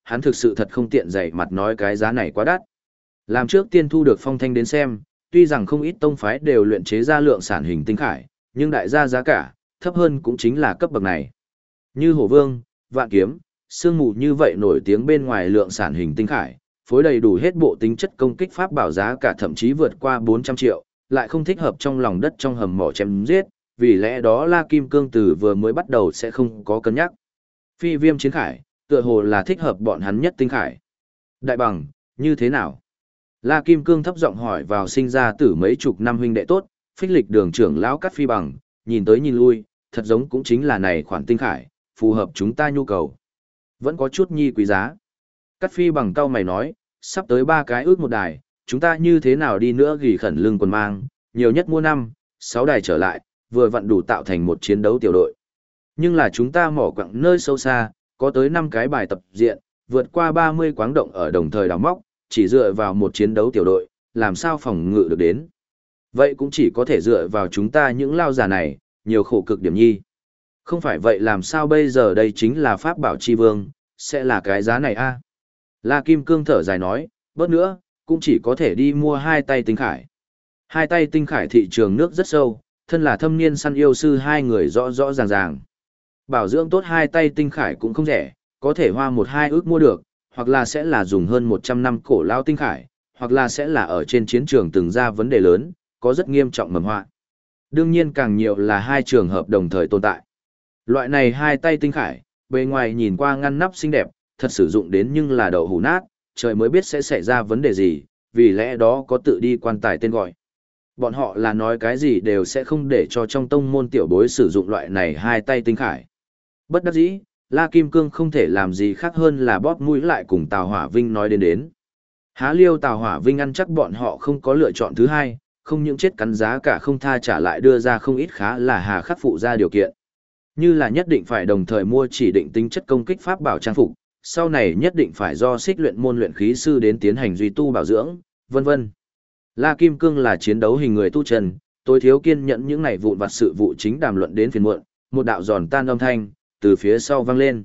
hắn thực sự thật không tiện dày mặt nói cái giá này quá đắt. Làm trước tiên thu được phong thanh đến xem, tuy rằng không ít tông phái đều luyện chế ra lượng sản hình tinh khải, nhưng đại gia giá cả, thấp hơn cũng chính là cấp bậc này. Như Hổ Vương, Vạn Kiếm, Sương Mù như vậy nổi tiếng bên ngoài lượng sản hình tinh khải, phối đầy đủ hết bộ tính chất công kích pháp bảo giá cả thậm chí vượt qua 400 triệu, lại không thích hợp trong lòng đất trong hầm mỏ chém giết, vì lẽ đó La Kim Cương từ vừa mới bắt đầu sẽ không có cân nhắc. Phi Viêm chiến khải, tựa hồ là thích hợp bọn hắn nhất tinh khải. Đại bằng, như thế nào? La Kim Cương thấp giọng hỏi vào sinh ra tử mấy chục năm huynh đệ tốt, phích lịch đường trưởng lão Cát Phi Bằng, nhìn tới nhìn lui, thật giống cũng chính là này khoản tinh khải, phù hợp chúng ta nhu cầu. Vẫn có chút nhi quý giá. Cát Phi Bằng cau mày nói, sắp tới 3 cái ước một đài, chúng ta như thế nào đi nữa gỉ khẩn lưng quần mang, nhiều nhất mua 5, 6 đài trở lại, vừa vặn đủ tạo thành một chiến đấu tiểu đội. Nhưng là chúng ta mỏ quặng nơi sâu xa, có tới 5 cái bài tập diện, vượt qua 30 quáng động ở đồng thời đào móc, chỉ dựa vào một chiến đấu tiểu đội, làm sao phòng ngự được đến. Vậy cũng chỉ có thể dựa vào chúng ta những lao giả này, nhiều khổ cực điểm nhi. Không phải vậy làm sao bây giờ đây chính là pháp bảo chi vương, sẽ là cái giá này a? La Kim Cương thở dài nói, bớt nữa, cũng chỉ có thể đi mua 2 tay tinh khải. 2 tay tinh khải thị trường nước rất sâu, thân là thâm niên săn yêu sư hai người rõ rõ ràng ràng. Bảo dưỡng tốt 2 tay tinh khải cũng không rẻ, có thể hoa 1-2 ước mua được, hoặc là sẽ là dùng hơn 100 năm cổ lao tinh khải, hoặc là sẽ là ở trên chiến trường từng ra vấn đề lớn, có rất nghiêm trọng mầm họa. Đương nhiên càng nhiều là 2 trường hợp đồng thời tồn tại. Loại này 2 tay tinh khải, bề ngoài nhìn qua ngăn nắp xinh đẹp, thật sử dụng đến nhưng là đậu hũ nát, trời mới biết sẽ xảy ra vấn đề gì, vì lẽ đó có tự đi quan tài tên gọi. Bọn họ là nói cái gì đều sẽ không để cho trong tông môn tiểu bối sử dụng loại này 2 tay tinh khải. Bất đắc dĩ, La Kim Cương không thể làm gì khác hơn là bóp mũi lại cùng Tào Hỏa Vinh nói đến. Há liêu Tào Hỏa Vinh ăn chắc bọn họ không có lựa chọn thứ hai, không những chết cắn giá cả không tha trả lại đưa ra không ít khá là hà khắc phụ ra điều kiện. Như là nhất định phải đồng thời mua chỉ định tính chất công kích pháp bảo trang phục, sau này nhất định phải do xích luyện môn luyện khí sư đến tiến hành duy tu bảo dưỡng, vân vân. La Kim Cương là chiến đấu hình người tu trần, tôi thiếu kiên nhẫn những này vụn vặt sự vụ chính đàm luận đến phiền muộn, một đạo giòn tan âm thanh từ phía sau vang lên.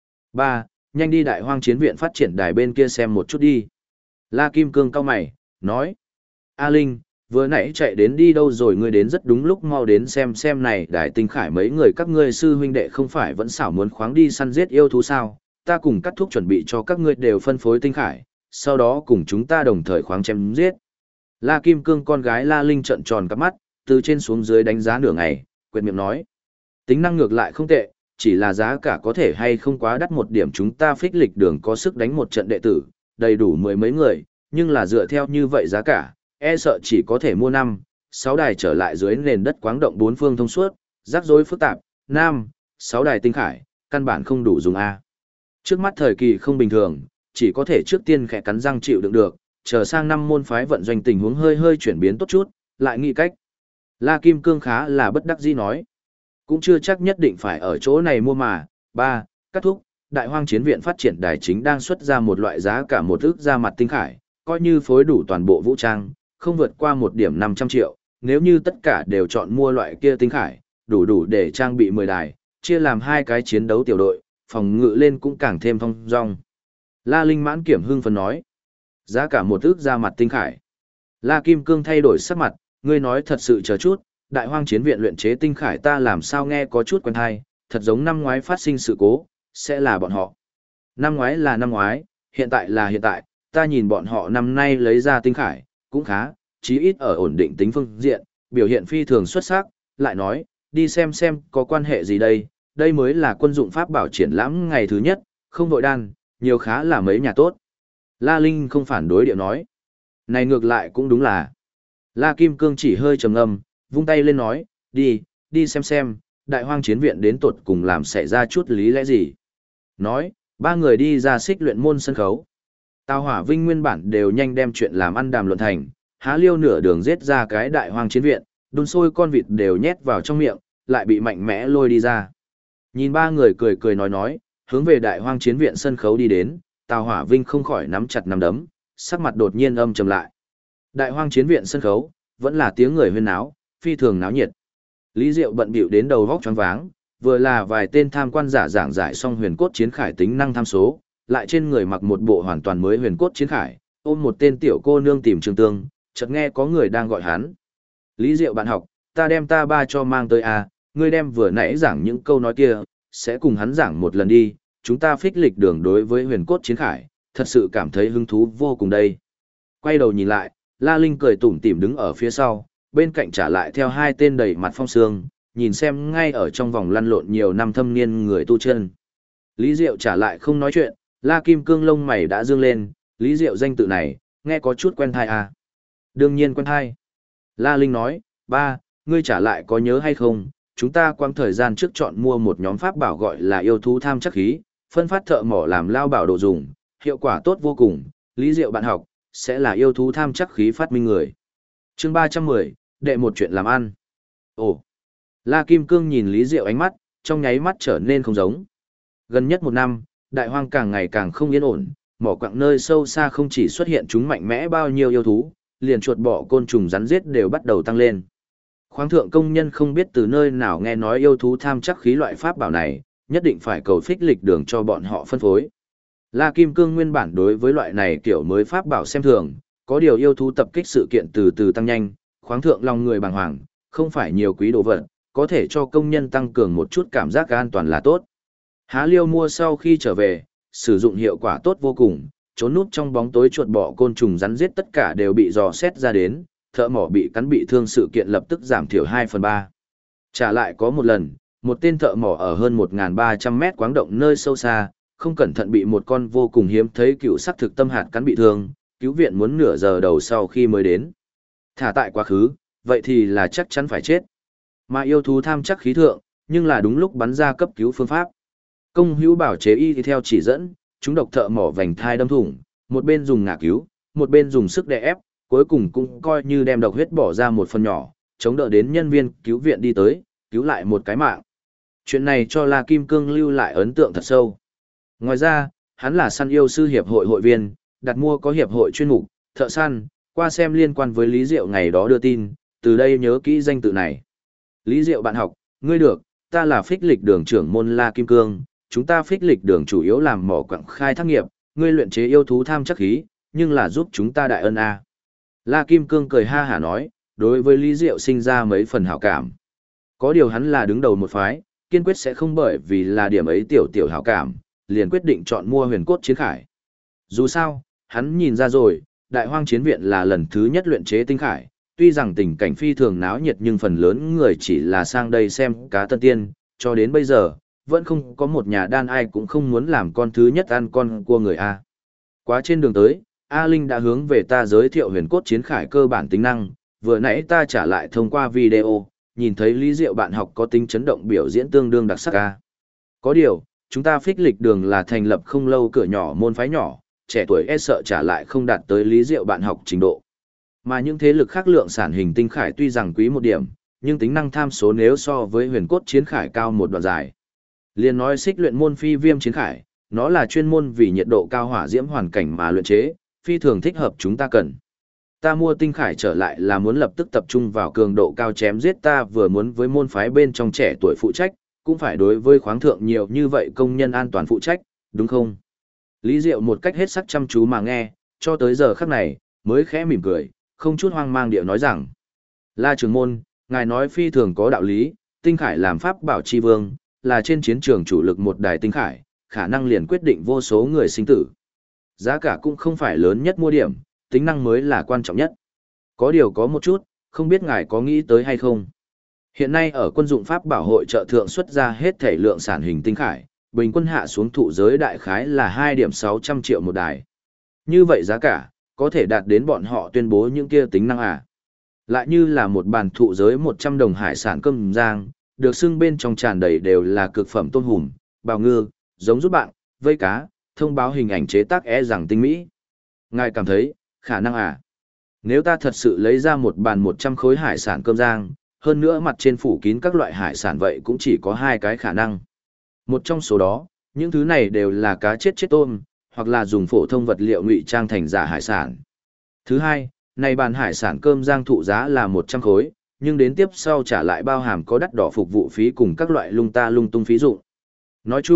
3. Nhanh đi Đại Hoang Chiến viện phát triển đài bên kia xem một chút đi. La Kim Cương cau mày, nói. A Linh, vừa nãy chạy đến đi đâu rồi, ngươi đến rất đúng lúc, mau đến xem này đài tinh khải mấy người các ngươi sư huynh đệ không phải vẫn xảo muốn khoáng đi săn giết yêu thú sao, ta cùng cắt thuốc chuẩn bị cho các ngươi đều phân phối tinh khải, sau đó cùng chúng ta đồng thời khoáng chém giết. La Kim Cương con gái La Linh trợn tròn cắp mắt, từ trên xuống dưới đánh giá nửa ngày, quệt miệng nói. Tính năng ngược lại không tệ, chỉ là giá cả có thể hay không quá đắt một điểm, chúng ta phích lịch đường có sức đánh một trận đệ tử, đầy đủ 10 mấy người, nhưng là dựa theo như vậy giá cả, e sợ chỉ có thể mua 5, 6 đài trở lại dưới nền đất quáng động 4 phương thông suốt, rắc rối phức tạp, 5, 6 đài tinh khải, căn bản không đủ dùng A. Trước mắt thời kỳ không bình thường, chỉ có thể trước tiên khẽ cắn răng chịu đựng được, chờ sang năm môn phái vận doanh tình huống hơi chuyển biến tốt chút, lại nghĩ cách. La Kim Cương khá là bất đắc dĩ nói. Cũng chưa chắc nhất định phải ở chỗ này mua mà. 3. Cắt thúc, Đại Hoang Chiến viện phát triển đài chính đang xuất ra một loại giá cả một ức ra mặt tinh khải, coi như phối đủ toàn bộ vũ trang, không vượt qua 1 điểm 500 triệu, nếu như tất cả đều chọn mua loại kia tinh khải, đủ để trang bị 10 đài, chia làm 2 cái chiến đấu tiểu đội, phòng ngự lên cũng càng thêm phong dong. La Linh mãn kiểm hưng phấn nói, giá cả một ức ra mặt tinh khải. La Kim Cương thay đổi sắc mặt, ngươi nói thật sự chờ chút, Đại Hoang Chiến viện luyện chế tinh khải ta làm sao nghe có chút quen hay, thật giống năm ngoái phát sinh sự cố, sẽ là bọn họ. Năm ngoái là năm ngoái, hiện tại là hiện tại, ta nhìn bọn họ năm nay lấy ra tinh khải, cũng khá, chí ít ở ổn định tính phương diện, biểu hiện phi thường xuất sắc, lại nói, đi xem có quan hệ gì đây, đây mới là quân dụng pháp bảo triển lãm ngày thứ nhất, không vội đan, nhiều khá là mấy nhà tốt. La Linh không phản đối điệu nói. Này ngược lại cũng đúng là. La Kim Cương chỉ hơi trầm ngâm, vung tay lên nói, đi xem, Đại Hoang Chiến viện đến tột cùng làm xảy ra chút lý lẽ gì. Nói, 3 người đi ra xích luyện môn sân khấu. Tào Hỏa Vinh nguyên bản đều nhanh đem chuyện làm ăn đàm luận thành, há liêu nửa đường giết ra cái Đại Hoang Chiến viện, đun sôi con vịt đều nhét vào trong miệng, lại bị mạnh mẽ lôi đi ra. Nhìn 3 người cười nói, hướng về Đại Hoang Chiến viện sân khấu đi đến, Tào Hỏa Vinh không khỏi nắm chặt nắm đấm, sắc mặt đột nhiên âm trầm lại. Đại Hoang Chiến viện sân khấu, vẫn là tiếng người huyên náo, phi thường náo nhiệt. Lý Diệu bận bịu đến đầu vóc choáng váng, vừa là vài tên tham quan giả giảng giải xong huyền cốt chiến khải tính năng tham số, lại trên người mặc một bộ hoàn toàn mới huyền cốt chiến khải, ôm một tên tiểu cô nương tìm Trương Tương, chợt nghe có người đang gọi hắn. Lý Diệu bạn học, ta đem ta ba cho mang tới à, ngươi đem vừa nãy giảng những câu nói kia, sẽ cùng hắn giảng một lần đi, chúng ta phích lịch đường đối với huyền cốt chiến khải, thật sự cảm thấy hứng thú vô cùng đây. Quay đầu nhìn lại, La Linh cười tủm tỉm đứng ở phía sau, bên cạnh trả lại theo hai tên đầy mặt phong sương, nhìn xem ngay ở trong vòng lăn lộn nhiều năm thâm niên người tu chân. Lý Diệu trả lại không nói chuyện, La Kim Cương lông mày đã dương lên, Lý Diệu danh tự này, nghe có chút quen thai à. Đương nhiên quen thai. La Linh nói, ba, ngươi trả lại có nhớ hay không, chúng ta quang thời gian trước chọn mua một nhóm pháp bảo gọi là yêu thú tham chắc khí, phân phát thợ mỏ làm lao bảo đồ dùng, hiệu quả tốt vô cùng, Lý Diệu bạn học, sẽ là yêu thú tham chắc khí phát minh người. Chương 310, đệ một chuyện làm ăn. Ồ. La Kim Cương nhìn Lý Diệu ánh mắt, trong nháy mắt trở nên không giống. Gần nhất một năm, đại hoang càng ngày càng không yên ổn, mỏ quặng nơi sâu xa không chỉ xuất hiện chúng mạnh mẽ bao nhiêu yêu thú, liền chuột bọ côn trùng rắn giết đều bắt đầu tăng lên. Khoáng thượng công nhân không biết từ nơi nào nghe nói yêu thú tham chắc khí loại pháp bảo này, nhất định phải cầu phích lịch đường cho bọn họ phân phối. La Kim Cương nguyên bản đối với loại này kiểu mới pháp bảo xem thường, có điều yêu thú tập kích sự kiện từ từ tăng nhanh, khoáng thượng lòng người bàng hoàng, không phải nhiều quý đồ vật, có thể cho công nhân tăng cường một chút cảm giác an toàn là tốt. Há Liêu mua sau khi trở về, sử dụng hiệu quả tốt vô cùng, trốn núp trong bóng tối chuột bọ côn trùng rắn giết tất cả đều bị dò xét ra đến, thợ mỏ bị cắn bị thương sự kiện lập tức giảm thiểu 2/3. Trả lại có một lần, một tên thợ mỏ ở hơn 1.300 mét quáng động nơi sâu xa, không cẩn thận bị một con vô cùng hiếm thấy cựu sắc thực tâm hạt cắn bị thương, cứu viện muốn nửa giờ đầu sau khi mới đến. Thả tại quá khứ, vậy thì là chắc chắn phải chết. Mà yêu thú tham chắc khí thượng, nhưng là đúng lúc bắn ra cấp cứu phương pháp. Công hữu bảo chế y thì theo chỉ dẫn, chúng độc thợ mỏ vành thai đâm thủng, một bên dùng ngả cứu, một bên dùng sức đè ép, cuối cùng cũng coi như đem độc huyết bỏ ra một phần nhỏ, chống đỡ đến nhân viên cứu viện đi tới, cứu lại một cái mạng. Chuyện này cho La Kim Cương lưu lại ấn tượng thật sâu. Ngoài ra, hắn là săn yêu sư hiệp hội hội viên, đặt mua có hiệp hội chuyên mục, thợ săn, qua xem liên quan với Lý Diệu ngày đó đưa tin, từ đây nhớ kỹ danh tự này. Lý Diệu bạn học, ngươi được, ta là phích lịch đường trưởng môn La Kim Cương, chúng ta phích lịch đường chủ yếu làm mỏ quặng khai thác nghiệp, ngươi luyện chế yêu thú tham chắc khí, nhưng là giúp chúng ta đại ân a. La Kim Cương cười ha hả nói, đối với Lý Diệu sinh ra mấy phần hảo cảm. Có điều hắn là đứng đầu một phái, kiên quyết sẽ không bởi vì là điểm ấy tiểu hảo cảm, liền quyết định chọn mua huyền cốt chiến khải. Dù sao, hắn nhìn ra rồi, đại hoang chiến viện là lần thứ nhất luyện chế tinh khải, tuy rằng tình cảnh phi thường náo nhiệt nhưng phần lớn người chỉ là sang đây xem cá tân tiên, cho đến bây giờ, vẫn không có một nhà đan ai cũng không muốn làm con thứ nhất ăn con của người A. Quá trên đường tới, A Linh đã hướng về ta giới thiệu huyền cốt chiến khải cơ bản tính năng, vừa nãy ta trả lại thông qua video, nhìn thấy Lý Diệu bạn học có tính chấn động biểu diễn tương đương đặc sắc A. Có điều, chúng ta phích lịch đường là thành lập không lâu cửa nhỏ môn phái nhỏ, trẻ tuổi e sợ trả lại không đạt tới Lý Diệu bạn học trình độ. Mà những thế lực khác lượng sản hình tinh khải tuy rằng quý một điểm, nhưng tính năng tham số nếu so với huyền cốt chiến khải cao một đoạn dài. Liên nói xích luyện môn phi viêm chiến khải, nó là chuyên môn vì nhiệt độ cao hỏa diễm hoàn cảnh mà luyện chế, phi thường thích hợp chúng ta cần. Ta mua tinh khải trở lại là muốn lập tức tập trung vào cường độ cao chém giết, ta vừa muốn với môn phái bên trong trẻ tuổi phụ trách, cũng phải đối với khoáng thượng nhiều như vậy công nhân an toàn phụ trách, đúng không? Lý Diệu một cách hết sắc chăm chú mà nghe, cho tới giờ khắc này, mới khẽ mỉm cười, không chút hoang mang điệu nói rằng. La trưởng môn, ngài nói phi thường có đạo lý, tinh khải làm pháp bảo chi vương, là trên chiến trường chủ lực một đài tinh khải, khả năng liền quyết định vô số người sinh tử. Giá cả cũng không phải lớn nhất mua điểm, tính năng mới là quan trọng nhất. Có điều có một chút, không biết ngài có nghĩ tới hay không. Hiện nay ở quân dụng pháp bảo hội trợ thượng xuất ra hết thể lượng sản hình tinh khải, bình quân hạ xuống thụ giới đại khái là 2.600 triệu một đài. Như vậy giá cả, có thể đạt đến bọn họ tuyên bố những kia tính năng à. Lại như là một bàn thụ giới 100 đồng hải sản cơm rang, được xưng bên trong tràn đầy đều là cực phẩm tôm hùm, bào ngư, giống rút bạn, vây cá, thông báo hình ảnh chế tác rằng tinh mỹ. Ngài cảm thấy, khả năng à? Nếu ta thật sự lấy ra một bàn 100 khối hải sản cơm rang, hơn nữa mặt trên phủ kín các loại hải sản vậy cũng chỉ có hai cái khả năng. Một trong số đó, những thứ này đều là cá chết tôm, hoặc là dùng phổ thông vật liệu ngụy trang thành giả hải sản. Thứ hai, này bàn hải sản cơm rang thụ giá là 100 khối, nhưng đến tiếp sau trả lại bao hàm có đắt đỏ phục vụ phí cùng các loại lung ta lung tung phí dụng. Nói chung,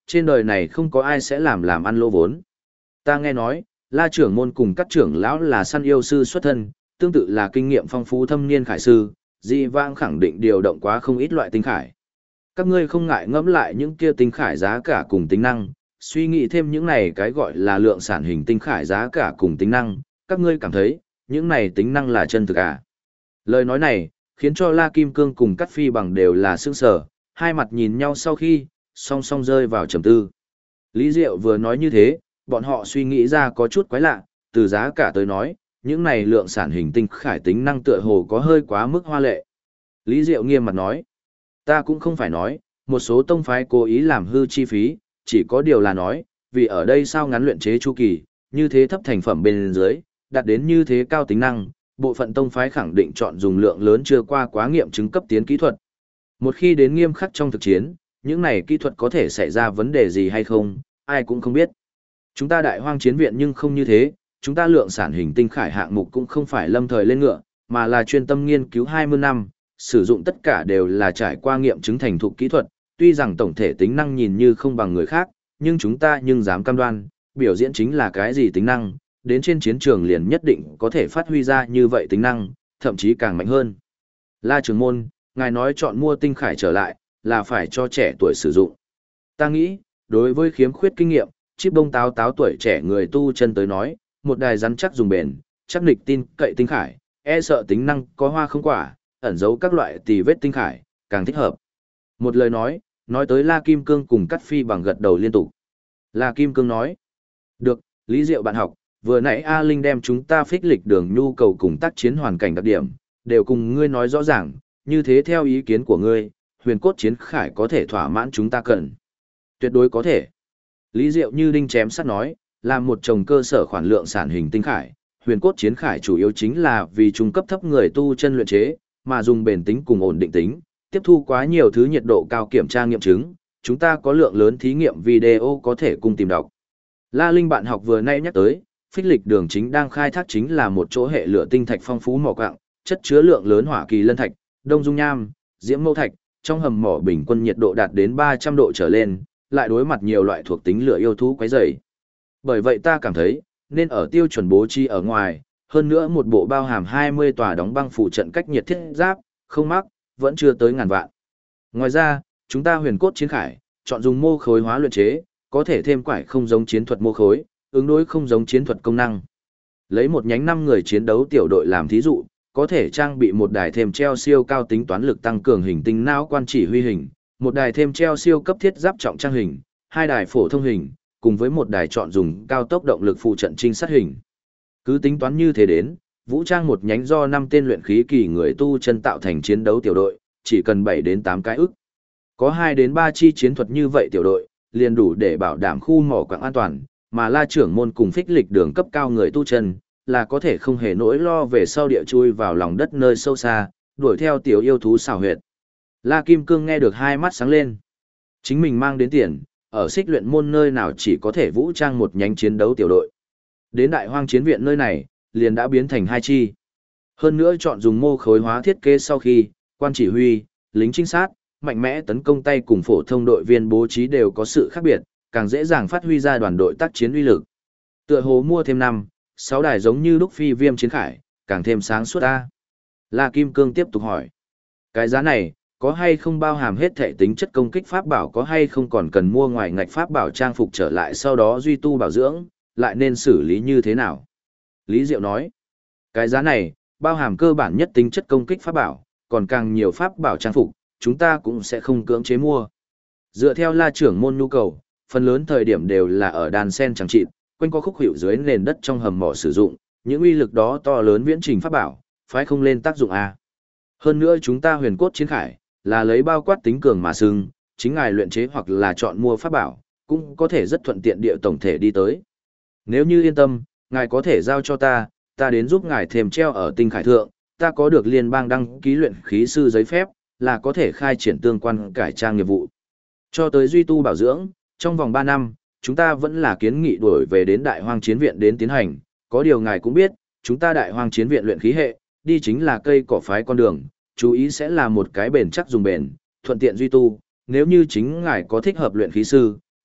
trên đời này không có ai sẽ làm ăn lỗ vốn. Ta nghe nói, La trưởng môn cùng các trưởng lão là săn yêu sư xuất thân, tương tự là kinh nghiệm phong phú thâm niên khải sư, dị vãng khẳng định điều động quá không ít loại tinh khải. Các ngươi không ngại ngẫm lại những kia tinh khải giá cả cùng tính năng, suy nghĩ thêm những này cái gọi là lượng sản hình tinh khải giá cả cùng tính năng, các ngươi cảm thấy, những này tính năng là chân thực à? Lời nói này, khiến cho La Kim Cương cùng Cát Phi Bằng đều là sững sờ, hai mặt nhìn nhau sau khi, song song rơi vào trầm tư. Lý Diệu vừa nói như thế, bọn họ suy nghĩ ra có chút quái lạ, từ giá cả tới nói, những này lượng sản hình tinh khải tính năng tựa hồ có hơi quá mức hoa lệ. Lý Diệu nghiêm mặt nói, ta cũng không phải nói, một số tông phái cố ý làm hư chi phí, chỉ có điều là nói, vì ở đây sao ngắn luyện chế chu kỳ, như thế thấp thành phẩm bên dưới, đạt đến như thế cao tính năng, bộ phận tông phái khẳng định chọn dùng lượng lớn chưa qua quá nghiệm chứng cấp tiến kỹ thuật. Một khi đến nghiêm khắc trong thực chiến, những này kỹ thuật có thể xảy ra vấn đề gì hay không, ai cũng không biết. Chúng ta Đại Hoang Chiến Viện nhưng không như thế, chúng ta lượng sản hình tinh khải hạng mục cũng không phải lâm thời lên ngựa, mà là chuyên tâm nghiên cứu 20 năm, sử dụng tất cả đều là trải qua nghiệm chứng thành thục kỹ thuật, tuy rằng tổng thể tính năng nhìn như không bằng người khác, nhưng chúng ta nhưng dám cam đoan, biểu diễn chính là cái gì tính năng, đến trên chiến trường liền nhất định có thể phát huy ra như vậy tính năng, thậm chí càng mạnh hơn. La Trường Môn, ngài nói chọn mua tinh khải trở lại, là phải cho trẻ tuổi sử dụng. Ta nghĩ, đối với khiếm khuyết kinh nghiệm, chip bông táo táo tuổi trẻ người tu chân tới nói, một đài rắn chắc dùng bền, chắc nịch tin cậy tinh khải, e sợ tính năng có hoa không quả, ẩn giấu các loại tì vết tinh khải, càng thích hợp. Một lời nói tới La Kim Cương cùng Cát Phi Bằng gật đầu liên tục. La Kim Cương nói, được, Lý Diệu bạn học, vừa nãy A Linh đem chúng ta phích lịch đường nhu cầu cùng tác chiến hoàn cảnh đặc điểm, đều cùng ngươi nói rõ ràng, như thế theo ý kiến của ngươi, huyền cốt chiến khải có thể thỏa mãn chúng ta cần. Tuyệt đối có thể. Lý Diệu như đinh chém sắt nói, là một chồng cơ sở khoản lượng sản hình tinh khải, huyền cốt chiến khải chủ yếu chính là vì trung cấp thấp người tu chân luyện chế, mà dùng bền tính cùng ổn định tính, tiếp thu quá nhiều thứ nhiệt độ cao kiểm tra nghiệm chứng, chúng ta có lượng lớn thí nghiệm video có thể cùng tìm đọc. La Linh bạn học vừa nay nhắc tới, phích lịch đường chính đang khai thác chính là một chỗ hệ lửa tinh thạch phong phú mỏ quặng, chất chứa lượng lớn hỏa kỳ lân thạch, đông dung nham, diễm mâu thạch, trong hầm mỏ bình quân nhiệt độ đạt đến 300 độ trở lên, lại đối mặt nhiều loại thuộc tính lửa yêu thú quấy rầy. Bởi vậy ta cảm thấy, nên ở tiêu chuẩn bố trí ở ngoài, hơn nữa một bộ bao hàm 20 tòa đóng băng phụ trận cách nhiệt thiết giáp, không mắc, vẫn chưa tới ngàn vạn. Ngoài ra, chúng ta huyền cốt chiến khải, chọn dùng mô khối hóa luyện chế, có thể thêm quải không giống chiến thuật mô khối, ứng đối không giống chiến thuật công năng. Lấy một nhánh 5 người chiến đấu tiểu đội làm thí dụ, có thể trang bị một đài thêm treo siêu cao tính toán lực tăng cường hình tinh não quan chỉ huy hình, một đài thêm treo siêu cấp thiết giáp trọng trang hình, 2 đài phổ thông hình, cùng với một đài chọn dùng cao tốc động lực phụ trận trinh sát hình. Cứ tính toán như thế đến, vũ trang một nhánh do 5 tên luyện khí kỳ người tu chân tạo thành chiến đấu tiểu đội, chỉ cần 7 đến 8 cái ức. Có 2 đến 3 chi chiến thuật như vậy tiểu đội, liền đủ để bảo đảm khu mỏ quặng an toàn, mà La trưởng môn cùng phích lịch đường cấp cao người tu chân, là có thể không hề nỗi lo về sau địa chui vào lòng đất nơi sâu xa, đuổi theo tiểu yêu thú xảo huyệt. La Kim Cương nghe được hai mắt sáng lên. Chính mình mang đến tiền, ở xích luyện môn nơi nào chỉ có thể vũ trang một nhánh chiến đấu tiểu đội. Đến Đại Hoang Chiến Viện nơi này, liền đã biến thành 2 chi. Hơn nữa chọn dùng mô khối hóa thiết kế sau khi, quan chỉ huy, lính trinh sát, mạnh mẽ tấn công tay cùng phổ thông đội viên bố trí đều có sự khác biệt, càng dễ dàng phát huy ra đoàn đội tác chiến uy lực. Tựa hồ mua thêm 5-6 đài giống như lúc phi viêm chiến khải, càng thêm sáng suốt ta. La Kim Cương tiếp tục hỏi. Cái giá này, có hay không bao hàm hết thể tính chất công kích pháp bảo, có hay không còn cần mua ngoài ngạch pháp bảo trang phục trở lại sau đó duy tu bảo dưỡng, lại nên xử lý như thế nào? Lý Diệu nói. Cái giá này, bao hàm cơ bản nhất tính chất công kích pháp bảo, còn càng nhiều pháp bảo trang phục, chúng ta cũng sẽ không cưỡng chế mua. Dựa theo La trưởng môn nhu cầu, phần lớn thời điểm đều là ở đàn sen chẳng trị, quanh co khúc hiệu dưới nền đất trong hầm mỏ sử dụng, những uy lực đó to lớn viễn trình pháp bảo, phải không lên tác dụng a. Hơn nữa chúng ta huyền cốt chiến khải, là lấy bao quát tính cường mà xưng, chính ngài luyện chế hoặc là chọn mua pháp bảo, cũng có thể rất thuận tiện địa tổng thể đi tới. Nếu như yên tâm, ngài có thể giao cho ta đến giúp ngài thêm treo ở tinh khải thượng, ta có được liên bang đăng ký luyện khí sư giấy phép, là có thể khai triển tương quan cải trang nghiệp vụ. Cho tới duy tu bảo dưỡng, trong vòng 3 năm, chúng ta vẫn là kiến nghị đổi về đến Đại Hoang Chiến Viện đến tiến hành, có điều ngài cũng biết, chúng ta Đại Hoang Chiến Viện luyện khí hệ, đi chính là cây cỏ phái con đường, chú ý sẽ là một cái bền chắc dùng bền, thuận tiện duy tu, nếu như chính ngài có thích hợp luyện khí sư,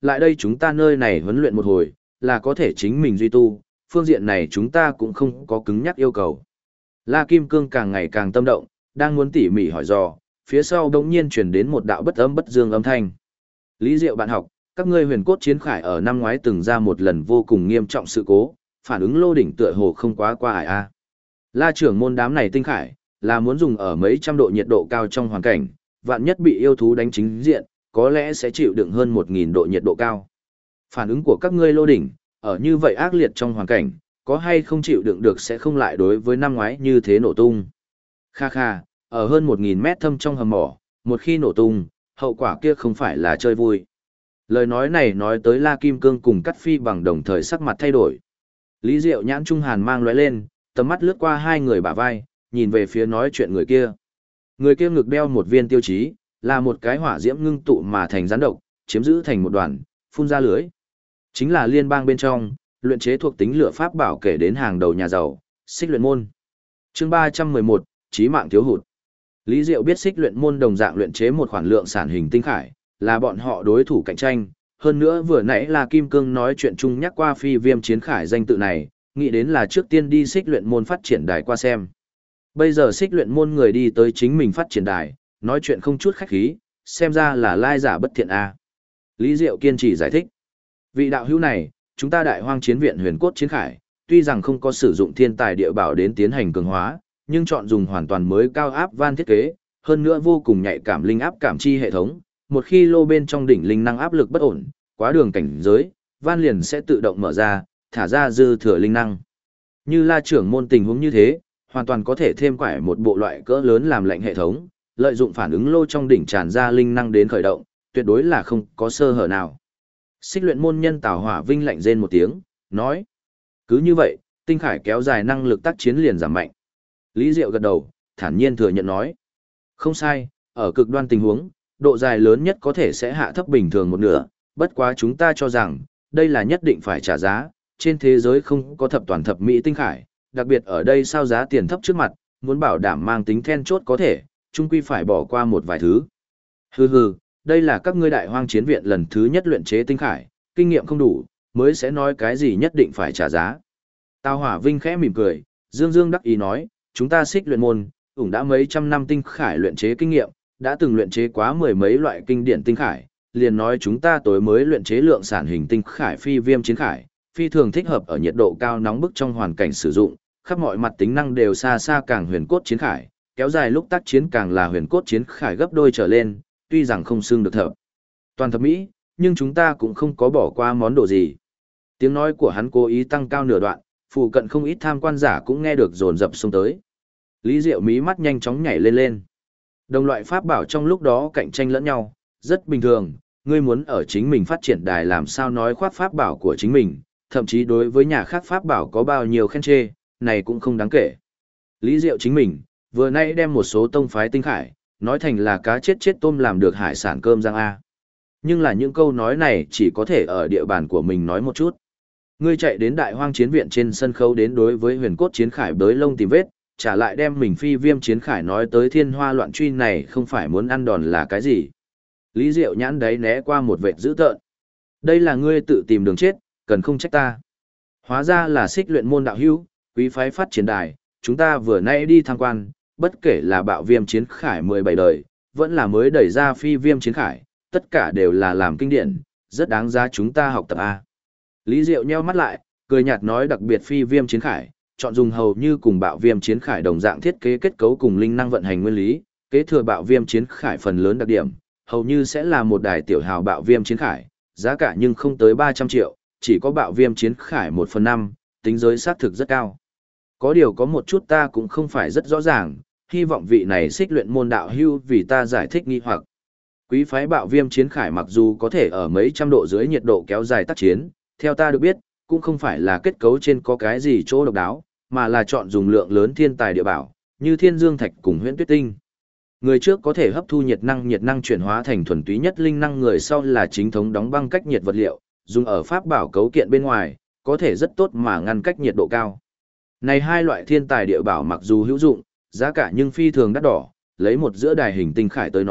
lại đây chúng ta nơi này huấn luyện một hồi, là có thể chính mình duy tu, phương diện này chúng ta cũng không có cứng nhắc yêu cầu. La Kim Cương càng ngày càng tâm động, đang muốn tỉ mỉ hỏi dò, phía sau đống nhiên truyền đến một đạo bất âm bất dương âm thanh. Lý Diệu bạn học, các ngươi huyền cốt chiến khải ở năm ngoái từng ra một lần vô cùng nghiêm trọng sự cố, phản ứng lô đỉnh tựa hồ không quá qua ải a. La trưởng môn đám này tinh khải, là muốn dùng ở mấy trăm độ nhiệt độ cao trong hoàn cảnh, vạn nhất bị yêu thú đánh chính diện, có lẽ sẽ chịu đựng hơn 1000 độ nhiệt độ cao. Phản ứng của các ngươi lô đỉnh, ở như vậy ác liệt trong hoàn cảnh, có hay không chịu đựng được sẽ không lại đối với năm ngoái như thế nổ tung. Kha kha, ở hơn 1000 mét thâm trong hầm mỏ, một khi nổ tung, hậu quả kia không phải là chơi vui. Lời nói này nói tới La Kim Cương cùng Cắt Phi bằng đồng thời sắc mặt thay đổi. Lý Diệu nhãn trung hàn mang lóe lên, tầm mắt lướt qua hai người bả vai, nhìn về phía nói chuyện người kia. Người kia ngực đeo một viên tiêu chí, là một cái hỏa diễm ngưng tụ mà thành rắn độc, chiếm giữ thành một đoàn, phun ra lưới. Chính là liên bang bên trong, luyện chế thuộc tính lửa pháp bảo kể đến hàng đầu nhà giàu, Xích Luyện Môn. Chương 311, chí mạng thiếu hụt. Lý Diệu biết Xích Luyện Môn đồng dạng luyện chế một khoản lượng sản hình tinh khải, là bọn họ đối thủ cạnh tranh. Hơn nữa vừa nãy là Kim Cương nói chuyện chung nhắc qua phi viêm chiến khải danh tự này, nghĩ đến là trước tiên đi Xích Luyện Môn phát triển đài qua xem. Bây giờ Xích Luyện Môn người đi tới chính mình phát triển đài, nói chuyện không chút khách khí, xem ra là lai giả bất thiện a. Lý Diệu kiên trì giải thích. Vị đạo hữu này, chúng ta Đại Hoang Chiến viện Huyền Cốt Chiến Khải, tuy rằng không có sử dụng thiên tài địa bảo đến tiến hành cường hóa, nhưng chọn dùng hoàn toàn mới cao áp van thiết kế, hơn nữa vô cùng nhạy cảm linh áp cảm chi hệ thống, một khi lô bên trong đỉnh linh năng áp lực bất ổn, quá đường cảnh giới, van liền sẽ tự động mở ra, thả ra dư thừa linh năng. Như La trưởng môn tình huống như thế, hoàn toàn có thể thêm quải một bộ loại cỡ lớn làm lệnh hệ thống, lợi dụng phản ứng lô trong đỉnh tràn ra linh năng đến khởi động, tuyệt đối là không có sơ hở nào. Xích Luyện Môn nhân Tào Hỏa Vinh lạnh rên một tiếng, nói: cứ như vậy, tinh khải kéo dài năng lực tác chiến liền giảm mạnh. Lý Diệu gật đầu, thản nhiên thừa nhận nói: không sai, ở cực đoan tình huống, độ dài lớn nhất có thể sẽ hạ thấp bình thường một nửa, bất quá chúng ta cho rằng, đây là nhất định phải trả giá, trên thế giới không có thập toàn thập mỹ tinh khải, đặc biệt ở đây sao giá tiền thấp trước mặt, muốn bảo đảm mang tính then chốt có thể, chung quy phải bỏ qua một vài thứ. Hừ hừ, đây là các ngươi Đại Hoang Chiến viện lần thứ nhất luyện chế tinh khải, kinh nghiệm không đủ, mới sẽ nói cái gì nhất định phải trả giá. Tào Hỏa Vinh khẽ mỉm cười, dương dương đắc ý nói, chúng ta Xích Luyện Môn, cũng đã mấy trăm năm tinh khải luyện chế kinh nghiệm, đã từng luyện chế quá mười mấy loại kinh điển tinh khải, liền nói chúng ta tối mới luyện chế lượng sản hình tinh khải phi viêm chiến khải, phi thường thích hợp ở nhiệt độ cao nóng bức trong hoàn cảnh sử dụng, khắp mọi mặt tính năng đều xa xa càng huyền cốt chiến khải, kéo dài lúc tác chiến càng là huyền cốt chiến khải gấp đôi trở lên, tuy rằng không xưng được thập toàn thập mỹ, nhưng chúng ta cũng không có bỏ qua món đồ gì. Tiếng nói của hắn cố ý tăng cao nửa đoạn, phụ cận không ít tham quan giả cũng nghe được dồn dập xông tới. Lý Diệu mí mắt nhanh chóng nhảy lên lên. Đồng loại pháp bảo trong lúc đó cạnh tranh lẫn nhau, rất bình thường, ngươi muốn ở chính mình phát triển đài làm sao nói khoác pháp bảo của chính mình, thậm chí đối với nhà khác pháp bảo có bao nhiêu khen chê, này cũng không đáng kể. Lý Diệu chính mình, vừa nay đem một số tông phái tinh khải, nói thành là cá chết chết tôm làm được hải sản cơm rang A. Nhưng là những câu nói này chỉ có thể ở địa bàn của mình nói một chút. Ngươi chạy đến Đại Hoang Chiến viện trên sân khấu đến đối với huyền cốt chiến khải bới lông tìm vết, trả lại đem mình phi viêm chiến khải nói tới thiên hoa loạn truy này không phải muốn ăn đòn là cái gì. Lý Diệu nhãn đấy né qua một vệt dữ tợn. Đây là ngươi tự tìm đường chết, cần không trách ta. Hóa ra là Xích Luyện Môn đạo hữu, quý phái phát triển đài, chúng ta vừa nay đi tham quan, bất kể là bạo viêm chiến khải 17 đời, vẫn là mới đẩy ra phi viêm chiến khải, tất cả đều là làm kinh điển, rất đáng giá chúng ta học tập A. Lý Diệu nheo mắt lại, cười nhạt nói đặc biệt phi viêm chiến khải, chọn dùng hầu như cùng bạo viêm chiến khải đồng dạng thiết kế kết cấu cùng linh năng vận hành nguyên lý, kế thừa bạo viêm chiến khải phần lớn đặc điểm, hầu như sẽ là một đài tiểu hào bạo viêm chiến khải, giá cả nhưng không tới 300 triệu, chỉ có bạo viêm chiến khải 1/5, tính giới xác thực rất cao. Có điều có một chút ta cũng không phải rất rõ ràng, hy vọng vị này Xích Luyện Môn đạo hưu vì ta giải thích nghi hoặc. Quý phái bạo viêm chiến khải mặc dù có thể ở mấy trăm độ dưới nhiệt độ kéo dài tác chiến, theo ta được biết, cũng không phải là kết cấu trên có cái gì chỗ độc đáo, mà là chọn dùng lượng lớn thiên tài địa bảo, như thiên dương thạch cùng huyễn tuyết tinh. Người trước có thể hấp thu nhiệt năng chuyển hóa thành thuần túy nhất linh năng, người sau là chính thống đóng băng cách nhiệt vật liệu, dùng ở pháp bảo cấu kiện bên ngoài, có thể rất tốt mà ngăn cách nhiệt độ cao. Này hai loại thiên tài địa bảo mặc dù hữu dụng, giá cả nhưng phi thường đắt đỏ, lấy một giữa đài hình tinh khải tới nói,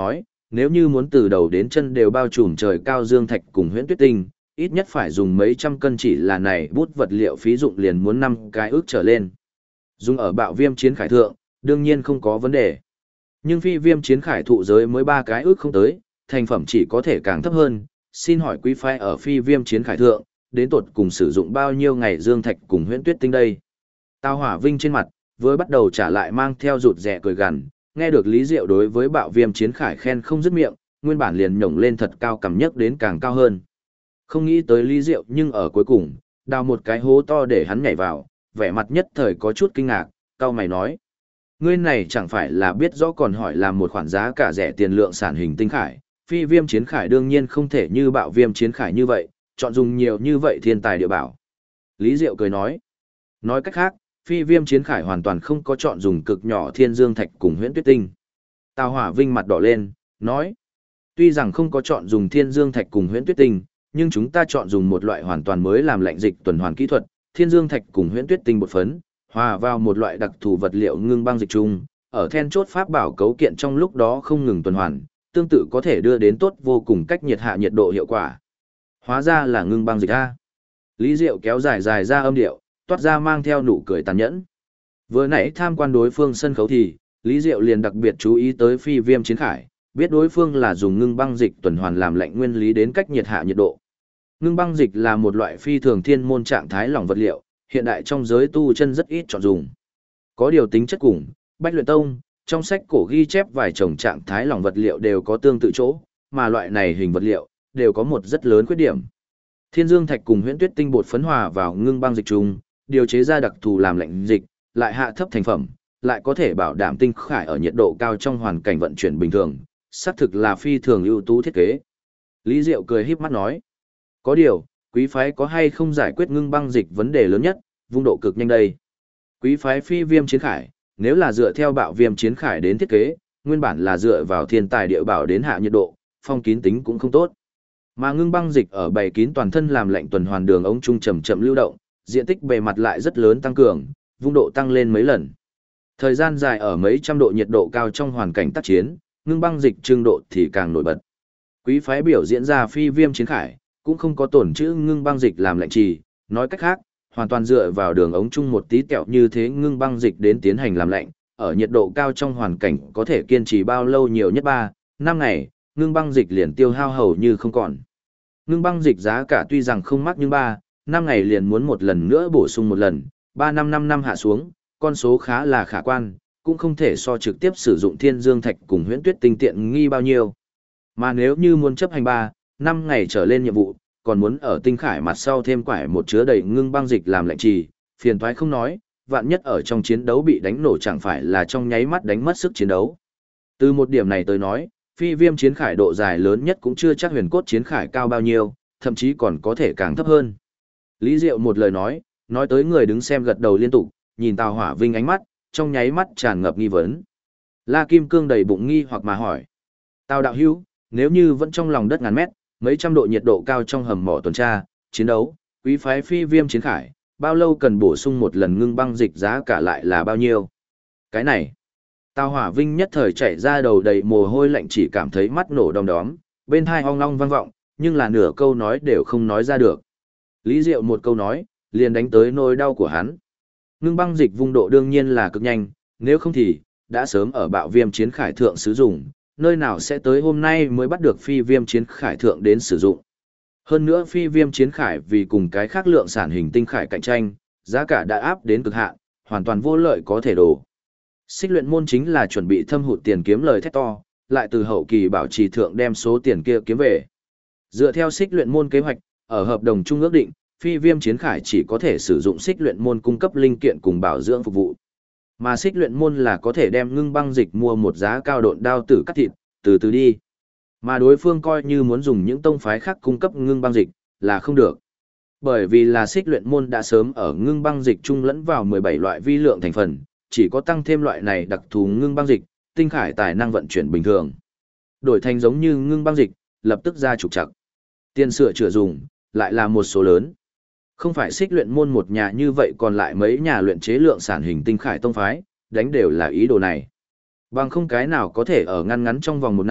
Nếu như muốn từ đầu đến chân đều bao trùm trời cao dương thạch cùng huyễn tuyết tinh, ít nhất phải dùng mấy trăm cân, chỉ là này bút vật liệu phí dụng liền muốn 5 cái ước trở lên. Dùng ở bạo viêm chiến khải thượng, đương nhiên không có vấn đề. Nhưng phi viêm chiến khải thụ giới mới 3 cái ước không tới, thành phẩm chỉ có thể càng thấp hơn. Xin hỏi quý phái ở phi viêm chiến khải thượng, đến tột cùng sử dụng bao nhiêu ngày dương thạch cùng huyễn tuyết tinh đây? Tào Hỏa Vinh trên mặt, vừa bắt đầu trả lại mang theo rụt rẻ cười gằn, nghe được Lý Diệu đối với bạo viêm chiến khải khen không dứt miệng, nguyên bản liền nhổng lên thật cao, cảm nhất đến càng cao hơn. Không nghĩ tới Lý Diệu nhưng ở cuối cùng, đào một cái hố to để hắn nhảy vào, vẻ mặt nhất thời có chút kinh ngạc, cao mày nói. Ngươi này chẳng phải là biết rõ còn hỏi làm một khoản giá cả rẻ tiền lượng sản hình tinh khải, phi viêm chiến khải đương nhiên không thể như bạo viêm chiến khải như vậy, chọn dùng nhiều như vậy thiên tài địa bảo. Lý Diệu cười nói. Nói cách khác, phi viêm chiến khải hoàn toàn không có chọn dùng cực nhỏ thiên dương thạch cùng huyễn tuyết tinh. Tào Hỏa Vinh mặt đỏ lên, nói. Tuy rằng không có chọn dùng thiên dương thạch cùng huyễn tuyết tinh, nhưng chúng ta chọn dùng một loại hoàn toàn mới làm lạnh dịch tuần hoàn kỹ thuật, thiên dương thạch cùng huyễn tuyết tinh bột phấn, hòa vào một loại đặc thù vật liệu ngưng băng dịch chung, ở then chốt pháp bảo cấu kiện trong lúc đó không ngừng tuần hoàn, tương tự có thể đưa đến tốt vô cùng cách nhiệt hạ nhiệt độ hiệu quả. Hóa ra là ngưng băng dịch a. Lý Diệu kéo dài dài ra âm điệu, toát ra mang theo nụ cười tàn nhẫn. Vừa nãy tham quan đối phương sân khấu thì, Lý Diệu liền đặc biệt chú ý tới phi viêm chiến khải, biết đối phương là dùng ngưng băng dịch tuần hoàn làm lạnh nguyên lý đến cách nhiệt hạ nhiệt độ. Ngưng băng dịch là một loại phi thường thiên môn trạng thái lỏng vật liệu, hiện đại trong giới tu chân rất ít chọn dùng. Có điều tính chất cùng, Bách Luyện Tông, trong sách cổ ghi chép vài chồng trạng thái lỏng vật liệu đều có tương tự chỗ, mà loại này hình vật liệu đều có một rất lớn khuyết điểm. Thiên dương thạch cùng huyễn tuyết tinh bột phấn hòa vào ngưng băng dịch chung, điều chế ra đặc thù làm lạnh dịch, lại hạ thấp thành phẩm, lại có thể bảo đảm tinh khải ở nhiệt độ cao trong hoàn cảnh vận chuyển bình thường, xác thực là phi thường ưu tú thiết kế. Lý Diệu cười híp mắt nói, có điều, quý phái có hay không giải quyết ngưng băng dịch vấn đề lớn nhất, vung độ cực nhanh đây. Quý phái phi viêm chiến khải, nếu là dựa theo bạo viêm chiến khải đến thiết kế, nguyên bản là dựa vào thiên tài địa bảo đến hạ nhiệt độ, phong kín tính cũng không tốt. Mà ngưng băng dịch ở bày kín toàn thân làm lạnh tuần hoàn đường ống trung chậm chậm lưu động, diện tích bề mặt lại rất lớn tăng cường, vung độ tăng lên mấy lần. Thời gian dài ở mấy trăm độ nhiệt độ cao trong hoàn cảnh tác chiến, ngưng băng dịch trưng độ thì càng nổi bật. Quý phái biểu diễn ra phi viêm chiến khải, cũng không có tổn chữ ngưng băng dịch làm lạnh trì, nói cách khác, hoàn toàn dựa vào đường ống chung một tí kẹo như thế ngưng băng dịch đến tiến hành làm lạnh, ở nhiệt độ cao trong hoàn cảnh có thể kiên trì bao lâu nhiều nhất 3-5 ngày, ngưng băng dịch liền tiêu hao hầu như không còn. Ngưng băng dịch giá cả tuy rằng không mắc nhưng 3-5 ngày liền muốn một lần nữa bổ sung một lần, 3-5 năm hạ xuống, con số khá là khả quan, cũng không thể so trực tiếp sử dụng thiên dương thạch cùng huyễn tuyết tinh tiện nghi bao nhiêu. Mà nếu như muốn chấp hành 3-5 ngày trở lên nhiệm vụ, còn muốn ở tinh khải mặt sau thêm quải một chứa đầy ngưng băng dịch làm lạnh trì, phiền toái không nói, vạn nhất ở trong chiến đấu bị đánh nổ chẳng phải là trong nháy mắt đánh mất sức chiến đấu. Từ một điểm này tới nói, phi viêm chiến khải độ dài lớn nhất cũng chưa chắc huyền cốt chiến khải cao bao nhiêu, thậm chí còn có thể càng thấp hơn. Lý Diệu một lời nói tới người đứng xem gật đầu liên tục, nhìn Tào Hỏa Vinh ánh mắt, trong nháy mắt tràn ngập nghi vấn. La Kim Cương đầy bụng nghi hoặc mà hỏi. Tào đạo hữu, nếu như vẫn trong lòng đất ngàn mét, mấy trăm độ nhiệt độ cao trong hầm mỏ tuần tra, chiến đấu, quý phái phi viêm chiến khải, bao lâu cần bổ sung một lần ngưng băng dịch giá cả lại là bao nhiêu? Cái này, Tào Hỏa Vinh nhất thời chảy ra đầu đầy mồ hôi lạnh, chỉ cảm thấy mắt nổ đom đóm, bên tai ong long vang vọng, nhưng là nửa câu nói đều không nói ra được. Lý Diệu một câu nói, liền đánh tới nỗi đau của hắn. Ngưng băng dịch vung độ đương nhiên là cực nhanh, nếu không thì, đã sớm ở bạo viêm chiến khải thượng sử dụng, nơi nào sẽ tới hôm nay mới bắt được phi viêm chiến khải thượng đến sử dụng. Hơn nữa phi viêm chiến khải vì cùng cái khác lượng sản hình tinh khải cạnh tranh, giá cả đã áp đến cực hạn, hoàn toàn vô lợi có thể đổ. Xích luyện môn chính là chuẩn bị thâm hụt tiền kiếm lời thét to, lại từ hậu kỳ bảo trì thượng đem số tiền kia kiếm về. Dựa theo xích luyện môn kế hoạch, ở hợp đồng chung ước định, phi viêm chiến khải chỉ có thể sử dụng xích luyện môn cung cấp linh kiện cùng bảo dưỡng phục vụ. Mà xích luyện môn là có thể đem ngưng băng dịch mua một giá cao độn đao tử cắt thịt, từ từ đi. Mà đối phương coi như muốn dùng những tông phái khác cung cấp ngưng băng dịch, là không được. Bởi vì là xích luyện môn đã sớm ở ngưng băng dịch chung lẫn vào 17 loại vi lượng thành phần, chỉ có tăng thêm loại này đặc thù ngưng băng dịch, tinh khải tài năng vận chuyển bình thường. Đổi thành giống như ngưng băng dịch, lập tức ra trục trặc. Tiền sửa chữa dùng, lại là một số lớn. Không phải xích luyện môn một nhà như vậy, còn lại mấy nhà luyện chế lượng sản hình tinh khải tông phái, đánh đều là ý đồ này. Bằng không cái nào có thể ở ngăn ngắn trong vòng 1 năm,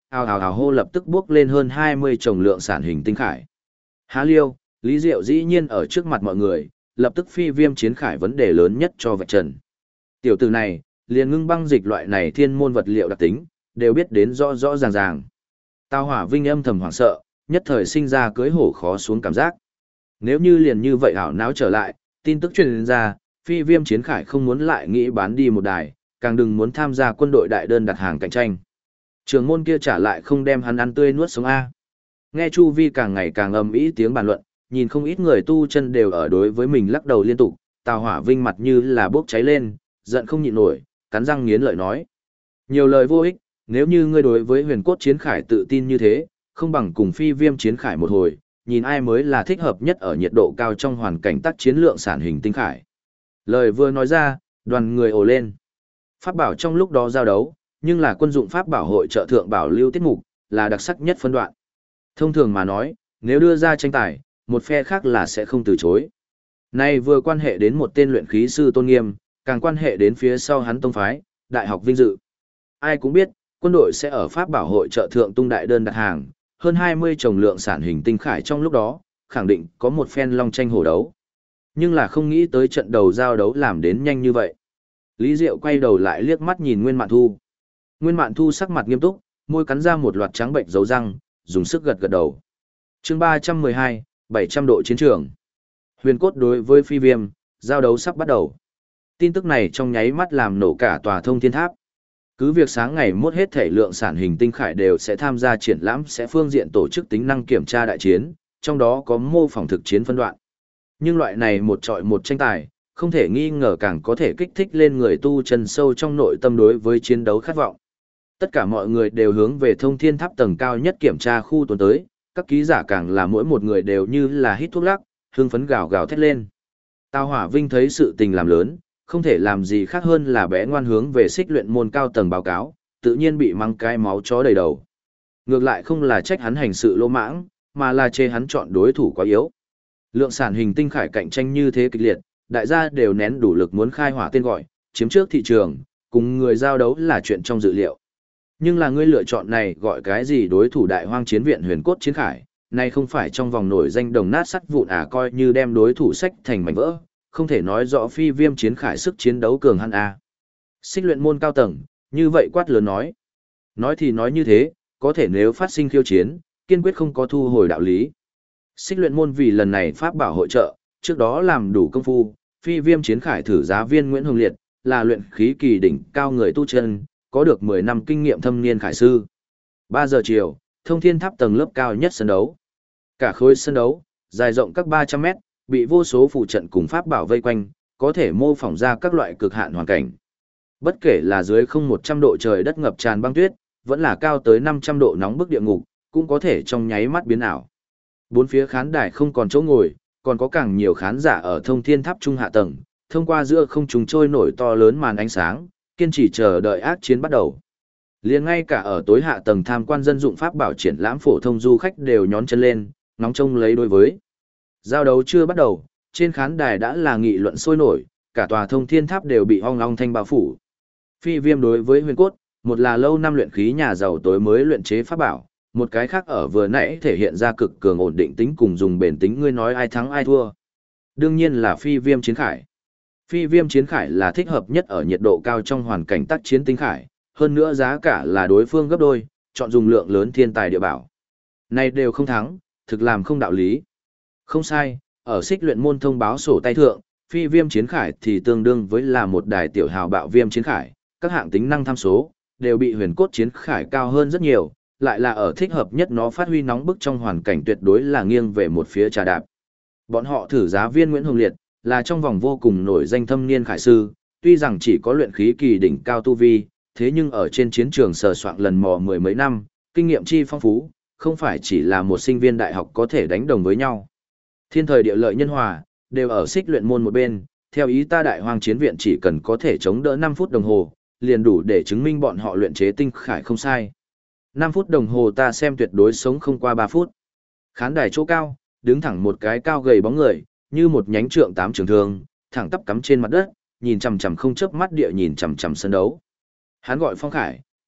ào ào ào hô lập tức bước lên hơn 20 chồng lượng sản hình tinh khải. Há liêu, Lý Diệu dĩ nhiên ở trước mặt mọi người, lập tức phi viêm chiến khải vấn đề lớn nhất cho vạch trần. Tiểu tử này, liền ngưng băng dịch loại này thiên môn vật liệu đặc tính, đều biết đến rõ rõ ràng ràng. Tào Hỏa Vinh âm thầm hoảng sợ, nhất thời sinh ra cưới hổ khó xuống cảm giác. Nếu như liền như vậy ảo não trở lại, tin tức truyền ra, phi viêm chiến khải không muốn lại nghĩ bán đi một đài, càng đừng muốn tham gia quân đội đại đơn đặt hàng cạnh tranh. Trường môn kia trả lại không đem hắn ăn tươi nuốt sống A. Nghe chu vi càng ngày càng ầm ĩ tiếng bàn luận, nhìn không ít người tu chân đều ở đối với mình lắc đầu liên tục, Tào Hỏa Vinh mặt như là bốc cháy lên, giận không nhịn nổi, cắn răng nghiến lợi nói. Nhiều lời vô ích, nếu như ngươi đối với huyền cốt chiến khải tự tin như thế, không bằng cùng phi viêm chiến khải một hồi, nhìn ai mới là thích hợp nhất ở nhiệt độ cao trong hoàn cảnh tác chiến lượng sản hình tinh khải. Lời vừa nói ra, đoàn người ồ lên. Pháp bảo trong lúc đó giao đấu, nhưng là quân dụng pháp bảo hội trợ thượng bảo lưu tiết mục, là đặc sắc nhất phân đoạn. Thông thường mà nói, nếu đưa ra tranh tài, một phe khác là sẽ không từ chối. Này vừa quan hệ đến một tên luyện khí sư tôn nghiêm, càng quan hệ đến phía sau hắn tông phái, đại học vinh dự. Ai cũng biết, quân đội sẽ ở pháp bảo hội trợ thượng tung đại đơn đặt hàng, hơn 20 chồng lượng sản hình tinh khải trong lúc đó, khẳng định có một phen long tranh hổ đấu. Nhưng là không nghĩ tới trận đầu giao đấu làm đến nhanh như vậy. Lý Diệu quay đầu lại liếc mắt nhìn Nguyên Mạn Thu. Nguyên Mạn Thu sắc mặt nghiêm túc, môi cắn ra một loạt trắng bệnh dấu răng, dùng sức gật gật đầu. Chương 312, 700 độ chiến trường. Huyền cốt đối với phi viêm, giao đấu sắp bắt đầu. Tin tức này trong nháy mắt làm nổ cả tòa thông thiên tháp. Cứ việc sáng ngày mốt hết thể lượng sản hình tinh khải đều sẽ tham gia triển lãm sẽ phương diện tổ chức tính năng kiểm tra đại chiến, trong đó có mô phỏng thực chiến phân đoạn. Nhưng loại này một trọi một tranh tài, không thể nghi ngờ càng có thể kích thích lên người tu chân sâu trong nội tâm đối với chiến đấu khát vọng. Tất cả mọi người đều hướng về thông thiên tháp tầng cao nhất kiểm tra khu tuần tới, các ký giả càng là mỗi một người đều như là hít thuốc lắc, hưng phấn gào gào thét lên. Tào Hỏa Vinh thấy sự tình làm lớn, không thể làm gì khác hơn là bé ngoan hướng về xích luyện môn cao tầng báo cáo, tự nhiên bị mắng cái máu chó đầy đầu. Ngược lại không là trách hắn hành sự lỗ mãng, mà là chê hắn chọn đối thủ quá yếu. Lượng sản hình tinh khải cạnh tranh như thế kịch liệt, đại gia đều nén đủ lực muốn khai hỏa tên gọi, chiếm trước thị trường, cùng người giao đấu là chuyện trong dự liệu. Nhưng là ngươi lựa chọn này gọi cái gì đối thủ đại hoang chiến viện huyền cốt chiến khải, này không phải trong vòng nổi danh đồng nát sắt vụn coi như đem đối thủ sách thành mảnh vỡ, không thể nói rõ phi viêm chiến khải sức chiến đấu cường hắn a. Xích luyện môn cao tầng, như vậy quát lớn nói. Nói thì nói như thế, có thể nếu phát sinh khiêu chiến, kiên quyết không có thu hồi đạo lý. Xích luyện môn vì lần này pháp bảo hội trợ, trước đó làm đủ công phu, phi viêm chiến khải thử giá viên Nguyễn Hồng Liệt, là luyện khí kỳ đỉnh cao người tu chân, có được 10 năm kinh nghiệm thâm niên khải sư. 3 giờ chiều, thông thiên tháp tầng lớp cao nhất sân đấu. Cả khối sân đấu, dài rộng các 300 mét, bị vô số phụ trận cùng pháp bảo vây quanh, có thể mô phỏng ra các loại cực hạn hoàn cảnh. Bất kể là dưới không 100 độ trời đất ngập tràn băng tuyết, vẫn là cao tới 500 độ nóng bức địa ngục, cũng có thể trong nháy mắt biến ảo. Bốn phía khán đài không còn chỗ ngồi, còn có càng nhiều khán giả ở thông thiên tháp trung hạ tầng, thông qua giữa không trung trôi nổi to lớn màn ánh sáng, kiên trì chờ đợi ác chiến bắt đầu. Liền ngay cả ở tối hạ tầng tham quan dân dụng pháp bảo triển lãm phổ thông du khách đều nhón chân lên, ngóng trông lấy đối với. Giao đấu chưa bắt đầu, trên khán đài đã là nghị luận sôi nổi, cả tòa thông thiên tháp đều bị ong ong thanh bao phủ. Phi viêm đối với huyền cốt, một là lâu năm luyện khí nhà giàu tối mới luyện chế pháp bảo, một cái khác ở vừa nãy thể hiện ra cực cường ổn định tính cùng dùng bền tính, ngươi nói ai thắng ai thua. Đương nhiên là phi viêm chiến khải. Phi viêm chiến khải là thích hợp nhất ở nhiệt độ cao trong hoàn cảnh tác chiến tinh khải, hơn nữa giá cả là đối phương gấp đôi, chọn dùng lượng lớn thiên tài địa bảo. Này đều không thắng, thực làm không đạo lý. Không sai, ở xích luyện môn thông báo sổ tay thượng, phi viêm chiến khải thì tương đương với là một đài tiểu hào bạo viêm chiến khải, các hạng tính năng tham số đều bị huyền cốt chiến khải cao hơn rất nhiều, lại là ở thích hợp nhất nó phát huy nóng bức trong hoàn cảnh tuyệt đối là nghiêng về một phía trà đạp. Bọn họ thử giá viên Nguyễn Hồng Liệt, là trong vòng vô cùng nổi danh thâm niên khải sư, tuy rằng chỉ có luyện khí kỳ đỉnh cao tu vi, thế nhưng ở trên chiến trường sờ soạn lần mò mười mấy năm, kinh nghiệm chi phong phú, không phải chỉ là một sinh viên đại học có thể đánh đồng với nhau. Thiên thời địa lợi nhân hòa, đều ở xích luyện môn một bên, theo ý ta đại hoang chiến viện chỉ cần có thể chống đỡ 5 phút đồng hồ, liền đủ để chứng minh bọn họ luyện chế tinh khải không sai. 5 phút đồng hồ ta xem tuyệt đối sống không qua 3 phút. Khán đài chỗ cao, đứng thẳng một cái cao gầy bóng người, như một nhánh trượng tám trường thương, thẳng tắp cắm trên mặt đất, nhìn chằm chằm không chớp mắt địa nhìn chằm chằm sân đấu. Hắn gọi Phong Khải,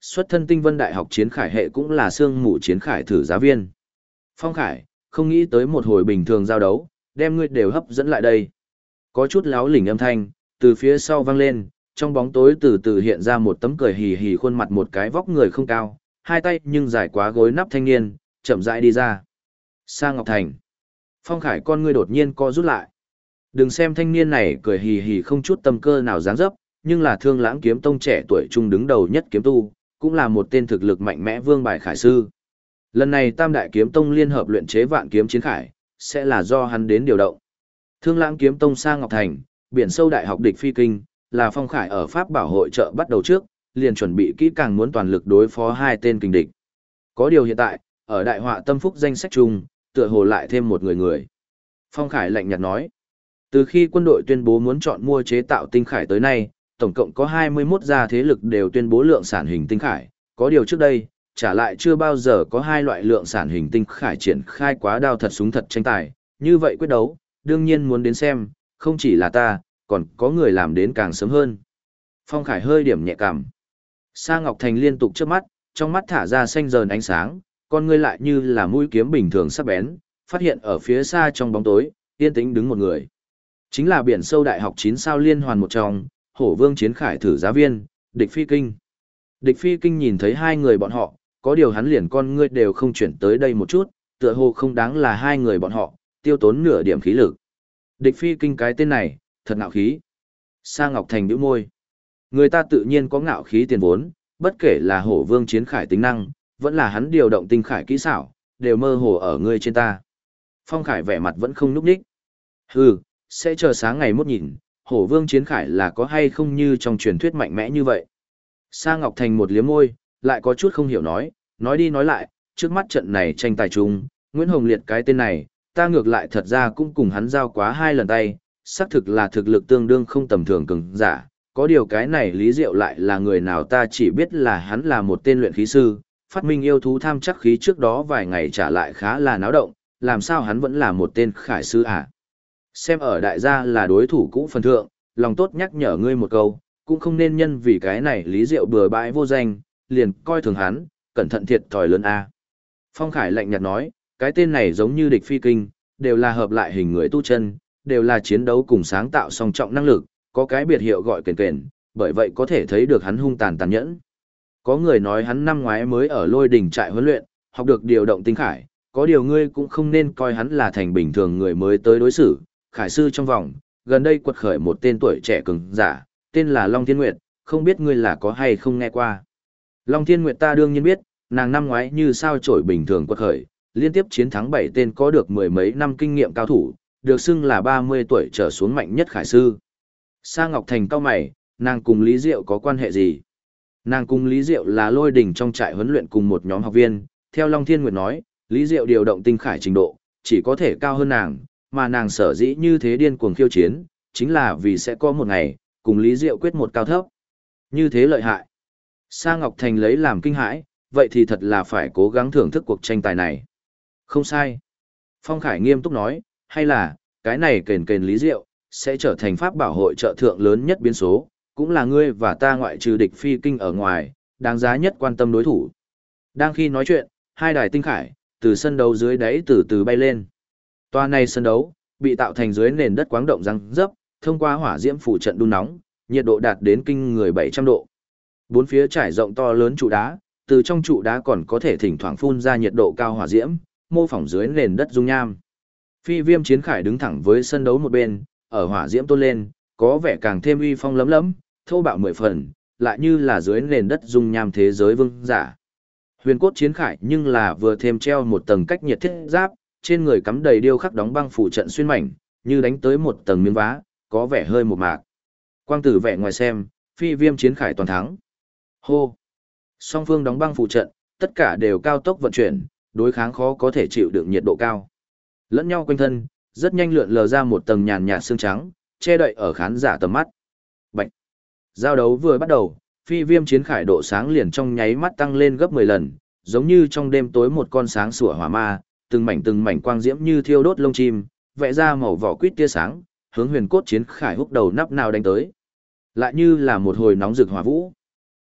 xuất thân Tinh Vân Đại học chiến khải hệ cũng là sương mù chiến khải thử giá viên. Phong Khải, không nghĩ tới một hồi bình thường giao đấu, đem ngươi đều hấp dẫn lại đây. Có chút láo lỉnh âm thanh, từ phía sau vang lên, trong bóng tối từ từ hiện ra một tấm cười hì hì khuôn mặt một cái vóc người không cao, hai tay nhưng dài quá gối nắp thanh niên, chậm rãi đi ra. Sa Ngọc Thành. Phong Khải con ngươi đột nhiên co rút lại. Đừng xem thanh niên này cười hì hì không chút tâm cơ nào dáng dấp, nhưng là Thương Lãng kiếm tông trẻ tuổi trung đứng đầu nhất kiếm tu, cũng là một tên thực lực mạnh mẽ vương bài khải sư. Lần này Tam Đại kiếm tông liên hợp luyện chế vạn kiếm chiến khải, sẽ là do hắn đến điều động. Thương Lãng kiếm tông Sa Ngọc Thành, biển sâu đại học địch phi kinh, là Phong Khải ở Pháp Bảo hội trợ bắt đầu trước, liền chuẩn bị kỹ càng muốn toàn lực đối phó hai tên kình địch. Có điều hiện tại, ở đại họa tâm phúc danh sách chung, tựa hồ lại thêm một người. Phong Khải lạnh nhạt nói, từ khi quân đội tuyên bố muốn chọn mua chế tạo tinh khải tới nay, tổng cộng có 21 gia thế lực đều tuyên bố lượng sản hình tinh khải, có điều trước đây, trả lại chưa bao giờ có hai loại lượng sản hình tinh khải triển khai quá đao thật súng thật tranh tài, như vậy quyết đấu, đương nhiên muốn đến xem, không chỉ là ta, còn có người làm đến càng sớm hơn. Phong Khải hơi điểm nhẹ cảm. Sa Ngọc Thành liên tục trước mắt, trong mắt thả ra xanh dờn ánh sáng, con ngươi lại như là mũi kiếm bình thường sắc bén, phát hiện ở phía xa trong bóng tối, yên tĩnh đứng một người. Chính là biển sâu đại học 9 sao liên hoàn một trong, Hổ Vương chiến khải thử giá viên, Địch Phi Kinh. Địch Phi Kinh nhìn thấy hai người bọn họ, có điều hắn liền con ngươi đều không chuyển tới đây một chút, tựa hồ không đáng là hai người bọn họ, tiêu tốn nửa điểm khí lực. Địch Phi Kinh cái tên này, thật ngạo khí. Sa Ngọc Thành nhíu môi. Người ta tự nhiên có ngạo khí tiền vốn, bất kể là Hổ Vương chiến khải tính năng, vẫn là hắn điều động tinh khải kỹ xảo, đều mơ hồ ở ngươi trên ta. Phong Khải vẻ mặt vẫn không núp đích. Hừ, sẽ chờ sáng ngày mốt nhìn, Hổ Vương chiến khải là có hay không như trong truyền thuyết mạnh mẽ như vậy. Sa Ngọc Thành một liếm môi, lại có chút không hiểu nói đi nói lại, trước mắt trận này tranh tài chung, Nguyễn Hồng Liệt cái tên này, ta ngược lại thật ra cũng cùng hắn giao quá 2 lần tay, xác thực là thực lực tương đương không tầm thường cường giả, có điều cái này Lý Diệu lại là người nào ta chỉ biết là hắn là một tên luyện khí sư, phát minh yêu thú tham chắc khí trước đó vài ngày trả lại khá là náo động, làm sao hắn vẫn là một tên khải sư à? Xem ở đại gia là đối thủ cũ phần thượng, lòng tốt nhắc nhở ngươi một câu, cũng không nên nhân vì cái này Lý Diệu bừa bãi vô danh, liền coi thường hắn, cẩn thận thiệt thòi lớn a. Phong Khải lạnh nhạt nói, cái tên này giống như Địch Phi Kinh, đều là hợp lại hình người tu chân, đều là chiến đấu cùng sáng tạo song trọng năng lực, có cái biệt hiệu gọi kền kền, bởi vậy có thể thấy được hắn hung tàn tàn nhẫn. Có người nói hắn năm ngoái mới ở Lôi Đỉnh trại huấn luyện, học được điều động tinh khải, có điều ngươi cũng không nên coi hắn là thành bình thường người mới tới đối xử, khải sư trong vòng, gần đây quật khởi một tên tuổi trẻ cường giả, tên là Long Thiên Nguyệt, không biết ngươi là có hay không nghe qua. Long Thiên Nguyệt ta đương nhiên biết, nàng năm ngoái như sao chổi bình thường quật khởi, liên tiếp chiến thắng 7 tên có được mười mấy năm kinh nghiệm cao thủ, được xưng là 30 tuổi trở xuống mạnh nhất khải sư. Sa Ngọc Thành cao mày, nàng cùng Lý Diệu có quan hệ gì? Nàng cùng Lý Diệu là Lôi Đỉnh trong trại huấn luyện cùng một nhóm học viên, theo Long Thiên Nguyệt nói, Lý Diệu điều động tinh khải trình độ, chỉ có thể cao hơn nàng, mà nàng sở dĩ như thế điên cuồng khiêu chiến, chính là vì sẽ có một ngày, cùng Lý Diệu quyết một cao thấp. Như thế lợi hại. Sa Ngọc Thành lấy làm kinh hãi, vậy thì thật là phải cố gắng thưởng thức cuộc tranh tài này. Không sai. Phong Khải nghiêm túc nói, hay là, cái này kền kền Lý Diệu, sẽ trở thành pháp bảo hội trợ thượng lớn nhất biến số, cũng là ngươi và ta ngoại trừ Địch Phi Kinh ở ngoài, đáng giá nhất quan tâm đối thủ. Đang khi nói chuyện, hai đài tinh khải, từ sân đấu dưới đáy từ từ bay lên. Toa này sân đấu, bị tạo thành dưới nền đất quáng động răng dấp, thông qua hỏa diễm phủ trận đun nóng, nhiệt độ đạt đến kinh người 700 độ. Bốn phía trải rộng to lớn trụ đá, từ trong trụ đá còn có thể thỉnh thoảng phun ra nhiệt độ cao hỏa diễm, mô phỏng dưới nền đất dung nham. Phi Viêm chiến khải đứng thẳng với sân đấu một bên, ở hỏa diễm tôn lên, có vẻ càng thêm uy phong lấm lấm, thô bạo 10 phần, lại như là dưới nền đất dung nham thế giới vương giả. Huyền cốt chiến khải nhưng là vừa thêm treo một tầng cách nhiệt thiết giáp, trên người cắm đầy điêu khắc đóng băng phủ trận xuyên mảnh, như đánh tới một tầng miếng vá, có vẻ hơi một mạc. Quang tử vẻ ngoài xem, Phi Viêm chiến khải toàn thắng. Hô! Song phương đóng băng phụ trận, tất cả đều cao tốc vận chuyển, đối kháng khó có thể chịu được nhiệt độ cao. Lẫn nhau quanh thân, rất nhanh lượn lờ ra một tầng nhàn nhạt sương trắng, che đậy ở khán giả tầm mắt. Bạch! Giao đấu vừa bắt đầu, Phi Viêm chiến khải độ sáng liền trong nháy mắt tăng lên gấp 10 lần, giống như trong đêm tối một con sáng sủa hỏa ma, từng mảnh quang diễm như thiêu đốt lông chim, vẽ ra màu vỏ quýt tia sáng, hướng huyền cốt chiến khải húc đầu nắp nào đánh tới. Lại như là một hồi nóng rực hỏa vũ.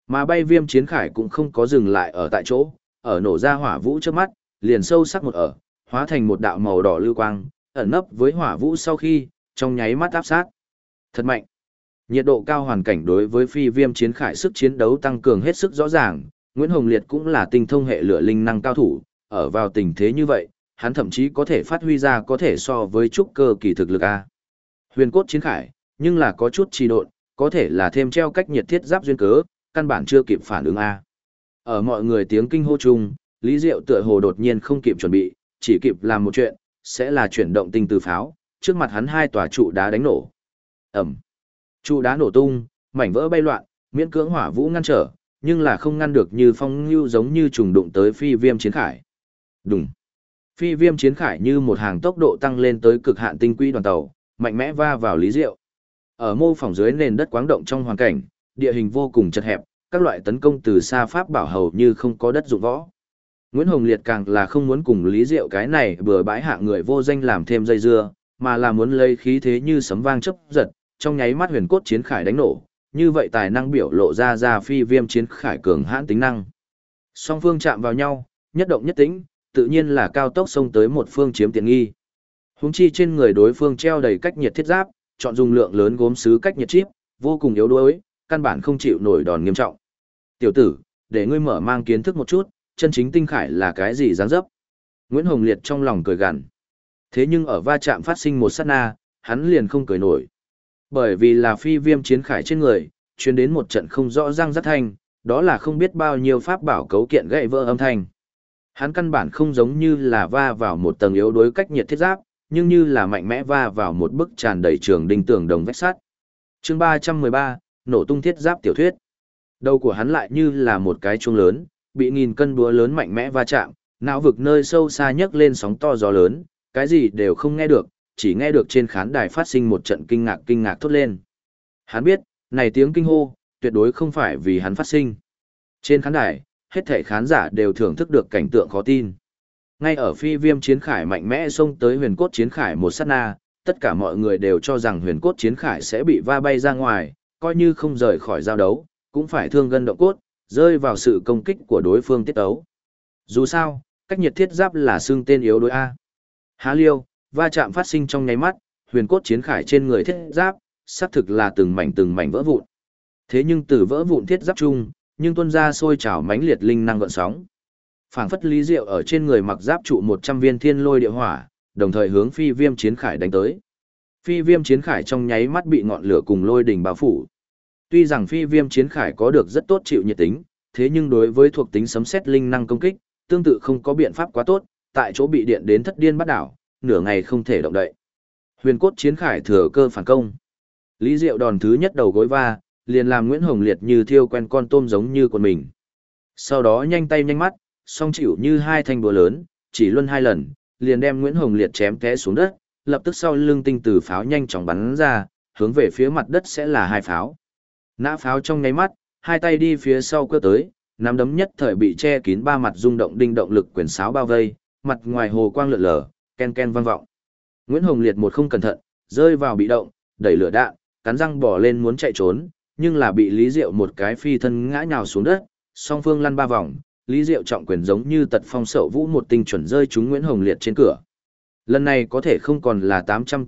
Mà bay viêm chiến khải cũng không có dừng lại ở tại chỗ, ở nổ ra hỏa vũ trước mắt, liền sâu sắc một ở, hóa thành một đạo màu đỏ lưu quang, ẩn nấp với hỏa vũ sau khi, trong nháy mắt áp sát. Thật mạnh. Nhiệt độ cao hoàn cảnh đối với phi viêm chiến khải sức chiến đấu tăng cường hết sức rõ ràng, Nguyễn Hồng Liệt cũng là tinh thông hệ lửa linh năng cao thủ, ở vào tình thế như vậy, hắn thậm chí có thể phát huy ra có thể so với trúc cơ kỳ thực lực A. Huyền cốt chiến khải, nhưng là có chút trì độn, có thể là thêm treo cách nhiệt thiết giáp duyên cớ, căn bản chưa kịp phản ứng A. Ở mọi người tiếng kinh hô chung, Lý Diệu tựa hồ đột nhiên không kịp chuẩn bị, chỉ kịp làm một chuyện, sẽ là chuyển động tinh từ pháo, trước mặt hắn hai tòa trụ đá đánh nổ. Ẩm. Trụ đá nổ tung, mảnh vỡ bay loạn, miễn cưỡng hỏa vũ ngăn trở, nhưng là không ngăn được như phong lưu giống như trùng đụng tới phi viêm chiến khải. Đùng. Phi viêm chiến khải như một hàng tốc độ tăng lên tới cực hạn tinh quy đoàn tàu, mạnh mẽ va vào Lý Diệu. Ở mô phỏng dưới nền đất quáng động trong hoàn cảnh, địa hình vô cùng chật hẹp, các loại tấn công từ xa pháp bảo hầu như không có đất dụng võ. Nguyễn Hồng Liệt càng là không muốn cùng Lý Diệu cái này bừa bãi hạ người vô danh làm thêm dây dưa, mà là muốn lấy khí thế như sấm vang chớp giật, trong nháy mắt huyền cốt chiến khải đánh nổ, như vậy tài năng biểu lộ ra phi viêm chiến khải cường hãn tính năng. Song phương chạm vào nhau, nhất động nhất tĩnh, tự nhiên là cao tốc xông tới một phương chiếm tiện nghi. Huống chi trên người đối phương treo đầy cách nhiệt thiết giáp, chọn dùng lượng lớn gốm sứ cách nhiệt chip, vô cùng yếu đuối, căn bản không chịu nổi đòn nghiêm trọng. Tiểu tử, để ngươi mở mang kiến thức một chút, chân chính tinh khải là cái gì dáng dấp. Nguyễn Hồng Liệt trong lòng cười gằn. Thế nhưng ở va chạm phát sinh một sát na, hắn liền không cười nổi. Bởi vì là phi viêm chiến khải trên người, truyền đến một trận không rõ răng rắc thanh, đó là không biết bao nhiêu pháp bảo cấu kiện gãy vỡ âm thanh. Hắn căn bản không giống như là va vào một tầng yếu đối cách nhiệt thiết giáp, nhưng như là mạnh mẽ va vào một bức tràn đầy trường đinh tường đồng vách sắt. Chương 313, nổ tung thiết giáp tiểu thuyết. Đầu của hắn lại như là một cái chuông lớn, bị nghìn cân búa lớn mạnh mẽ va chạm, não vực nơi sâu xa nhấc lên sóng to gió lớn, cái gì đều không nghe được, chỉ nghe được trên khán đài phát sinh một trận kinh ngạc thốt lên. Hắn biết, này tiếng kinh hô, tuyệt đối không phải vì hắn phát sinh. Trên khán đài, hết thảy khán giả đều thưởng thức được cảnh tượng khó tin. Ngay ở phi viêm chiến khải mạnh mẽ xông tới huyền cốt chiến khải một sát na, tất cả mọi người đều cho rằng huyền cốt chiến khải sẽ bị va bay ra ngoài, coi như không rời khỏi giao đấu, cũng phải thương gân động cốt, rơi vào sự công kích của đối phương tiết ấu. Dù sao, cách nhiệt thiết giáp là xương tên yếu đối A. Há liêu, va chạm phát sinh trong nháy mắt, huyền cốt chiến khải trên người thiết giáp, xác thực là từng mảnh vỡ vụn. Thế nhưng từ vỡ vụn thiết giáp chung, nhưng tuôn ra sôi trào mãnh liệt linh năng gợn sóng. Phảng phất Lý Diệu ở trên người mặc giáp trụ 100 viên thiên lôi địa hỏa, đồng thời hướng phi viêm chiến khải đánh tới. Phi viêm chiến khải trong nháy mắt bị ngọn lửa cùng lôi đỉnh bao phủ. Tuy rằng phi viêm chiến khải có được rất tốt chịu nhiệt tính, thế nhưng đối với thuộc tính sấm sét linh năng công kích, tương tự không có biện pháp quá tốt, tại chỗ bị điện đến thất điên bắt đảo, nửa ngày không thể động đậy. Huyền cốt chiến khải thừa cơ phản công. Lý Diệu đòn thứ nhất đầu gối va, liền làm Nguyễn Hồng Liệt như thiêu quen con tôm giống như con mình. Sau đó nhanh tay nhanh mắt, song chịu như hai thanh búa lớn, chỉ luân hai lần, liền đem Nguyễn Hồng Liệt chém té xuống đất, lập tức sau lưng tinh từ pháo nhanh chóng bắn ra, hướng về phía mặt đất sẽ là hai pháo. Nã pháo trong nháy mắt, hai tay đi phía sau cơ tới, nắm đấm nhất thời bị che kín ba mặt rung động đinh động lực quyền sáo bao vây, mặt ngoài hồ quang lượn lờ, ken ken vang vọng. Nguyễn Hồng Liệt một không cẩn thận, rơi vào bị động, đẩy lửa đạn, cắn răng bỏ lên muốn chạy trốn, nhưng là bị Lý Diệu một cái phi thân ngã nhào xuống đất, song phương lăn ba vòng, Lý Diệu trọng quyền giống như tật phong sậu vũ một tinh chuẩn rơi trúng Nguyễn Hồng Liệt trên cửa. Lần này có thể không còn là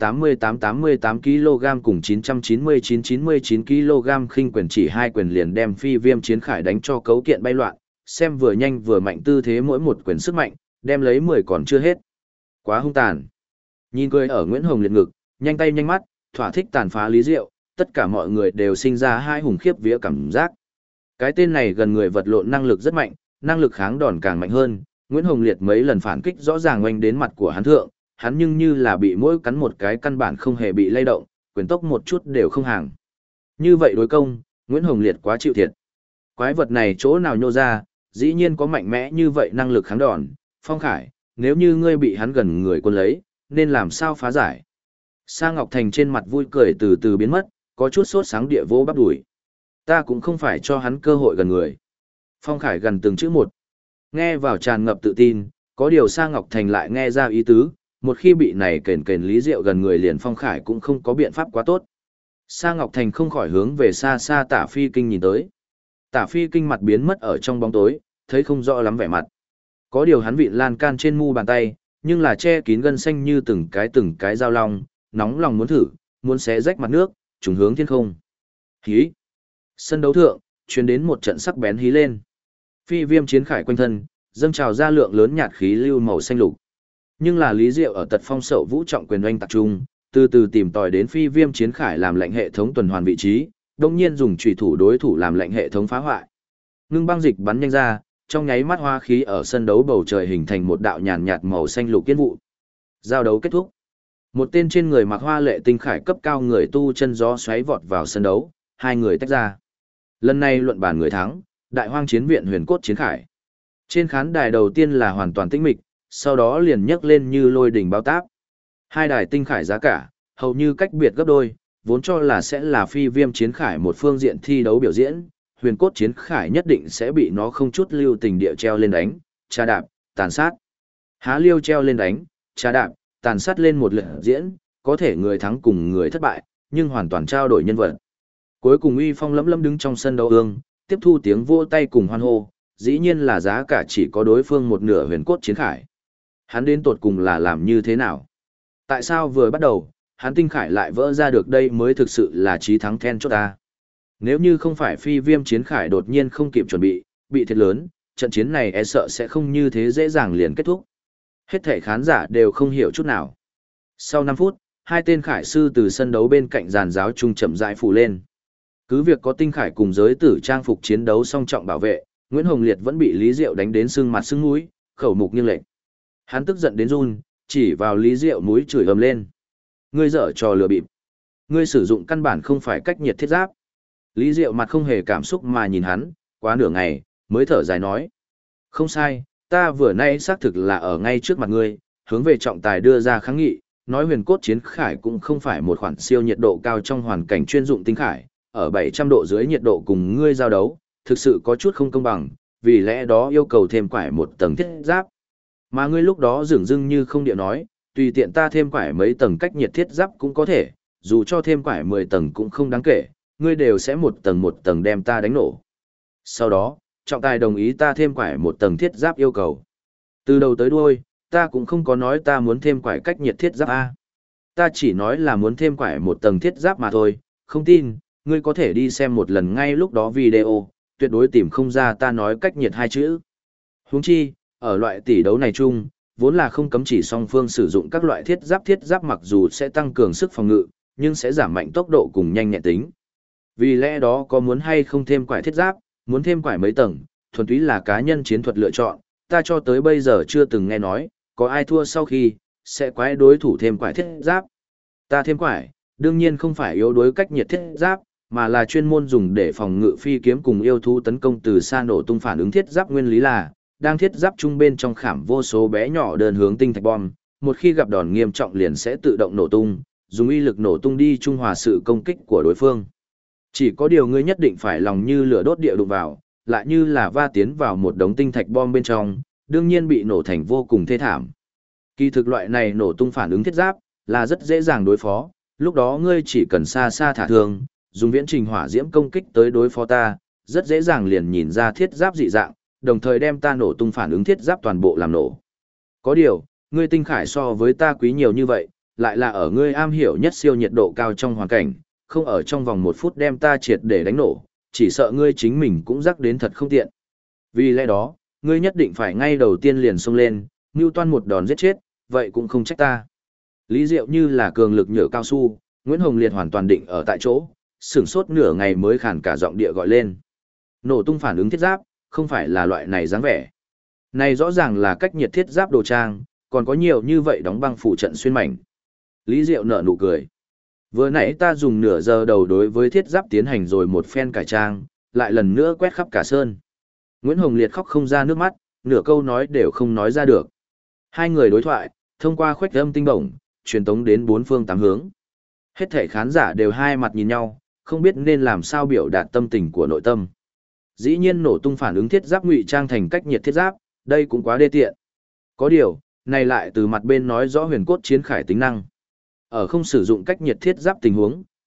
888 kg cùng 999 kg khinh quyền, chỉ hai quyền liền đem phi viêm chiến khải đánh cho cấu kiện bay loạn, xem vừa nhanh vừa mạnh tư thế mỗi một quyền sức mạnh, đem lấy 10 còn chưa hết. Quá hung tàn. Nhìn cười ở Nguyễn Hồng Liệt ngực, nhanh tay nhanh mắt, thỏa thích tàn phá Lý Diệu, tất cả mọi người đều sinh ra hai hùng khiếp vía cảm giác. Cái tên này gần người vật lộn năng lực rất mạnh, năng lực kháng đòn càng mạnh hơn, Nguyễn Hồng Liệt mấy lần phản kích rõ ràng oanh đến mặt của hắn thượng, hắn nhưng như là bị mỗi cắn một cái căn bản không hề bị lay động, quyền tốc một chút đều không hàng. Như vậy đối công, Nguyễn Hồng Liệt quá chịu thiệt. Quái vật này chỗ nào nhô ra, dĩ nhiên có mạnh mẽ như vậy năng lực kháng đòn, Phong Khải, nếu như ngươi bị hắn gần người quân lấy, nên làm sao phá giải. Sa Ngọc Thành trên mặt vui cười từ từ biến mất, có chút sốt sáng địa vô bắp đuổi. Ta cũng không phải cho hắn cơ hội gần người. Phong Khải gần từng chữ một. Nghe vào tràn ngập tự tin, có điều Sa Ngọc Thành lại nghe ra ý tứ, một khi bị này kền Lý Diệu gần người liền Phong Khải cũng không có biện pháp quá tốt. Sa Ngọc Thành không khỏi hướng về xa xa Tả Phi Kinh nhìn tới. Tả Phi Kinh mặt biến mất ở trong bóng tối, thấy không rõ lắm vẻ mặt. Có điều hắn vịn lan can trên mu bàn tay, nhưng là che kín gân xanh như từng cái dao long, nóng lòng muốn thử, muốn xé rách mặt nước, trùng hướng thiên không. Hí! Sân đấu thượng, truyền đến một trận sắc bén hí lên. Phi viêm chiến khải quanh thân, dâng trào ra lượng lớn nhạt khí lưu màu xanh lục. Nhưng là Lý Diệu ở tật phong sậu vũ trọng quyền oanh tập trung, từ từ tìm tòi đến phi viêm chiến khải làm lệnh hệ thống tuần hoàn vị trí, đồng nhiên dùng chủy thủ đối thủ làm lệnh hệ thống phá hoại. Ngưng băng dịch bắn nhanh ra, trong nháy mắt hoa khí ở sân đấu bầu trời hình thành một đạo nhàn nhạt màu xanh lục kiên vụ. Giao đấu kết thúc. Một tên trên người mặc hoa lệ tinh khải cấp cao người tu chân gió xoáy vọt vào sân đấu, hai người tách ra. Lần này luận bàn người thắng, Đại Hoang Chiến viện Huyền Cốt Chiến Khải. Trên khán đài đầu tiên là hoàn toàn tĩnh mịch, sau đó liền nhấc lên như lôi đỉnh bao táp. Hai đài tinh khải giá cả, hầu như cách biệt gấp đôi, vốn cho là sẽ là phi viêm chiến khải một phương diện thi đấu biểu diễn, huyền cốt chiến khải nhất định sẽ bị nó không chút lưu tình địa treo lên đánh, tra đạp, tàn sát. Há liêu treo lên đánh, tra đạp, tàn sát lên một lượt diễn, có thể người thắng cùng người thất bại, nhưng hoàn toàn trao đổi nhân vật. Cuối cùng uy phong lẫm lẫm đứng trong sân đấu ương, tiếp thu tiếng vỗ tay cùng hoan hô, dĩ nhiên là giá cả chỉ có đối phương một nửa huyền cốt chiến khải. Hắn đến tột cùng là làm như thế nào? Tại sao vừa bắt đầu, hắn tinh khải lại vỡ ra được đây mới thực sự là chí thắng then chốt ta. Nếu như không phải phi viêm chiến khải đột nhiên không kịp chuẩn bị thiệt lớn, trận chiến này e sợ sẽ không như thế dễ dàng liền kết thúc. Hết thể khán giả đều không hiểu chút nào. Sau 5 phút, hai tên khải sư từ sân đấu bên cạnh giàn giáo trung chậm rãi phủ lên. Cứ việc có tinh khải cùng giới tử trang phục chiến đấu song trọng bảo vệ, Nguyễn Hồng Liệt vẫn bị Lý Diệu đánh đến sưng mặt sưng mũi, khẩu mục nghiêng lệch. Hắn tức giận đến run, chỉ vào Lý Diệu mũi chửi ầm lên. Ngươi dở trò lừa bịp. Ngươi sử dụng căn bản không phải cách nhiệt thiết giáp. Lý Diệu mặt không hề cảm xúc mà nhìn hắn, quá nửa ngày, mới thở dài nói. Không sai, ta vừa nay xác thực là ở ngay trước mặt ngươi, hướng về trọng tài đưa ra kháng nghị, nói huyền cốt chiến khải cũng không phải một khoản siêu nhiệt độ cao trong hoàn cảnh chuyên dụng tinh khải, ở 700 độ dưới nhiệt độ cùng ngươi giao đấu, thực sự có chút không công bằng, vì lẽ đó yêu cầu thêm quải một tầng thiết giáp. Mà ngươi lúc đó dửng dưng như không địa nói, tùy tiện ta thêm quải mấy tầng cách nhiệt thiết giáp cũng có thể, dù cho thêm quải 10 tầng cũng không đáng kể, ngươi đều sẽ một tầng đem ta đánh nổ. Sau đó, trọng tài đồng ý ta thêm quải một tầng thiết giáp yêu cầu. Từ đầu tới đuôi, ta cũng không có nói ta muốn thêm quải cách nhiệt thiết giáp A. Ta chỉ nói là muốn thêm quải một tầng thiết giáp mà thôi, không tin, ngươi có thể đi xem một lần ngay lúc đó video, tuyệt đối tìm không ra ta nói cách nhiệt hai chữ. Huống chi, ở loại tỷ đấu này chung, vốn là không cấm chỉ song phương sử dụng các loại thiết giáp mặc dù sẽ tăng cường sức phòng ngự, nhưng sẽ giảm mạnh tốc độ cùng nhanh nhẹn tính. Vì lẽ đó có muốn hay không thêm quải thiết giáp, muốn thêm quải mấy tầng, thuần túy là cá nhân chiến thuật lựa chọn, ta cho tới bây giờ chưa từng nghe nói, có ai thua sau khi, sẽ quái đối thủ thêm quải thiết giáp. Ta thêm quải, đương nhiên không phải yếu đối cách nhiệt thiết giáp, mà là chuyên môn dùng để phòng ngự phi kiếm cùng yêu thú tấn công từ xa nổ tung phản ứng thiết giáp nguyên lý là, đang thiết giáp trung bên trong khảm vô số bé nhỏ đơn hướng tinh thạch bom, một khi gặp đòn nghiêm trọng liền sẽ tự động nổ tung, dùng uy lực nổ tung đi trung hòa sự công kích của đối phương. Chỉ có điều ngươi nhất định phải lòng như lửa đốt địa đụng vào, lại như là va tiến vào một đống tinh thạch bom bên trong, đương nhiên bị nổ thành vô cùng thê thảm. Kỳ thực loại này nổ tung phản ứng thiết giáp là rất dễ dàng đối phó, lúc đó ngươi chỉ cần xa xa thả thương, dùng viễn trình hỏa diễm công kích tới đối phó ta, rất dễ dàng liền nhìn ra thiết giáp dị dạng, đồng thời đem ta nổ tung phản ứng thiết giáp toàn bộ làm nổ. Có điều, ngươi tinh khải so với ta quý nhiều như vậy, lại là ở ngươi am hiểu nhất siêu nhiệt độ cao trong hoàn cảnh, không ở trong vòng 1 phút đem ta triệt để đánh nổ, chỉ sợ ngươi chính mình cũng rắc đến thật không tiện. Vì lẽ đó, ngươi nhất định phải ngay đầu tiên liền xông lên, mưu toan một đòn giết chết, vậy cũng không trách ta. Lý Diệu như là cường lực nhựa cao su, Nguyễn Hồng Liệt hoàn toàn định ở tại chỗ, sửng sốt nửa ngày mới khàn cả giọng địa gọi lên. Nổ tung phản ứng thiết giáp, không phải là loại này dáng vẻ. Này rõ ràng là cách nhiệt thiết giáp đồ trang, còn có nhiều như vậy đóng băng phụ trận xuyên mảnh. Lý Diệu nở nụ cười. Vừa nãy ta dùng nửa giờ đầu đối với thiết giáp tiến hành rồi một phen cải trang, lại lần nữa quét khắp cả sơn. Nguyễn Hồng Liệt khóc không ra nước mắt, nửa câu nói đều không nói ra được. Hai người đối thoại, thông qua khuếch âm tinh bổng, truyền tống đến 4 phương 8 hướng. Hết thảy khán giả đều hai mặt nhìn nhau, không biết nên làm sao biểu đạt tâm tình của nội tâm. Dĩ nhiên nổ tung phản ứng thiết giáp ngụy trang thành cách nhiệt thiết giáp, đây cũng quá đê tiện. Có điều, này lại từ mặt bên nói rõ huyền cốt chiến khải tính năng. Ở không sử dụng cách nhiệt thiết giáp tình huống,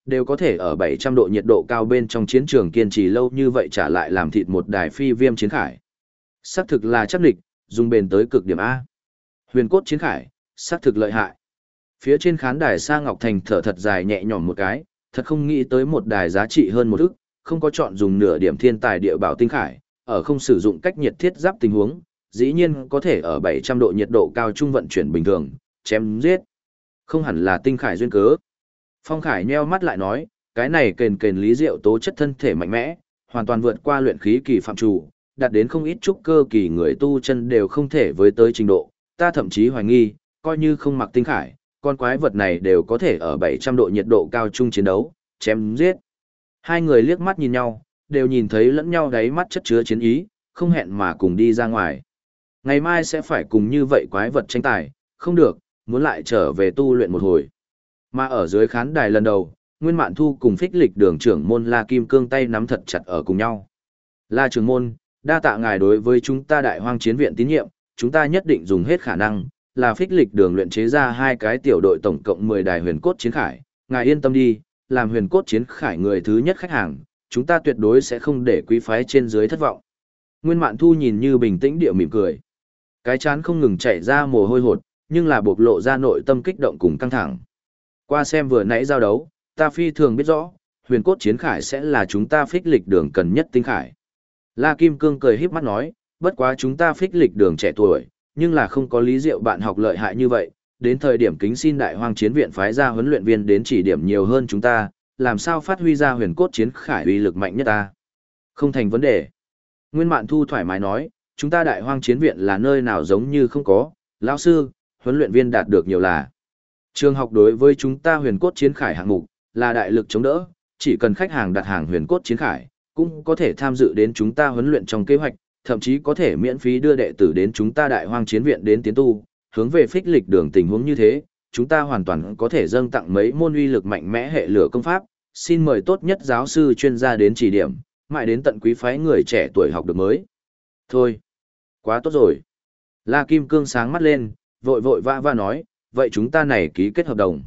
đều có thể ở 700 độ nhiệt độ cao bên trong chiến trường kiên trì lâu như vậy trả lại làm thịt một đài phi viêm chiến khải. Xác thực là chắc địch, dùng bền tới cực điểm A. Huyền cốt chiến khải, xác thực lợi hại. Phía trên khán đài Sa Ngọc Thành thở thật dài nhẹ nhõm một cái, thật không nghĩ tới một đài giá trị hơn một ức, không có chọn dùng nửa điểm thiên tài địa bảo tinh khải, ở không sử dụng cách nhiệt thiết giáp tình huống, dĩ nhiên có thể ở 700 độ nhiệt độ cao trung vận chuyển bình thường, chém giết. Không hẳn là tinh khải duyên cớ. Phong Khải nheo mắt lại nói, cái này kền lý diệu tố chất thân thể mạnh mẽ, hoàn toàn vượt qua luyện khí kỳ phạm chủ, đạt đến không ít trúc cơ kỳ người tu chân đều không thể với tới trình độ, ta thậm chí hoài nghi, coi như không mặc tinh khải, con quái vật này đều có thể ở 700 độ nhiệt độ cao chung chiến đấu, chém giết. Hai người liếc mắt nhìn nhau, đều nhìn thấy lẫn nhau đáy mắt chất chứa chiến ý, không hẹn mà cùng đi ra ngoài. Ngày mai sẽ phải cùng như vậy quái vật tranh tài, không được, muốn lại trở về tu luyện một hồi. Mà ở dưới khán đài lần đầu, Nguyên Mạn Thu cùng Phích Lịch Đường trưởng môn La Kim Cương tay nắm thật chặt ở cùng nhau. La trưởng môn, đa tạ ngài đối với chúng ta Đại Hoang Chiến viện tín nhiệm, chúng ta nhất định dùng hết khả năng, là Phích Lịch Đường luyện chế ra hai cái tiểu đội tổng cộng 10 đài huyền cốt chiến khải, ngài yên tâm đi, làm huyền cốt chiến khải người thứ nhất khách hàng, chúng ta tuyệt đối sẽ không để quý phái trên dưới thất vọng. Nguyên Mạn Thu nhìn như bình tĩnh địa mỉm cười. Cái chán không ngừng chảy ra mồ hôi hột, nhưng là bộc lộ ra nội tâm kích động cùng căng thẳng. Qua xem vừa nãy giao đấu, ta phi thường biết rõ, huyền cốt chiến khải sẽ là chúng ta Phích Lịch Đường cần nhất tinh khải. La Kim Cương cười híp mắt nói, bất quá chúng ta Phích Lịch Đường trẻ tuổi, nhưng là không có Lý Diệu bạn học lợi hại như vậy, đến thời điểm kính xin Đại Hoang Chiến viện phái ra huấn luyện viên đến chỉ điểm nhiều hơn chúng ta, làm sao phát huy ra huyền cốt chiến khải uy lực mạnh nhất ta. Không thành vấn đề. Nguyên Mạn Thu thoải mái nói, chúng ta Đại Hoang Chiến viện là nơi nào giống như không có, lão sư, huấn luyện viên đạt được nhiều là. Trường học đối với chúng ta huyền cốt chiến khải hạng mục, là đại lực chống đỡ, chỉ cần khách hàng đặt hàng huyền cốt chiến khải, cũng có thể tham dự đến chúng ta huấn luyện trong kế hoạch, thậm chí có thể miễn phí đưa đệ tử đến chúng ta Đại Hoang Chiến viện đến tiến tu, hướng về Phích Lịch Đường tình huống như thế, chúng ta hoàn toàn có thể dâng tặng mấy môn uy lực mạnh mẽ hệ lửa công pháp, xin mời tốt nhất giáo sư chuyên gia đến chỉ điểm, mãi đến tận quý phái người trẻ tuổi học được mới. Thôi, quá tốt rồi. La Kim Cương sáng mắt lên, vội vội vã vã nói, vậy chúng ta này ký kết hợp đồng.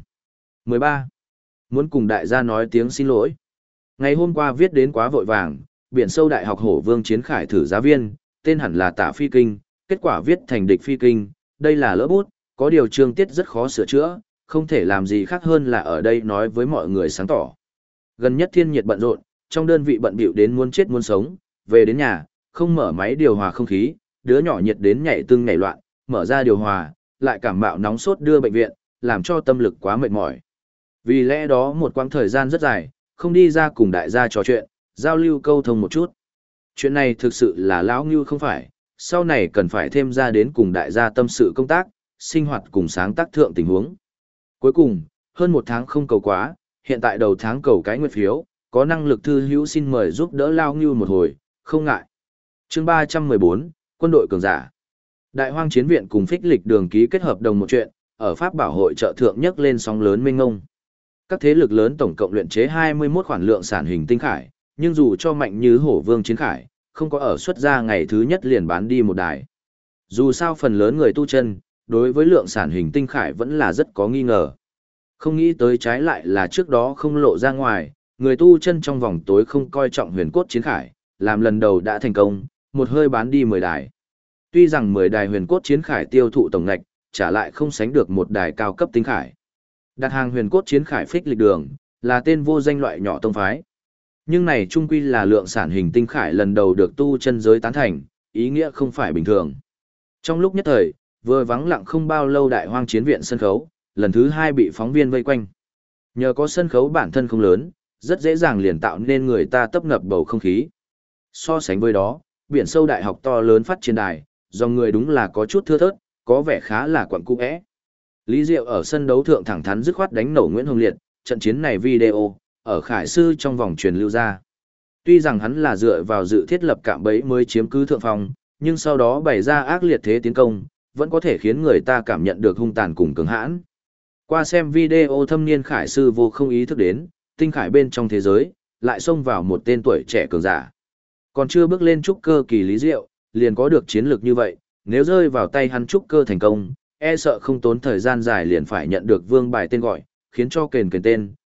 13. Muốn cùng đại gia nói tiếng xin lỗi. Ngày hôm qua viết đến quá vội vàng, biển sâu đại học Hổ Vương Chiến Khải thử giá viên, tên hẳn là Tả Phi Kinh, kết quả viết thành Địch Phi Kinh, đây là lỡ bút, có điều chương tiết rất khó sửa chữa, không thể làm gì khác hơn là ở đây nói với mọi người sáng tỏ. Gần nhất thiên nhiệt bận rộn, trong đơn vị bận bịu đến muốn chết muốn sống, về đến nhà, không mở máy điều hòa không khí, đứa nhỏ nhiệt đến nhảy tưng nhảy loạn, mở ra điều hòa, lại cảm mạo nóng sốt đưa bệnh viện, làm cho tâm lực quá mệt mỏi. Vì lẽ đó một quãng thời gian rất dài, không đi ra cùng đại gia trò chuyện, giao lưu câu thông một chút. Chuyện này thực sự là lão ngưu không phải, sau này cần phải thêm ra đến cùng đại gia tâm sự công tác, sinh hoạt cùng sáng tác thượng tình huống. Cuối cùng, hơn một tháng không cầu quá, hiện tại đầu tháng cầu cái nguyệt phiếu, có năng lực thư hữu xin mời giúp đỡ lao ngưu một hồi, không ngại. Chương 314, Quân đội cường giả. Đại Hoang Chiến viện cùng Phích Lịch Đường ký kết hợp đồng một chuyện, ở Pháp Bảo hội trợ thượng nhấc lên sóng lớn mênh ngông. Các thế lực lớn tổng cộng luyện chế 21 khoản lượng sản hình tinh khải, nhưng dù cho mạnh như Hổ Vương Chiến Khải, không có ở xuất ra ngày thứ nhất liền bán đi một đài. Dù sao phần lớn người tu chân, đối với lượng sản hình tinh khải vẫn là rất có nghi ngờ. Không nghĩ tới trái lại là trước đó không lộ ra ngoài, người tu chân trong vòng tối không coi trọng huyền cốt chiến khải, làm lần đầu đã thành công, một hơi bán đi 10 đài. Tuy rằng 10 đài huyền cốt chiến khải tiêu thụ tổng ngạch, trả lại không sánh được một đài cao cấp tinh khải. Đặt hàng huyền cốt chiến khải Phích Lịch Đường, là tên vô danh loại nhỏ tông phái. Nhưng này trung quy là lượng sản hình tinh khải lần đầu được tu chân giới tán thành, ý nghĩa không phải bình thường. Trong lúc nhất thời, vừa vắng lặng không bao lâu Đại Hoang Chiến viện sân khấu, lần thứ 2 bị phóng viên vây quanh. Nhờ có sân khấu bản thân không lớn, rất dễ dàng liền tạo nên người ta tấp nập bầu không khí. So sánh với đó, biển sâu đại học to lớn phát trên đài, dòng người đúng là có chút thưa thớt, có vẻ khá là quặn cung ẽ. Lý Diệu ở sân đấu thượng thẳng thắn dứt khoát đánh nổ Nguyễn Hồng Liệt, trận chiến này video, ở Khải Sư trong vòng truyền lưu ra. Tuy rằng hắn là dựa vào dự thiết lập cạm bẫy mới chiếm cứ thượng phòng, nhưng sau đó bày ra ác liệt thế tiến công, vẫn có thể khiến người ta cảm nhận được hung tàn cùng cường hãn. Qua xem video thâm niên Khải Sư vô không ý thức đến, tinh khải bên trong thế giới, lại xông vào một tên tuổi trẻ cường giả. Còn chưa bước lên trúc cơ kỳ Lý Diệu, liền có được chiến lược như vậy, nếu rơi vào tay hắn trúc cơ thành công, e sợ không tốn thời gian dài liền phải nhận được vương bài tên gọi, khiến cho kền tên,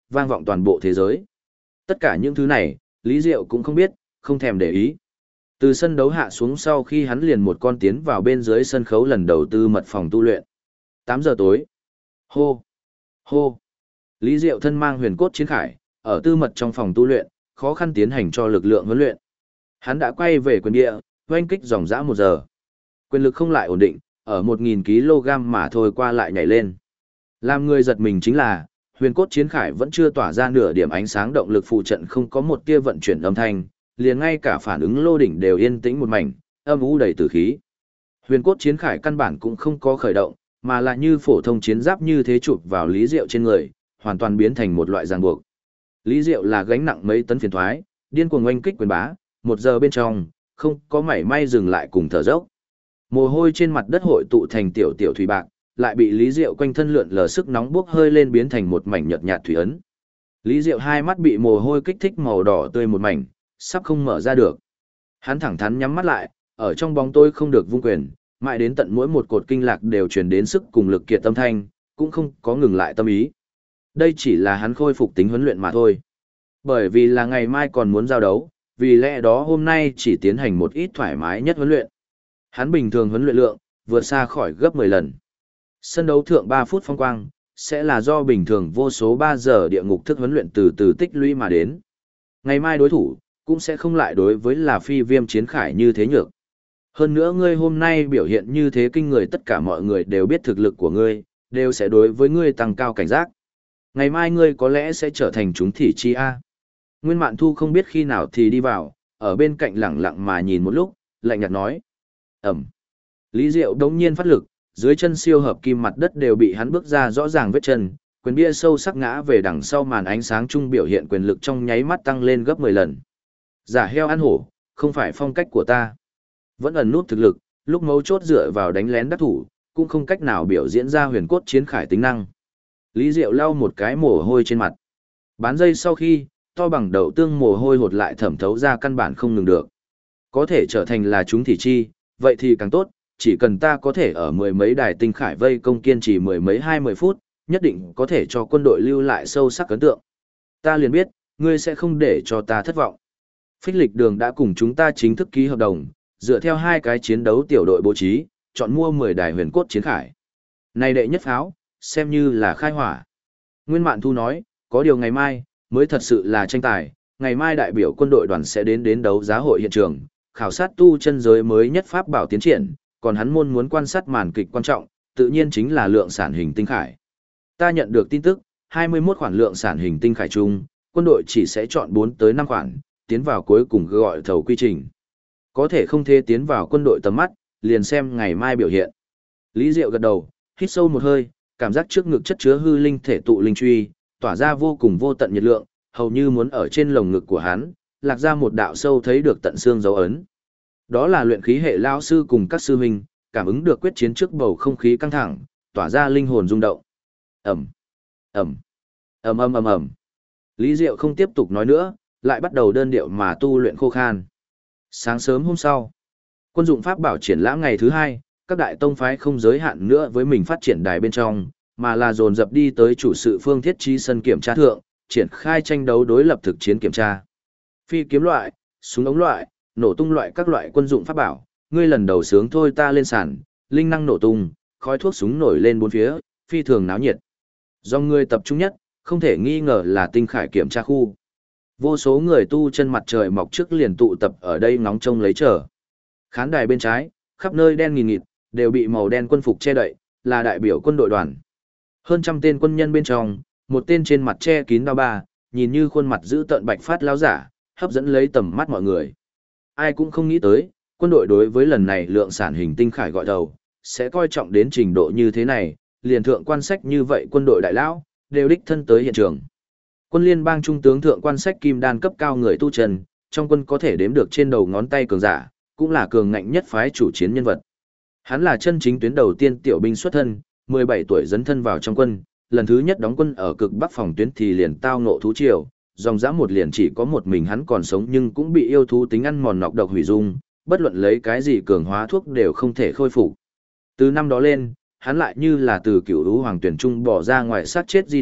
vang vọng toàn bộ thế giới. Tất cả những thứ này, Lý Diệu cũng không biết, không thèm để ý. Từ sân đấu hạ xuống sau khi hắn liền một con tiến vào bên dưới sân khấu lần đầu tư mật phòng tu luyện. 8 giờ tối. Hô! Hô! Lý Diệu thân mang huyền cốt chiến khải, ở tư mật trong phòng tu luyện, khó khăn tiến hành cho lực lượng huấn luyện. Hắn đã quay về quyền địa, oanh kích dòng dã 1 giờ. Quyền lực không lại ổn định, ở 1000 kg mà thôi qua lại nhảy lên. Làm người giật mình chính là, huyền cốt chiến khải vẫn chưa tỏa ra nửa điểm ánh sáng động lực phụ trận không có một tia vận chuyển âm thanh, liền ngay cả phản ứng lô đỉnh đều yên tĩnh một mảnh, âm u đầy tử khí. Huyền cốt chiến khải căn bản cũng không có khởi động, mà là như phổ thông chiến giáp như thế chụp vào Lý Diệu trên người, hoàn toàn biến thành một loại ràng buộc. Lý Diệu là gánh nặng mấy tấn phiền thoái, điên cuồng oanh kích quyền bá, 1 giờ bên trong, không có mảy may dừng lại cùng thở dốc. Mồ hôi trên mặt đất hội tụ thành tiểu tiểu thủy bạc, lại bị Lý Diệu quanh thân lượn lờ sức nóng bốc hơi lên biến thành một mảnh nhợt nhạt thủy ấn. Lý Diệu hai mắt bị mồ hôi kích thích màu đỏ tươi một mảnh, sắp không mở ra được. Hắn thẳng thắn nhắm mắt lại, ở trong bóng tối không được vung quyền, mãi đến tận mỗi một cột kinh lạc đều truyền đến sức cùng lực kiệt tâm thanh, cũng không có ngừng lại tâm ý. Đây chỉ là hắn khôi phục tính huấn luyện mà thôi. Bởi vì là ngày mai còn muốn giao đấu, vì lẽ đó hôm nay chỉ tiến hành một ít thoải mái nhất huấn luyện. Hắn bình thường huấn luyện lượng, vượt xa khỏi gấp 10 lần. Sân đấu thượng 3 phút phong quang, sẽ là do bình thường vô số 3 giờ địa ngục thức huấn luyện từ từ tích lũy mà đến. Ngày mai đối thủ, cũng sẽ không lại đối với là phi viêm chiến khải như thế nhược. Hơn nữa ngươi hôm nay biểu hiện như thế kinh người, tất cả mọi người đều biết thực lực của ngươi, đều sẽ đối với ngươi tăng cao cảnh giác. Ngày mai ngươi có lẽ sẽ trở thành chúng thị chi A. Nguyên Mạn Thu không biết khi nào thì đi vào, ở bên cạnh lặng lặng mà nhìn một lúc, lạnh nhạt nói. Ẩm. Lý Diệu đống nhiên phát lực, dưới chân siêu hợp kim mặt đất đều bị hắn bước ra rõ ràng vết chân, quyền bia sâu sắc ngã về đằng sau màn ánh sáng trung biểu hiện quyền lực trong nháy mắt tăng lên gấp 10 lần. Giả heo ăn hổ, không phải phong cách của ta. Vẫn ẩn nút thực lực, lúc mấu chốt dựa vào đánh lén đắc thủ, cũng không cách nào biểu diễn ra huyền cốt chiến khải tính năng. Lý Diệu lau một cái mồ hôi trên mặt. Bán dây sau khi, to bằng đậu tương mồ hôi hột lại thẩm thấu ra căn bản không ngừng được. Có thể trở thành là chúng thị chi, vậy thì càng tốt, chỉ cần ta có thể ở mười mấy đài tinh khải vây công kiên trì mười mấy 20 phút, nhất định có thể cho quân đội lưu lại sâu sắc ấn tượng. Ta liền biết, ngươi sẽ không để cho ta thất vọng. Phích lịch đường đã cùng chúng ta chính thức ký hợp đồng, dựa theo 2 cái chiến đấu tiểu đội bố trí, chọn mua 10 đài huyền cốt chiến khải. Này đệ nhất pháo, xem như là khai hỏa. Nguyên Mạn Thu nói, có điều ngày mai, mới thật sự là tranh tài, ngày mai đại biểu quân đội đoàn sẽ đến đấu giá hội hiện trường, khảo sát tu chân giới mới nhất pháp bảo tiến triển, còn hắn muốn quan sát màn kịch quan trọng, tự nhiên chính là lượng sản hình tinh khải. Ta nhận được tin tức, 21 khoản lượng sản hình tinh khải chung, quân đội chỉ sẽ chọn 4 tới 5 khoản, tiến vào cuối cùng gọi thầu quy trình. Có thể không thể tiến vào quân đội tầm mắt, liền xem ngày mai biểu hiện. Lý Diệu gật đầu, hít sâu một hơi, cảm giác trước ngực chất chứa hư linh thể tụ linh truy, tỏa ra vô cùng vô tận nhiệt lượng, hầu như muốn ở trên lồng ngực của hắn, lạc ra một đạo sâu thấy được tận xương dấu ấn. Đó là luyện khí hệ lao sư cùng các sư huynh, cảm ứng được quyết chiến trước bầu không khí căng thẳng, tỏa ra linh hồn rung động. Ầm, ầm, ầm ầm ầm ầm. Lý Diệu không tiếp tục nói nữa, lại bắt đầu đơn điệu mà tu luyện khô khan. Sáng sớm hôm sau, quân dụng pháp bảo triển lãm ngày thứ 2, các đại tông phái không giới hạn nữa với mình phát triển đài bên trong, mà là dồn dập đi tới chủ sự phương thiết trí sân kiểm tra thượng, triển khai tranh đấu đối lập thực chiến kiểm tra. Phi kiếm loại, súng ống loại, nổ tung loại các loại quân dụng pháp bảo, ngươi lần đầu sướng thôi ta lên sàn, linh năng nổ tung, khói thuốc súng nổi lên bốn phía, phi thường náo nhiệt. Do ngươi tập trung nhất, không thể nghi ngờ là tinh khải kiểm tra khu. Vô số người tu chân mặt trời mọc trước liền tụ tập ở đây ngóng trông lấy chờ. Khán đài bên trái, khắp nơi đen nghìn nghịt, đều bị màu đen quân phục che đậy, là đại biểu quân đội đoàn. Hơn trăm tên quân nhân bên trong, một tên trên mặt che kín đao ba, nhìn như khuôn mặt giữ tợn bạch phát lão giả, hấp dẫn lấy tầm mắt mọi người. Ai cũng không nghĩ tới, quân đội đối với lần này lượng sản hình tinh khải gọi đầu, sẽ coi trọng đến trình độ như thế này, liền thượng quan sách như vậy quân đội đại lão, đều đích thân tới hiện trường. Quân liên bang trung tướng thượng quan sách kim đan cấp cao người tu chân, trong quân có thể đếm được trên đầu ngón tay cường giả, cũng là cường ngạnh nhất phái chủ chiến nhân vật. Hắn là chân chính tuyến đầu tiên tiểu binh xuất thân, 17 tuổi dấn thân vào trong quân, lần thứ nhất đóng quân ở cực bắc phòng tuyến thì liền tao ngộ thú triều, dòng dã một liền chỉ có một mình hắn còn sống nhưng cũng bị yêu thú tính ăn mòn nọc độc hủy dung, bất luận lấy cái gì cường hóa thuốc đều không thể khôi phục. Từ năm đó lên, hắn lại như là từ cựu lũ hoàng tuyển trung bỏ ra ngoài sát chết di động,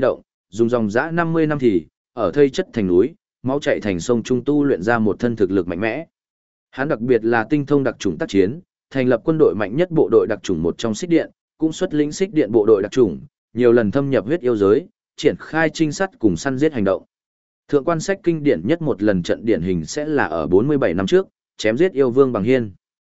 dùng dòng dã 50 năm thì, ở thây chất thành núi, máu chảy thành sông trung tu luyện ra một thân thực lực mạnh mẽ. Hắn đặc biệt là tinh thông đặc chủng tác chiến, thành lập quân đội mạnh nhất bộ đội đặc chủng một trong Xích Điện, cũng xuất lĩnh Xích Điện bộ đội đặc chủng, nhiều lần thâm nhập huyết yêu giới, triển khai trinh sát cùng săn giết hành động. Thượng quan sách kinh điển nhất một lần trận điển hình sẽ là ở 47 năm trước, chém giết yêu vương Bằng Hiên.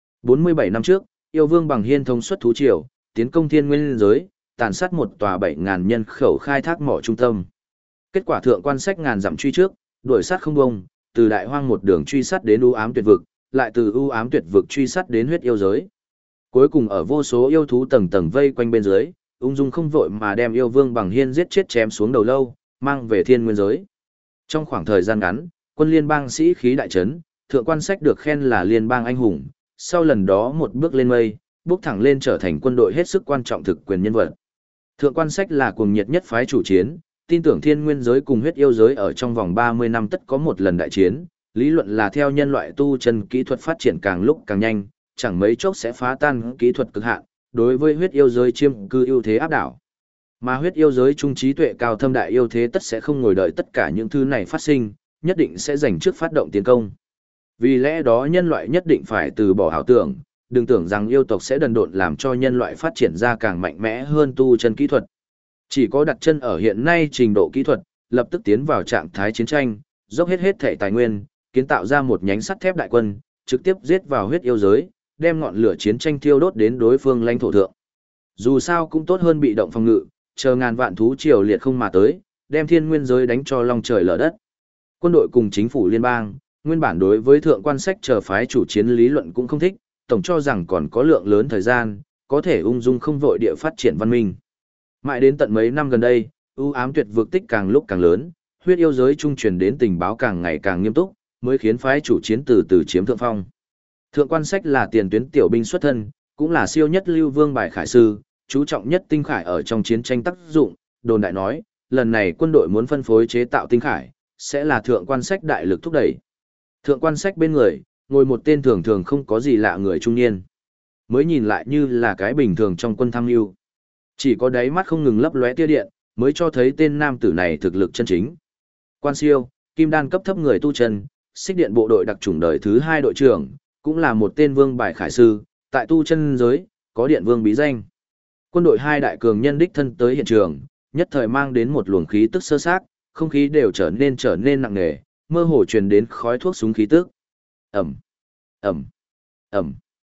47 năm trước, yêu vương Bằng Hiên thống suất thú triều, tiến công thiên nguyên giới, tàn sát một tòa 7.000 nhân khẩu khai thác mỏ trung tâm. Kết quả thượng quan sách ngàn dặm truy trước, đuổi sát không bông, từ đại hoang một đường truy sát đến u ám tuyệt vực, lại từ u ám tuyệt vực truy sát đến huyết yêu giới. Cuối cùng ở vô số yêu thú tầng tầng vây quanh bên dưới, ung dung không vội mà đem yêu vương Bằng Hiên giết chết chém xuống đầu lâu, mang về thiên nguyên giới. Trong khoảng thời gian ngắn, quân liên bang sĩ khí đại trấn, thượng quan sách được khen là liên bang anh hùng, sau lần đó một bước lên mây, bước thẳng lên trở thành quân đội hết sức quan trọng thực quyền nhân vật. Thượng quan sách là cuồng nhiệt nhất phái chủ chiến, tin tưởng thiên nguyên giới cùng huyết yêu giới ở trong vòng 30 năm tất có một lần đại chiến, lý luận là theo nhân loại tu chân kỹ thuật phát triển càng lúc càng nhanh, chẳng mấy chốc sẽ phá tan kỹ thuật cực hạn, đối với huyết yêu giới chiếm cư ưu thế áp đảo. Mà huyết yêu giới trung trí tuệ cao thâm đại yêu thế tất sẽ không ngồi đợi tất cả những thứ này phát sinh, nhất định sẽ giành trước phát động tiến công. Vì lẽ đó nhân loại nhất định phải từ bỏ ảo tưởng, đừng tưởng rằng yêu tộc sẽ đần độn làm cho nhân loại phát triển ra càng mạnh mẽ hơn tu chân kỹ thuật. Chỉ có đặt chân ở hiện nay trình độ kỹ thuật, lập tức tiến vào trạng thái chiến tranh, dốc hết thể tài nguyên, kiến tạo ra một nhánh sắt thép đại quân, trực tiếp giết vào huyết yêu giới, đem ngọn lửa chiến tranh thiêu đốt đến đối phương lãnh thổ thượng. Dù sao cũng tốt hơn bị động phòng ngự, chờ ngàn vạn thú triều liệt không mà tới, đem thiên nguyên giới đánh cho long trời lở đất. Quân đội cùng chính phủ liên bang, nguyên bản đối với thượng quan sách chờ phái chủ chiến lý luận cũng không thích, tổng cho rằng còn có lượng lớn thời gian, có thể ung dung không vội địa phát triển văn minh. Mãi đến tận mấy năm gần đây, ưu ám tuyệt vực tích càng lúc càng lớn, huyết yêu giới trung truyền đến tình báo càng ngày càng nghiêm túc, mới khiến phái chủ chiến từ từ chiếm thượng phong. Thượng quan sách là tiền tuyến tiểu binh xuất thân, cũng là siêu nhất lưu vương bài khải sư, chú trọng nhất tinh khải ở trong chiến tranh tác dụng, đồn đại nói, lần này quân đội muốn phân phối chế tạo tinh khải, sẽ là thượng quan sách đại lực thúc đẩy. Thượng quan sách bên người, ngồi một tên thường thường không có gì lạ người trung niên. Mới nhìn lại như là cái bình thường trong quân tham mưu. Chỉ có đáy mắt không ngừng lấp lóe tia điện, mới cho thấy tên nam tử này thực lực chân chính. Quan Siêu, kim đan cấp thấp người tu chân, Xích Điện bộ đội đặc chủng đời thứ 2 đội trưởng, cũng là một tên vương bài khải sư, tại tu chân giới, có điện vương bí danh. Quân đội hai đại cường nhân đích thân tới hiện trường, nhất thời mang đến một luồng khí tức sơ xác, không khí đều trở nên nặng nề, mơ hồ truyền đến khói thuốc súng khí tức. Ầm, ầm, ầm.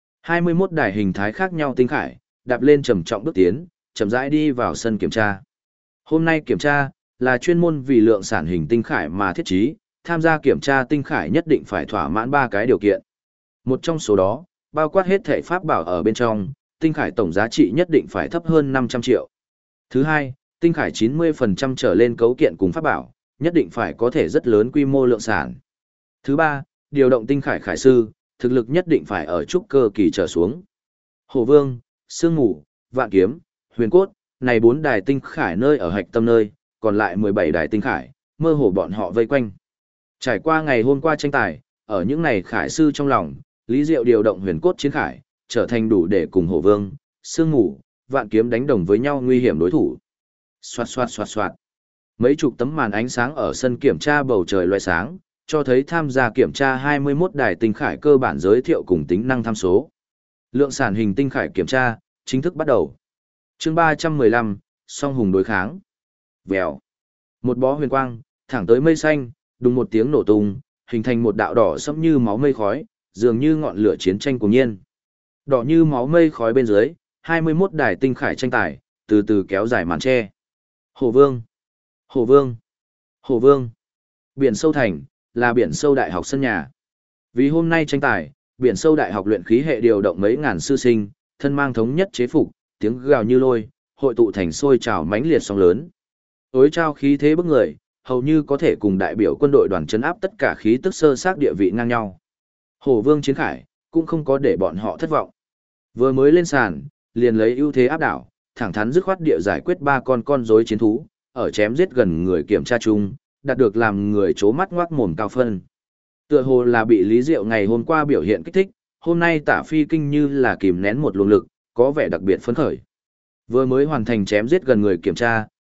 21 đài hình thái khác nhau tinh khải, đạp lên trầm trọng bước tiến, chậm rãi đi vào sân kiểm tra. Hôm nay kiểm tra là chuyên môn vì lượng sản hình tinh khải mà thiết trí, tham gia kiểm tra tinh khải nhất định phải thỏa mãn 3 cái điều kiện. Một trong số đó, bao quát hết thảy pháp bảo ở bên trong, tinh khải tổng giá trị nhất định phải thấp hơn 500 triệu. Thứ hai, tinh khải 90% trở lên cấu kiện cùng pháp bảo, nhất định phải có thể rất lớn quy mô lượng sản. Thứ ba, điều động tinh khải khải sư, thực lực nhất định phải ở trúc cơ kỳ trở xuống. Hổ Vương, Sương Mù, Vạn Kiếm, Huyền Cốt, này 4 đài tinh khải nơi ở hạch tâm nơi, còn lại 17 đài tinh khải, mơ hồ bọn họ vây quanh. Trải qua ngày hôm qua tranh tài, ở những này khải sư trong lòng, Lý Diệu điều động Huyền Cốt chiến khải, trở thành đủ để cùng Hổ Vương, Sương Mù, Vạn Kiếm đánh đồng với nhau nguy hiểm đối thủ. Xoạt xoạt xoạt xoạt. Mấy chục tấm màn ánh sáng ở sân kiểm tra bầu trời loé sáng, cho thấy tham gia kiểm tra 21 đài tinh khải cơ bản giới thiệu cùng tính năng tham số. Lượng sản hình tinh khải kiểm tra, chính thức bắt đầu. Chương 315, song hùng đối kháng. Vèo. Một bó huyền quang, thẳng tới mây xanh, đùng một tiếng nổ tung, hình thành một đạo đỏ sẫm như máu mây khói, dường như ngọn lửa chiến tranh cuồng nhiên. Đỏ như máu mây khói bên dưới, 21 đài tinh khải tranh tài, từ từ kéo dài màn che. Hổ Vương, Hổ Vương, Hổ Vương. Biển sâu thành, là biển sâu đại học sân nhà. Vì hôm nay tranh tài, biển sâu đại học luyện khí hệ điều động mấy ngàn sư sinh, thân mang thống nhất chế phục, tiếng gào như lôi, hội tụ thành sôi trào mãnh liệt sóng lớn. Ối trao khí thế bức người, hầu như có thể cùng đại biểu quân đội đoàn trấn áp tất cả khí tức sơ xác địa vị ngang nhau. Hổ Vương chiến khải, cũng không có để bọn họ thất vọng. Vừa mới lên sàn, liền lấy ưu thế áp đảo, thẳng thắn dứt khoát địa giải quyết 3 con rối chiến thú, ở chém giết gần người kiểm tra chung, đạt được làm người chố mắt ngoác mồm cao phân. Tựa hồ là bị Lý Diệu ngày hôm qua biểu hiện kích thích, hôm nay Tả Phi Kinh như là kìm nén một luồng lực, có vẻ đặc biệt phấn khởi. Vừa mới hoàn thành chém giết gần người kiểm tra,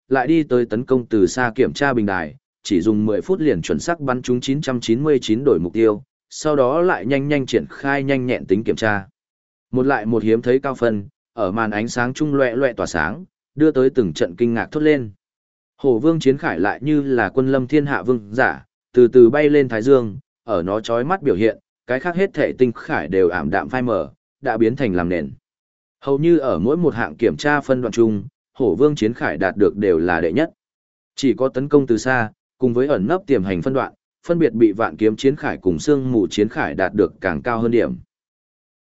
lại đi tới tấn công từ xa kiểm tra bình đài, chỉ dùng 10 phút liền chuẩn xác bắn trúng 999 đổi mục tiêu, sau đó lại nhanh nhanh triển khai nhanh nhẹn tính kiểm tra. Một lại một hiếm thấy cao phân, ở màn ánh sáng trung loẹ loẹ tỏa sáng, đưa tới từng trận kinh ngạc thốt lên. Hổ vương chiến khải lại như là quân lâm thiên hạ vương giả, từ từ bay lên thái dương, ở nó chói mắt biểu hiện, cái khác hết thể tinh khải đều ảm đạm phai mờ, đã biến thành làm nền. Hầu như ở mỗi một hạng kiểm tra phân đoạn chung, hổ vương chiến khải đạt được đều là đệ nhất. Chỉ có tấn công từ xa, cùng với ẩn nấp tiềm hành phân đoạn, phân biệt bị vạn kiếm chiến khải cùng xương mù chiến khải đạt được càng cao hơn điểm.